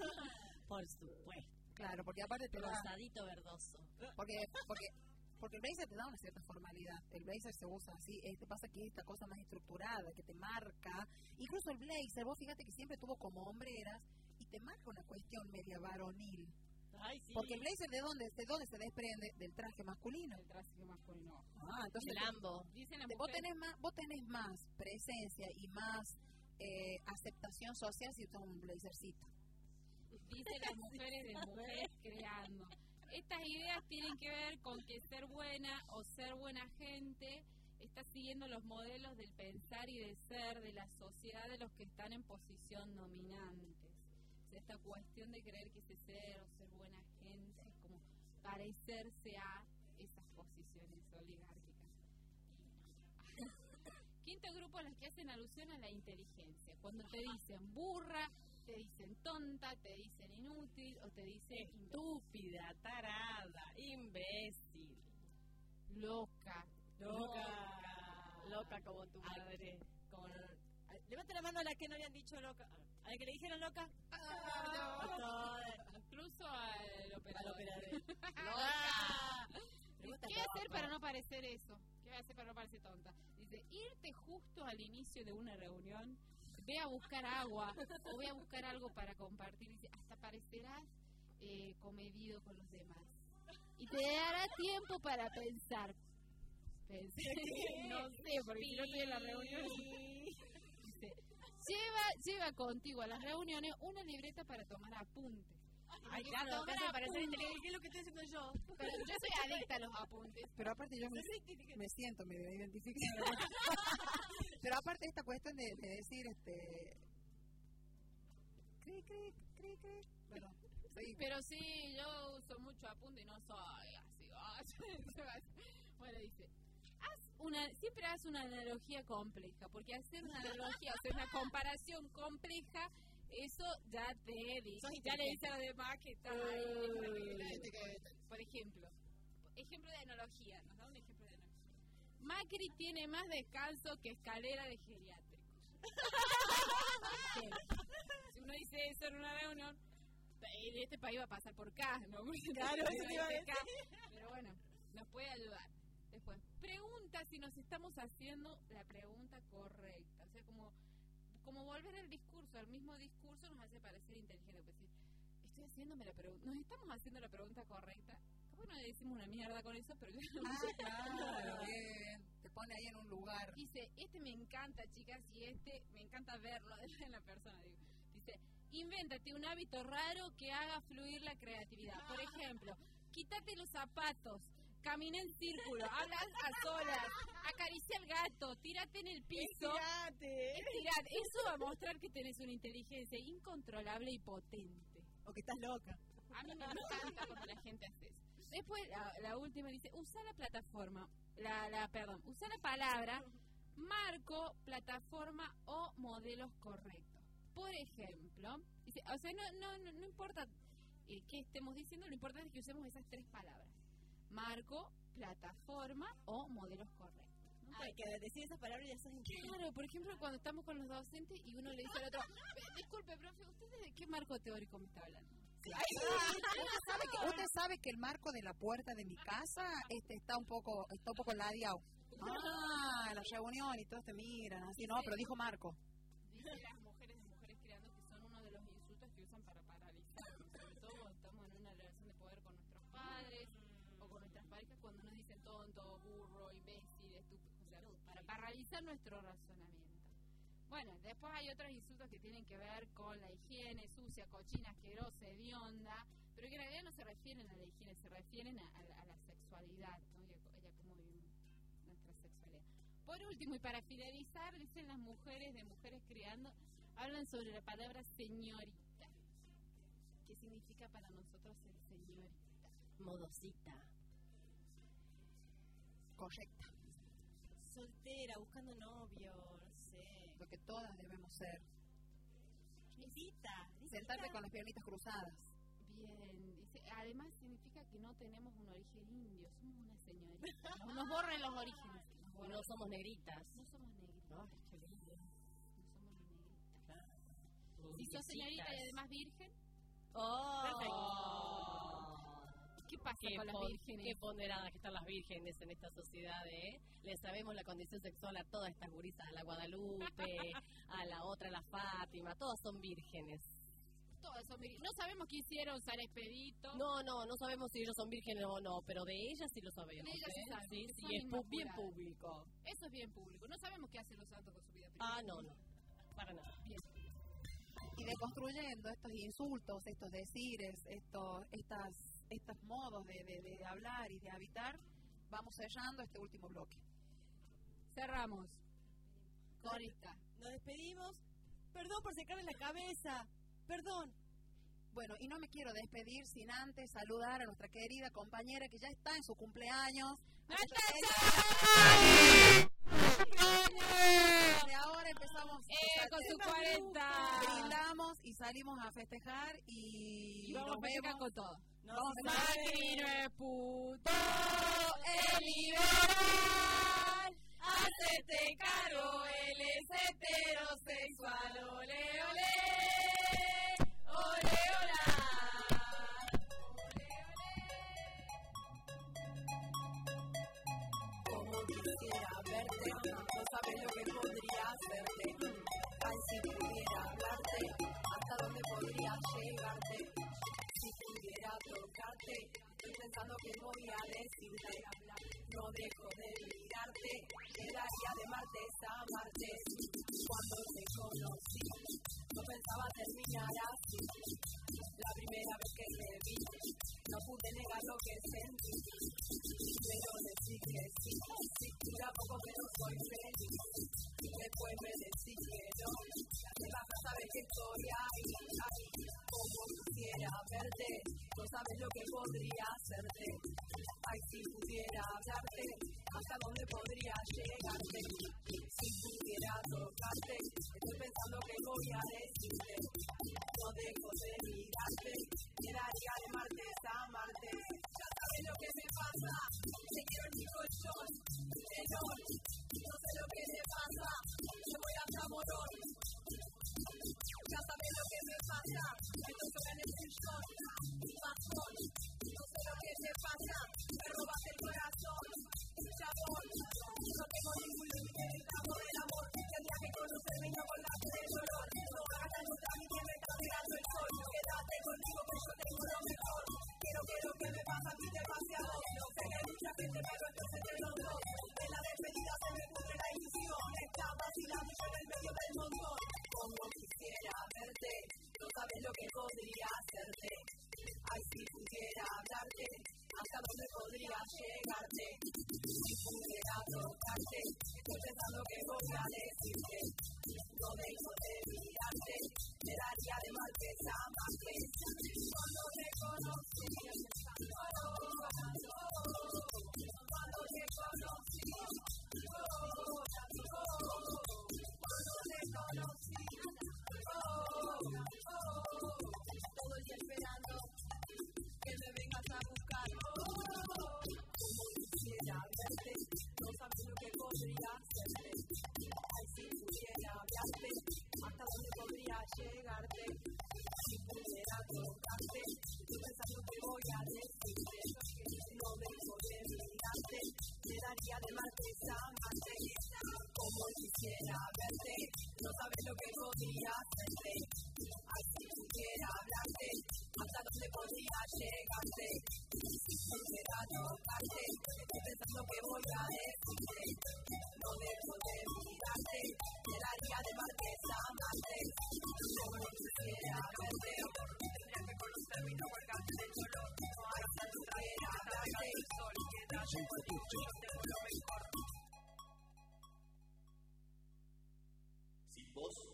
Por supuesto. Claro, porque aparte te da, Rosadito verdoso. porque, porque, porque el blazer te da una cierta formalidad. El blazer se usa así, este pasa que es esta cosa más estructurada, que te marca. Incluso el blazer, vos fíjate que siempre tuvo como hombreras y te marca una cuestión media varonil. Ay, sí. Porque el blazer, ¿de dónde, de dónde se desprende? Del traje masculino. El traje masculino. Ah, entonces El ambo. Dicen las vos mujeres, tenés más, vos tenés más presencia y más eh, aceptación social si usas un blazercito. dicen las mujeres de Mujeres Creando. Estas ideas tienen que ver con que ser buena o ser buena gente está siguiendo los modelos del pensar y de ser de la sociedad de los que están en posición dominantes. O sea, esta cuestión de creer que ese ser o ser buena gente es como parecerse a esas posiciones oligárquicas. quinto grupo los que hacen alusión a la inteligencia. Cuando te dicen burra, te dicen tonta, te dicen inútil o te dicen estúpida, tarada, imbécil, loca, loca, loca como tu madre. Como... Levante la mano a la que no le han dicho loca. A la que le dijeron loca. Ah, no. Incluso al operador. ¡Loca! ¿Qué hacer para no parecer eso? ¿Qué voy a hacer para no parecer tonta? Dice, irte justo al inicio de una reunión, ve a buscar agua o ve a buscar algo para compartir. Dice, hasta parecerás eh, comedido con los demás. Y te dará tiempo para pensar. Pensé, no sé, porque si no estoy en la reunión. Dice, lleva, lleva contigo a las reuniones una libreta para tomar apuntes. Ay, claro, que hace parecer inteligente. ¿Qué es lo que estoy haciendo yo? Pero yo soy adicta a los apuntes. Pero aparte yo me, me siento, me identifico. Pero aparte esta cuestión de, de decir, este... Cri, cri, cri, cri. Bueno, sí. Pero sí, yo uso mucho apunte y no soy así. Bueno, dice... Haz una, siempre haz una analogía compleja, porque hacer una analogía, hacer una comparación compleja, eso ya te dice, ya le dice a los demás que está ahí. Por ejemplo, ejemplo de analogía, nos da un ejemplo de analogía. Macri tiene más descanso que escalera de geriátricos. Si uno dice eso en una reunión, en este país va a pasar por K, ¿no? Claro, eso te iba a decir. Pero bueno, nos puede ayudar. Después, pregunta si nos estamos haciendo la pregunta correcta. O sea, como, como volver al discurso, al mismo discurso nos hace parecer inteligente. Pues decir, estoy haciéndome la pregunta, ¿nos estamos haciendo la pregunta correcta? Bueno, le decimos una mierda con eso, pero... Ah, claro, bien. Te pone ahí en un lugar. Dice, este me encanta, chicas, y este me encanta verlo en la persona. Digo. Dice, invéntate un hábito raro que haga fluir la creatividad. Por ejemplo, quítate los zapatos. Camina en círculo, hablas a solas, acaricia al gato, tírate en el piso. Estirate. Estirate. Eso va a mostrar que tenés una inteligencia incontrolable y potente. O que estás loca. A mí me encanta cuando la gente hace eso. Después, la, la última dice, usa la plataforma, la, la perdón, usa la palabra marco, plataforma o modelos correctos. Por ejemplo, dice, o sea, no, no, no, no importa eh, qué estemos diciendo, lo importante es que usemos esas tres palabras. Marco, plataforma o modelos correctos. ¿No? Ay, que decir esas palabras ya son increíbles. Claro, por ejemplo, cuando estamos con los docentes y uno le dice al otro, disculpe, profe, ¿usted de qué marco teórico me está hablando? Claro. ¿Usted, sabe que, usted sabe que el marco de la puerta de mi casa este, está un poco está un poco ladeado. Ah, la reunión y todos te miran así, no, pero dijo Marco. Dice las mujeres de Mujeres Creando que son uno de los insultos que usan para paralizarnos, sobre todo cuando estamos en una relación de poder con nuestros padres o con nuestras parejas, cuando nos dicen tonto, burro, imbécil, estúpido, o sea, para paralizar nuestro razonamiento. Bueno, después hay otros insultos que tienen que ver con la higiene, sucia, cochina, asquerosa, hedionda, pero que en realidad no se refieren a la higiene, se refieren a, a, la, a la sexualidad, ¿no? Y a, y a cómo vivimos nuestra sexualidad. Por último, y para finalizar, dicen las mujeres de Mujeres Creando, hablan sobre la palabra señorita. ¿Qué significa para nosotros ser señorita? Modosita. Correcta. Soltera, buscando novio, no sé. Lo que todas debemos ser. Visita. Sentarte con las piernitas cruzadas. Bien, dice, además significa que no tenemos un origen indio, somos una señorita. Nos, nos borran los orígenes. Nos borran. No somos negritas. No somos negritas. Ay, qué lindo. No somos negritas. Claro. Si sos señorita y además virgen. Oh. Perfecto. ¿Qué pasa qué con las pon, vírgenes? Qué ponderadas que están las vírgenes en esta sociedad, ¿eh? Le sabemos la condición sexual a todas estas gurisas, a la Guadalupe, a la otra, a la Fátima, todas son vírgenes. Todas son vírgenes. No sabemos qué hicieron San Expedito. No, no, no sabemos si ellos son vírgenes o no, pero de ellas sí lo sabemos. De ellas sí ¿eh? sabemos. Sí, que sí, son es pu- bien inmaculadas. público. Eso es bien público. No sabemos qué hacen los santos con su vida privada. Ah, no, no, para nada. Bien. Y deconstruyendo estos insultos, estos decires, estos, estas, estos modos de, de, de hablar y de habitar, vamos cerrando este último bloque. Cerramos. Correcta. Nos despedimos. Perdón por secarle la cabeza. Perdón. Bueno, y no me quiero despedir sin antes saludar a nuestra querida compañera que ya está en su cumpleaños. ¡Natacha! cumpleaños! De ahora empezamos Eh, con sus cuarenta. Brindamos y salimos a festejar y, Y vamos nos a festejar vemos. con todo. Nos vamos a Macri no es puto, es liberal. Hacete cargo, él es heterosexual. Ole, ole, ole, hola. Como quisiera verte, no sabes lo que podría hacerte. Ay, si pudiera hablarte, hasta dónde podría llegarte. Si pudiera tocarte, estoy pensando que voy a decirte. No dejo de mirarte, quedaría de martes a martes. Cuando te conocí, no pensaba terminar así. La primera vez que te vi, no pude negar lo que sentí. Pero decir que sí, sí, dura poco pero soy feliz. Después me decís que no, te vas a saber que estoy ahí, ahí. Como quisiera verte, no sabes lo que podría hacerte. Ay, si pudiera hablarte, hasta dónde podría llegarte. Si pudiera tocarte, estoy pensando que voy a decirte. No dejo de mirarte, quedaría de martes a martes. Ya sabes lo que me pasa, te quiero en mi colchón, menor. No sé lo que me pasa, me voy hasta Morón. Ya sabes lo que me pasa, estoy sola en el sillón, bastón. No sé lo que me pasa, me robas el corazón, chabón. No tengo ningún límite en el campo del amor, tendría que conocerme y no colgarte del dolor. No hagas la nota ni que me está pegando el sol, quédate conmigo que yo tengo lo mejor. Quiero que lo que me pasa a ti te pase a vos. No sé que mucha gente, pero esto es entre los dos. De la despedida se me pudre la ilusión, está vacilando yo en el medio del montón. Como quisiera verte, no sabes lo que podría hacerte. Ay, si pudiera hablarte, hasta dónde podría llegarte. Si pudiera tocarte, estoy pensando que voy a decirte. No dejo de mirarte, me daría de martes a martes. Cuando te conocí, cuando te conocí, cuando te conocí, todo el día esperando que me vengas a buscar. Como quisiera verte, no sabes lo que podría hacerte. Ay, si pudiera hablarte, hasta dónde podría llegarte. Si pudiera tocarte, estoy pensando que voy a decirte. No dejo de mirarte, me daría de martes a martes. Como quisiera verte, no sabes lo que podría hacerte. Ay, si pudiera hablarte, hasta dónde podría llegarte. Si pudiera tocarte, estoy pensando que voy a decirte. No dejo de mirarte, me daría de martes a martes. Como quisiera verte, tendría que conocerme y no colgarte del dolor. No hay que pudiera hablarte, sol, quédate conmigo, yo tengo lo mejor. Si vos